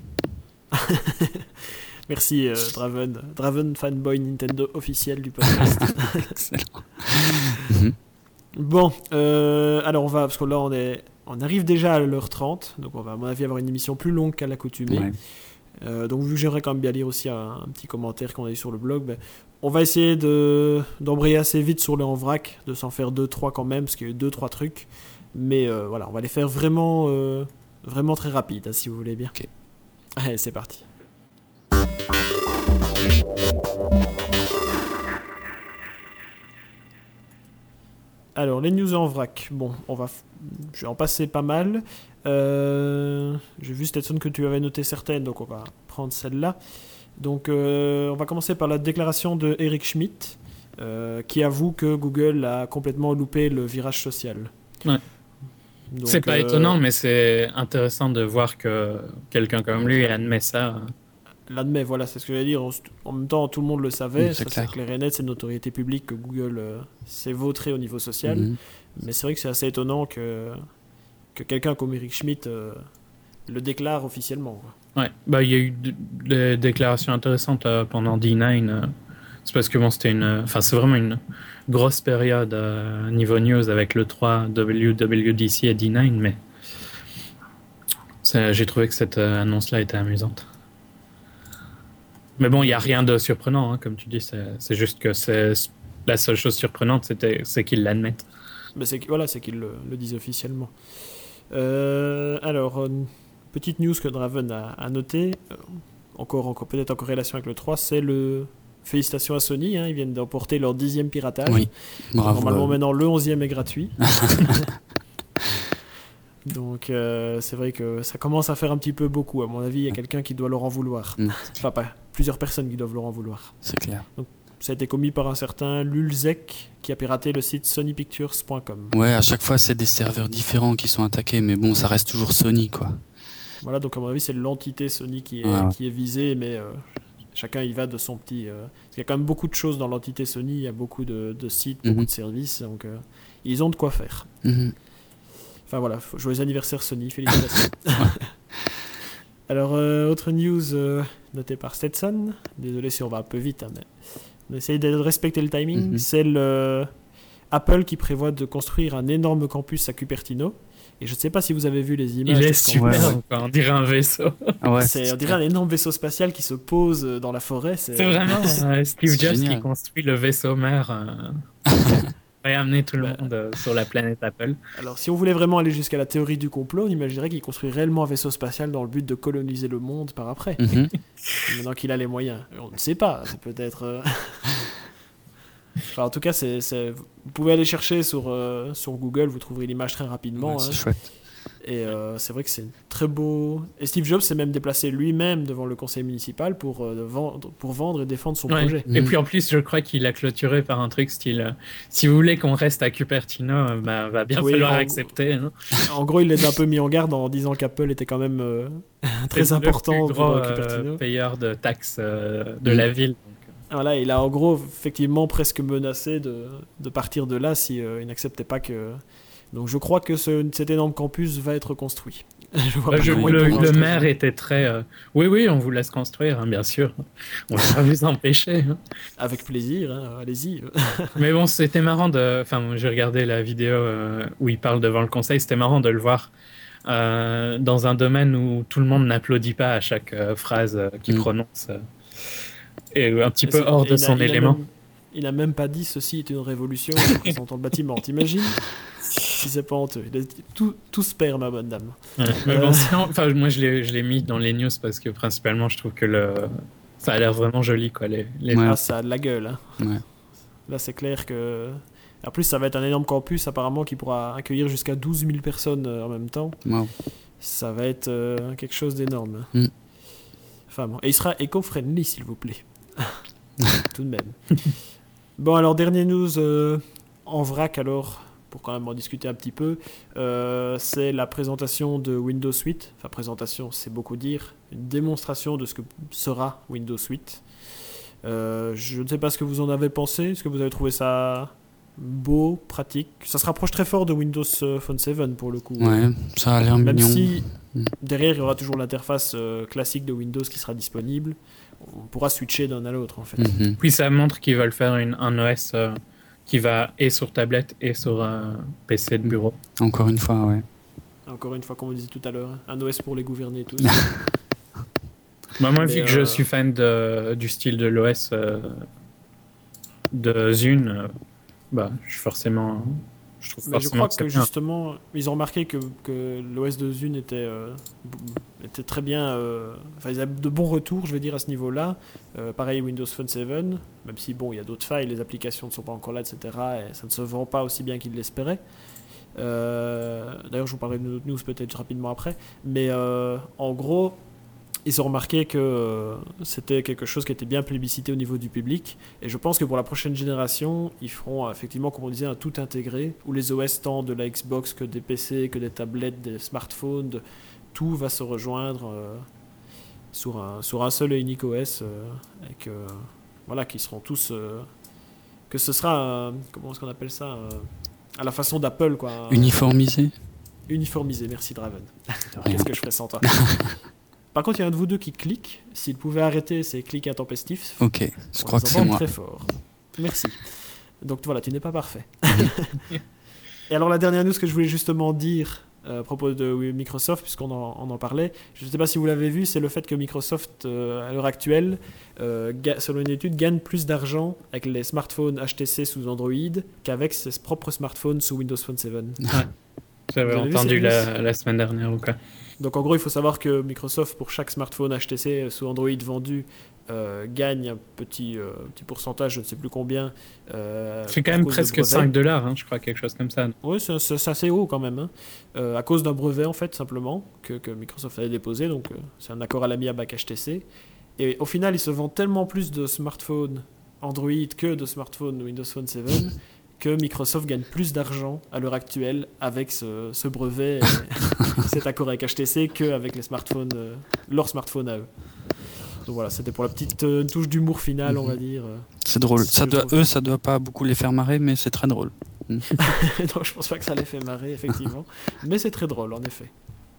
Merci euh, Draven, Draven fanboy Nintendo officiel du podcast. Excellent. Bon, euh, alors on va, parce que là on, est, on arrive déjà à l'heure trente, donc on va à mon avis avoir une émission plus longue qu'à l'accoutumée. Ouais. Euh, donc vu que j'aimerais quand même bien lire aussi un, un petit commentaire qu'on a eu sur le blog, ben, on va essayer de, d'embrayer assez vite sur le en vrac, de s'en faire deux trois quand même, parce qu'il y a eu deux trois trucs. Mais euh, voilà, on va les faire vraiment, euh, vraiment très rapide, hein, si vous voulez bien. Okay. Allez, c'est parti. Alors, les news en vrac. Bon, on va f... je vais en passer pas mal. Euh... J'ai vu, Stetson, que tu avais noté certaines, donc on va prendre celle-là. Donc, euh, on va commencer par la déclaration de Eric Schmidt, euh, qui avoue que Google a complètement loupé le virage social. Ouais. Donc, c'est pas euh... étonnant, mais c'est intéressant de voir que quelqu'un comme lui admet ça. L'admet, voilà, c'est ce que j'allais dire. En même temps, tout le monde le savait, oui, c'est, ça, c'est clair et net, c'est une notoriété publique que Google euh, s'est vautré au niveau social. Mm-hmm. Mais c'est vrai que c'est assez étonnant que, que quelqu'un comme Eric Schmidt euh, le déclare officiellement. Quoi. Ouais, bah il y a eu d- des déclarations intéressantes euh, pendant D neuf. Euh, c'est parce que bon, c'était une, enfin c'est vraiment une grosse période euh, niveau news avec le trois, W W D C et D neuf, mais ça, j'ai trouvé que cette euh, annonce-là était amusante. Mais bon, il n'y a rien de surprenant, hein, comme tu dis. C'est, c'est juste que c'est, la seule chose surprenante, c'était, c'est qu'ils l'admettent. Mais c'est, voilà, c'est qu'ils le, le disent officiellement. Euh, alors, une petite news que Draven a, a notée, euh, encore, encore, peut-être en corrélation avec le trois, c'est le... Félicitations à Sony, hein, ils viennent d'emporter leur dixième piratage. Oui, bravo. Normalement, maintenant, le onzième est gratuit. Donc euh, c'est vrai que ça commence à faire un petit peu beaucoup. À mon avis, il y a quelqu'un qui doit leur en vouloir. Mm. Enfin, pas plusieurs personnes qui doivent leur en vouloir. C'est clair. Donc, ça a été commis par un certain Lulzek qui a piraté le site sony pictures point com. Ouais, à chaque fois, c'est des serveurs différents qui sont attaqués, mais bon, ça reste toujours Sony, quoi. Voilà, donc à mon avis, c'est l'entité Sony qui est, ouais, ouais. qui est visée, mais euh, chacun y va de son petit... Euh, parce qu'il y a quand même beaucoup de choses dans l'entité Sony, il y a beaucoup de, de sites, beaucoup mm-hmm. de services, donc euh, ils ont de quoi faire. Mm-hmm. Enfin voilà, joyeux anniversaire Sony, félicitations. Alors, euh, autre news euh, notée par Stetson, désolé si on va un peu vite, hein, mais on essaye de respecter le timing, mm-hmm. c'est le Apple qui prévoit de construire un énorme campus à Cupertino. Et je ne sais pas si vous avez vu les images. Il est super, ouais, ouais. On dirait un vaisseau. Ouais, c'est, c'est on dirait un énorme vaisseau spatial qui se pose dans la forêt. C'est, c'est vraiment euh, Steve c'est Jobs génial. Qui construit le vaisseau mère. Euh... et amener tout le bah, monde euh, sur la planète Apple. Alors, si on voulait vraiment aller jusqu'à la théorie du complot, on imaginerait qu'il construit réellement un vaisseau spatial dans le but de coloniser le monde par après. Mm-hmm. Maintenant qu'il a les moyens. On ne sait pas, c'est peut-être... Euh... enfin, en tout cas, c'est, c'est... vous pouvez aller chercher sur, euh, sur Google, vous trouverez l'image très rapidement. Ouais, c'est hein. chouette. Et euh, c'est vrai que c'est très beau. Et Steve Jobs s'est même déplacé lui-même devant le conseil municipal pour, euh, vendre, pour vendre et défendre son ouais. projet. Et mmh. puis en plus, je crois qu'il a clôturé par un truc style euh, si vous voulez qu'on reste à Cupertino, euh, bah, va bien oui, falloir en, accepter. Hein. En gros, il les a un peu mis en garde en disant qu'Apple était quand même euh, très c'est important le plus gros, pour Cupertino. Euh, payeur de taxes euh, de mmh. la ville. Voilà, il a en gros effectivement presque menacé de, de partir de là si euh, il n'acceptait pas que Donc je crois que ce, cet énorme campus va être construit. Je vois bah, je, le, le maire était très... Euh... Oui, oui, on vous laisse construire, hein, bien sûr. On ne va pas vous empêcher. Hein. Avec plaisir, hein, allez-y. Mais bon, c'était marrant de... Enfin, j'ai regardé la vidéo euh, où il parle devant le conseil. C'était marrant de le voir euh, dans un domaine où tout le monde n'applaudit pas à chaque euh, phrase euh, qu'il mmh. prononce. Euh, et un petit et peu hors de son a, élément. Il, même, il a même pas dit « ceci est une révolution » en représentant le bâtiment. T'imagines ? Si c'est pas honteux. Il a dit tout, tout se perd, ma bonne dame. Ouais, mais euh... bon, sinon, enfin, moi, je l'ai, je l'ai mis dans les news parce que principalement, je trouve que le... ça a l'air vraiment joli, quoi. Les, les... Ouais. Ah, ça a de la gueule. Hein. Ouais. Là, c'est clair que... En plus, ça va être un énorme campus, apparemment, qui pourra accueillir jusqu'à douze mille personnes euh, en même temps. Wow. Ça va être euh, quelque chose d'énorme. Mm. Enfin bon. Et il sera éco-friendly, s'il vous plaît. Tout de même. Bon, alors, dernière news euh, en vrac, alors... pour quand même en discuter un petit peu, euh, c'est la présentation de Windows huit. Enfin, présentation, c'est beaucoup dire. Une démonstration de ce que sera Windows huit. Euh, je ne sais pas ce que vous en avez pensé. Est-ce que vous avez trouvé ça beau, pratique ? Ça se rapproche très fort de Windows Phone sept pour le coup. Ouais, ça a l'air Même mignon. Même si derrière, il y aura toujours l'interface euh, classique de Windows qui sera disponible. On pourra switcher d'un à l'autre, en fait. Mm-hmm. Oui, ça montre qu'ils veulent faire une, un O S... Euh... qui va et sur tablette et sur un P C de bureau. Encore une fois, ouais. Encore une fois, comme on disait tout à l'heure, un O S pour les gouverner tous. bah, moi, Mais vu euh... que je suis fan de, du style de l'O S euh, de Zune, euh, bah, je suis forcément... Je, trouve Mais forcément je crois que, que justement, ils ont remarqué que, que l'O S de Zune était, euh, était très bien... Euh, enfin, ils avaient de bons retours, je vais dire, à ce niveau-là. Euh, pareil, Windows Phone sept, même si, bon, il y a d'autres failles, les applications ne sont pas encore là, et cetera. Et ça ne se vend pas aussi bien qu'ils l'espéraient. Euh, d'ailleurs, je vous parlerai de notre news peut-être rapidement après. Mais euh, en gros... ils ont remarqué que euh, c'était quelque chose qui était bien plébiscité au niveau du public. Et je pense que pour la prochaine génération, ils feront effectivement, comme on disait, un tout intégré, où les O S, tant de la Xbox que des P C, que des tablettes, des smartphones, de, tout va se rejoindre euh, sur, un, sur un seul et unique O S. Euh, et que, voilà, qu'ils seront tous... Euh, que ce sera, euh, comment est-ce qu'on appelle ça euh, à la façon d'Apple, quoi. Uniformisé. Uniformisé, merci Draven. Qu'est-ce que je ferais sans toi? Par contre, il y a un de vous deux qui clique. S'il pouvait arrêter ces clics intempestifs. Ok, je crois que c'est moi. Très fort. Merci. Donc voilà, tu n'es pas parfait. Et alors la dernière news que je voulais justement dire euh, à propos de Microsoft, puisqu'on en, on en parlait, je ne sais pas si vous l'avez vu, c'est le fait que Microsoft, euh, à l'heure actuelle, euh, ga- selon une étude, gagne plus d'argent avec les smartphones H T C sous Android qu'avec ses propres smartphones sous Windows Phone sept. Ouais. J'avais entendu la, la semaine dernière ou quoi. Donc en gros, il faut savoir que Microsoft, pour chaque smartphone H T C sous Android vendu, euh, gagne un petit, euh, petit pourcentage, je ne sais plus combien. Euh, c'est quand même presque cinq dollars, hein, je crois, quelque chose comme ça. Oui, c'est, c'est, c'est assez haut quand même, hein, euh, à cause d'un brevet en fait, simplement, que, que Microsoft avait déposé. Donc euh, c'est un accord à l'amiable avec H T C. Et au final, il se vend tellement plus de smartphones Android que de smartphones Windows Phone sept que Microsoft gagne plus d'argent à l'heure actuelle avec ce, ce brevet, cet accord avec H T C, qu'avec les smartphones, euh, leurs smartphones à eux. Donc voilà, c'était pour la petite euh, touche d'humour finale, mm-hmm. on va dire. C'est drôle. Ça doit, eux, ça doit pas beaucoup les faire marrer, mais c'est très drôle. Non, je pense pas que ça les fait marrer, effectivement. Mais c'est très drôle, en effet.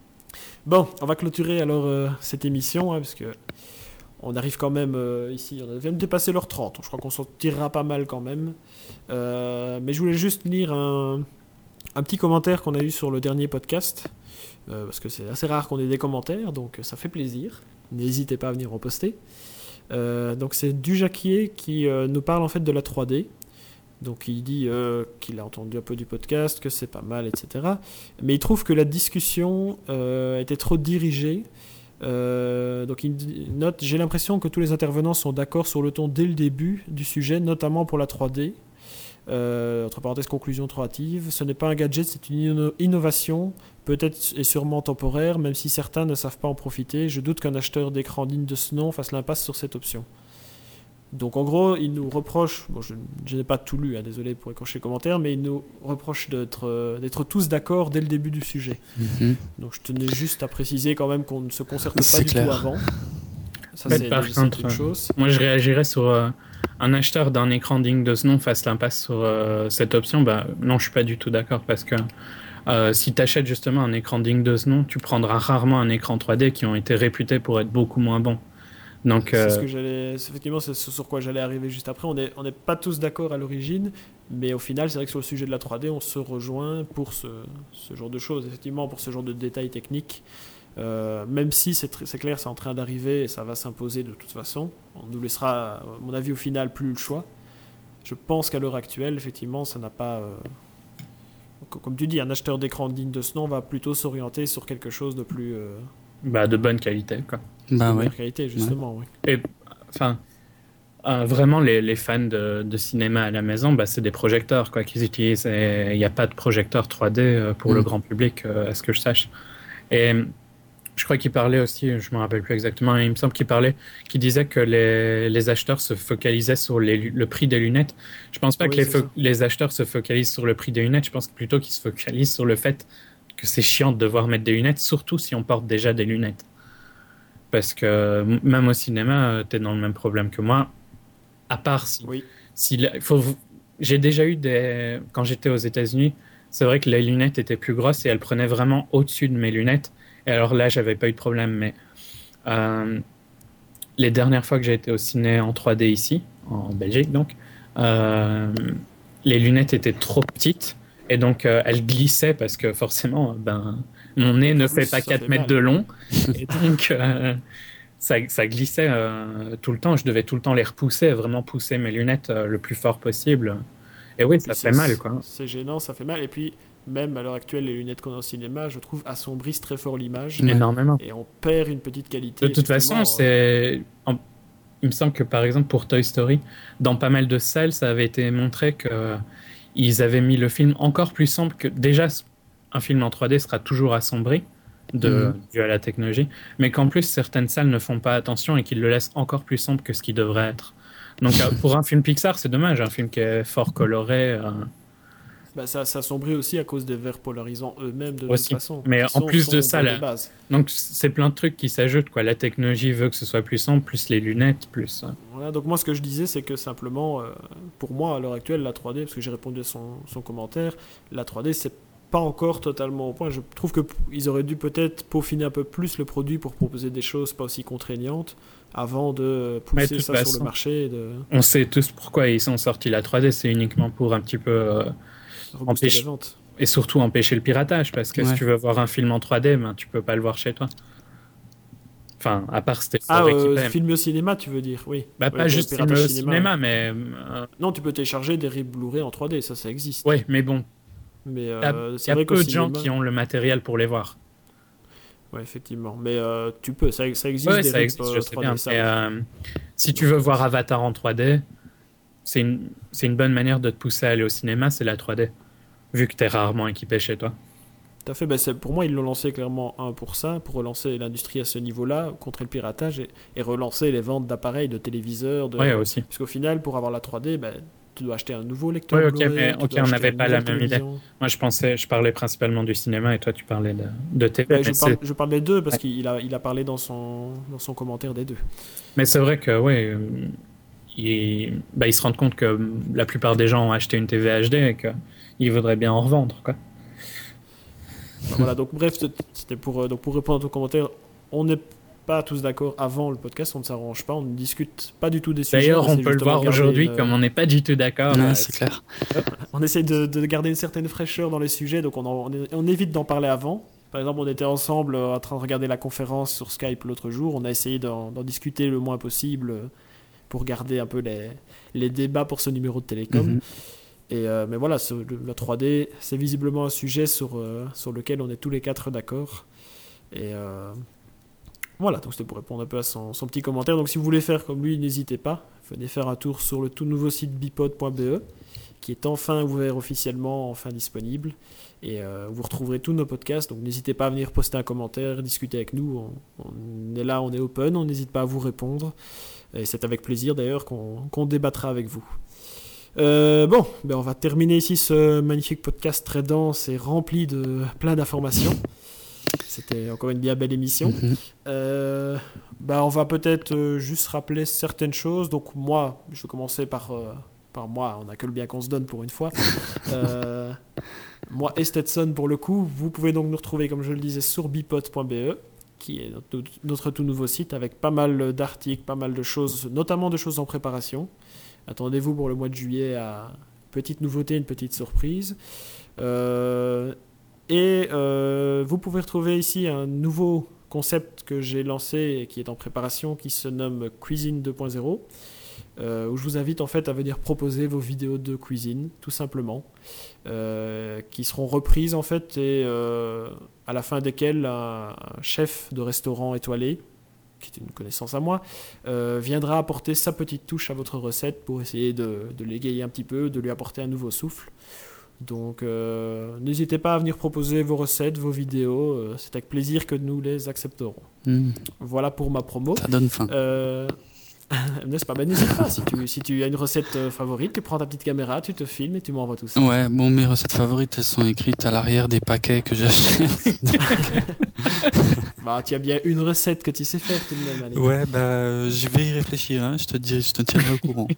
Bon, on va clôturer alors euh, cette émission, hein, parce que on arrive quand même euh, ici, on vient de dépasser l'heure trente, je crois qu'on s'en tirera pas mal quand même. Euh, mais je voulais juste lire un, un petit commentaire qu'on a eu sur le dernier podcast, euh, parce que c'est assez rare qu'on ait des commentaires, donc ça fait plaisir. N'hésitez pas à venir en poster. Euh, donc c'est Dujaquier qui euh, nous parle en fait de la trois D. Donc il dit euh, qu'il a entendu un peu du podcast, que c'est pas mal, et cetera. Mais il trouve que la discussion euh, était trop dirigée. Euh, donc il note: j'ai l'impression que tous les intervenants sont d'accord sur le ton dès le début du sujet, notamment pour la trois D. Euh, entre parenthèses, conclusion trop hâtive. Ce n'est pas un gadget, c'est une inno- innovation, peut-être et sûrement temporaire, même si certains ne savent pas en profiter. Je doute qu'un acheteur d'écran digne de ce nom fasse l'impasse sur cette option. Donc en gros, il nous reproche, bon, je, je n'ai pas tout lu, hein, désolé pour écorcher les commentaires, mais il nous reproche d'être, euh, d'être tous d'accord dès le début du sujet. Mm-hmm. Donc je tenais juste à préciser quand même qu'on ne se concerte pas c'est du clair. tout avant. Ça, Mais c'est, par c'est contre, une chose. moi je réagirais sur euh, un acheteur d'un écran digne de ce nom fasse l'impasse sur euh, cette option, bah, non, je suis pas du tout d'accord parce que euh, si tu achètes justement un écran digne de ce nom, tu prendras rarement un écran trois D qui ont été réputés pour être beaucoup moins bons. Donc, c'est euh... ce que j'allais, c'est effectivement, c'est ce sur quoi j'allais arriver juste après. On n'est on est pas tous d'accord à l'origine, mais au final, c'est vrai que sur le sujet de la trois D, on se rejoint pour ce, ce genre de choses, effectivement, pour ce genre de détails techniques. Euh, même si c'est, tr- c'est clair, c'est en train d'arriver et ça va s'imposer de toute façon. On nous laissera, à mon avis, au final, plus le choix. Je pense qu'à l'heure actuelle, effectivement, ça n'a pas... Euh... Comme tu dis, un acheteur d'écran digne de ce nom va plutôt s'orienter sur quelque chose de plus... Euh... Bah, de bonne qualité, quoi. Bah de oui. meilleure qualité, justement, Ouais. oui. Et, enfin, euh, vraiment, les, les fans de, de cinéma à la maison, bah, c'est des projecteurs, quoi, qu'ils utilisent. Il n'y a pas de projecteur trois D pour mmh. le grand public, euh, à ce que je sache. Et... Je crois qu'il parlait aussi, je ne me rappelle plus exactement, il me semble qu'il parlait, qu'il disait que les, les acheteurs se focalisaient sur les, le prix des lunettes. Je ne pense pas oui, que les, fo- les acheteurs se focalisent sur le prix des lunettes, je pense plutôt qu'ils se focalisent sur le fait que c'est chiant de devoir mettre des lunettes, surtout si on porte déjà des lunettes. Parce que même au cinéma, tu es dans le même problème que moi, à part si... Oui. si faut, j'ai déjà eu des... Quand j'étais aux États-Unis, c'est vrai que les lunettes étaient plus grosses et elles prenaient vraiment au-dessus de mes lunettes. Et alors là, j'avais pas eu de problème, mais euh, les dernières fois que j'ai été au ciné en trois D ici, en Belgique donc, euh, les lunettes étaient trop petites et donc euh, elles glissaient parce que forcément, ben, mon nez ne fait pas quatre mètres de long et donc euh, ça, ça glissait euh, tout le temps. Je devais tout le temps les repousser, vraiment pousser mes lunettes euh, le plus fort possible. Et oui, et ça fait mal, quoi. C'est gênant, ça fait mal. Et puis même à l'heure actuelle, les lunettes qu'on a au cinéma, je trouve, assombrissent très fort l'image. Énormément. Et on perd une petite qualité. De toute façon, c'est... En... il me semble que, par exemple, pour Toy Story, dans pas mal de salles, ça avait été montré qu'ils avaient mis le film encore plus sombre que... Déjà, un film en trois D sera toujours assombri, de... mmh. dû à la technologie, mais qu'en plus, certaines salles ne font pas attention et qu'ils le laissent encore plus sombre que ce qu'il devrait être. Donc, pour un film Pixar, c'est dommage, un film qui est fort coloré... Euh... Bah ça s'assombrit aussi à cause des verres polarisants eux-mêmes de aussi. toute façon. Mais en sont, plus de ça, là, donc c'est plein de trucs qui s'ajoutent, quoi. La technologie veut que ce soit plus sombre, plus les lunettes, plus. Voilà, donc moi ce que je disais, c'est que simplement, euh, pour moi à l'heure actuelle, la trois D, parce que j'ai répondu à son, son commentaire, la trois D c'est pas encore totalement au point. Je trouve qu'ils auraient dû peut-être peaufiner un peu plus le produit pour proposer des choses pas aussi contraignantes avant de pousser ça façon, sur le marché. De... On sait tous pourquoi ils sont sortis la trois D, c'est uniquement pour un petit peu. Euh, Empêche... Et surtout empêcher le piratage, parce que ouais. si tu veux voir un film en trois D, ben, tu peux pas le voir chez toi. Enfin, à part c'était Ah, euh, film au cinéma, tu veux dire, oui. Bah, ouais, pas juste film au cinéma, cinéma mais... Euh... Non, tu peux télécharger des rips Blu-ray en trois D, ça, ça existe. Oui, mais bon. Mais euh, il y a, y a peu de cinéma... gens qui ont le matériel pour les voir. Oui, effectivement. Mais euh, tu peux, ça, ça existe ouais, des ça rips existe, euh, je sais bien. Mais, euh, si tu veux voir Avatar en trois D, c'est une, c'est une bonne manière de te pousser à aller au cinéma, c'est la trois D. Vu que tu es rarement équipé chez toi. Tout à fait. Ben c'est, pour moi, ils l'ont lancé clairement un pour ça, pour relancer l'industrie à ce niveau-là, contrer le piratage et, et relancer les ventes d'appareils, de téléviseurs. De... Oui, aussi. Parce qu'au final, pour avoir la trois D, ben, tu dois acheter un nouveau lecteur. Oui, ok, mais okay, on n'avait pas la même idée. Moi, je pensais, je parlais principalement du cinéma et toi, tu parlais de, de T V. Ben, je, parle, je parle des deux parce ouais. qu'il a, il a parlé dans son, dans son commentaire des deux. Mais c'est vrai que, oui. Euh... Ils, bah, ils se rendent compte que la plupart des gens ont acheté une T V H D et qu'ils voudraient bien en revendre, quoi. Voilà, donc bref, c'était pour, donc pour répondre à ton commentaire, on n'est pas tous d'accord avant le podcast, on ne s'arrange pas, on ne discute pas du tout des sujets. D'ailleurs, on, on peut le voir aujourd'hui, une... comme on n'est pas du tout d'accord. Non, c'est clair. On essaie de, de garder une certaine fraîcheur dans les sujets, donc on, en, on, on évite d'en parler avant. Par exemple, on était ensemble en train de regarder la conférence sur Skype l'autre jour, on a essayé d'en, d'en discuter le moins possible pour garder un peu les, les débats pour ce numéro de Télécom. Mm-hmm. Et euh, mais voilà, ce, le, la trois D, c'est visiblement un sujet sur, euh, sur lequel on est tous les quatre d'accord. Et euh, voilà, donc c'était pour répondre un peu à son, son petit commentaire. Donc si vous voulez faire comme lui, n'hésitez pas. Venez faire un tour sur le tout nouveau site bipod point b e, qui est enfin ouvert officiellement, enfin disponible. Et euh, vous retrouverez tous nos podcasts. Donc n'hésitez pas à venir poster un commentaire, discuter avec nous. On, on est là, on est open, on n'hésite pas à vous répondre. Et c'est avec plaisir d'ailleurs qu'on, qu'on débattra avec vous. Euh, bon, ben on va terminer ici ce magnifique podcast très dense et rempli de plein d'informations. C'était encore une bien belle émission. Mhm. Euh, bah, on va peut-être euh, juste rappeler certaines choses. Donc moi, je vais commencer par, euh, par moi. On n'a que le bien qu'on se donne pour une fois. Euh, moi et Stetson pour le coup. Vous pouvez donc nous retrouver, comme je le disais, sur bipod point b e, qui est notre, notre tout nouveau site avec pas mal d'articles, pas mal de choses, notamment de choses en préparation. Attendez-vous pour le mois de juillet à une petite nouveauté, une petite surprise. Euh, et euh, vous pouvez retrouver ici un nouveau concept que j'ai lancé et qui est en préparation, qui se nomme Cuisine deux point zéro, euh, où je vous invite en fait à venir proposer vos vidéos de cuisine, tout simplement, euh, qui seront reprises en fait, et euh, à la fin desquelles un, un chef de restaurant étoilé, qui est une connaissance à moi, euh, viendra apporter sa petite touche à votre recette pour essayer de, de l'égayer un petit peu, de lui apporter un nouveau souffle. Donc euh, n'hésitez pas à venir proposer vos recettes, vos vidéos, euh, c'est avec plaisir que nous les accepterons. Mmh. Voilà pour ma promo. Ça donne faim. Euh... N'est-ce pas? Ben, n'hésite pas, si tu, si tu as une recette euh, favorite, tu prends ta petite caméra, tu te filmes et tu m'envoies tout ça. Ouais, bon, mes recettes favorites, elles sont écrites à l'arrière des paquets que j'achète. Bah, tu as bien une recette que tu sais faire tout de même. Allez. Ouais, bah, euh, je vais y réfléchir, hein. je te dirai, je te tiendrai au courant.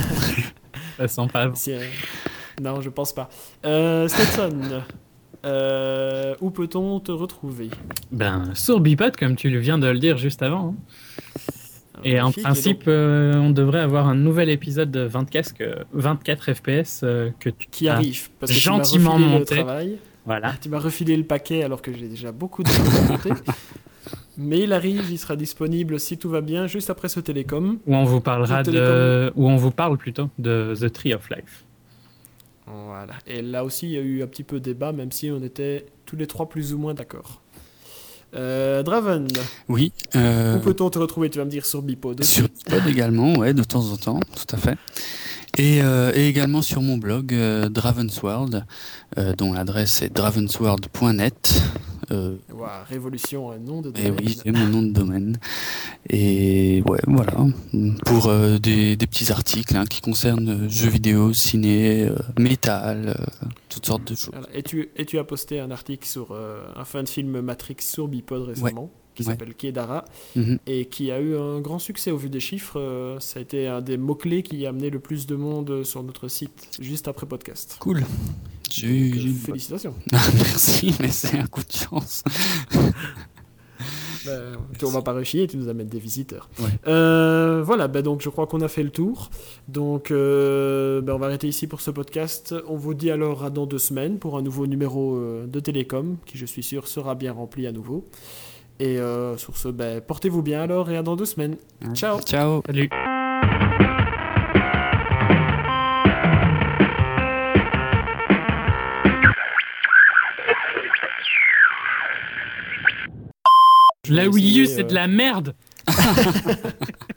Ça sent pas bon. Si, euh, Non, je pense pas. Euh, Stetson, euh, où peut-on te retrouver? Ben, sur Bipod, comme tu viens de le dire juste avant. Hein. Et en Magnifique. principe, Et donc, euh, on devrait avoir un nouvel épisode de vingt-quatre, euh, vingt-quatre F P S euh, que tu qui as arrive parce que gentiment tu m'as refilé le monté. travail. Voilà. Tu m'as refilé le paquet alors que j'ai déjà beaucoup de choses à monter. Mais il arrive, il sera disponible si tout va bien juste après ce télécom. Où on vous parlera Le de, télécom. où on vous parle plutôt de The Tree of Life. Voilà. Et là aussi, il y a eu un petit peu de débat, même si on était tous les trois plus ou moins d'accord. Euh, Draven, Oui. Euh, où peut-on te retrouver? Tu vas me dire sur Bipod. sur Bipod également, ouais, de temps en temps, tout à fait. Et, euh, et également sur mon blog euh, Dravensworld, euh, dont l'adresse est dravensworld point net. Euh, Wow, Révolution, un nom de et domaine. oui, c'est mon nom de domaine. Et ouais, voilà, pour euh, des, des petits articles hein, qui concernent euh, jeux vidéo, ciné, euh, métal, euh, toutes sortes de choses. Voilà. Et, tu, et tu as posté un article sur euh, un fan film Matrix sur Bipod récemment, qui Ouais. s'appelle Kedara, Mhm. et qui a eu un grand succès au vu des chiffres. Euh, ça a été un des mots-clés qui a amené le plus de monde sur notre site, juste après podcast. Cool. J'ai Donc, eu- euh, j'ai eu- félicitations. Ah, merci, mais c'est un coup de chance. Ben, on va pas rechier, tu nous amènes des visiteurs. Ouais. Euh, voilà, ben donc je crois qu'on a fait le tour. Donc euh, ben on va arrêter ici pour ce podcast. On vous dit alors à dans deux semaines pour un nouveau numéro euh, de Télécom, qui je suis sûr sera bien rempli à nouveau. Et euh, sur ce, ben, portez-vous bien alors et à dans deux semaines. Ciao. Ciao. Salut. Je vais La Wii U, essayer, c'est euh, de la merde.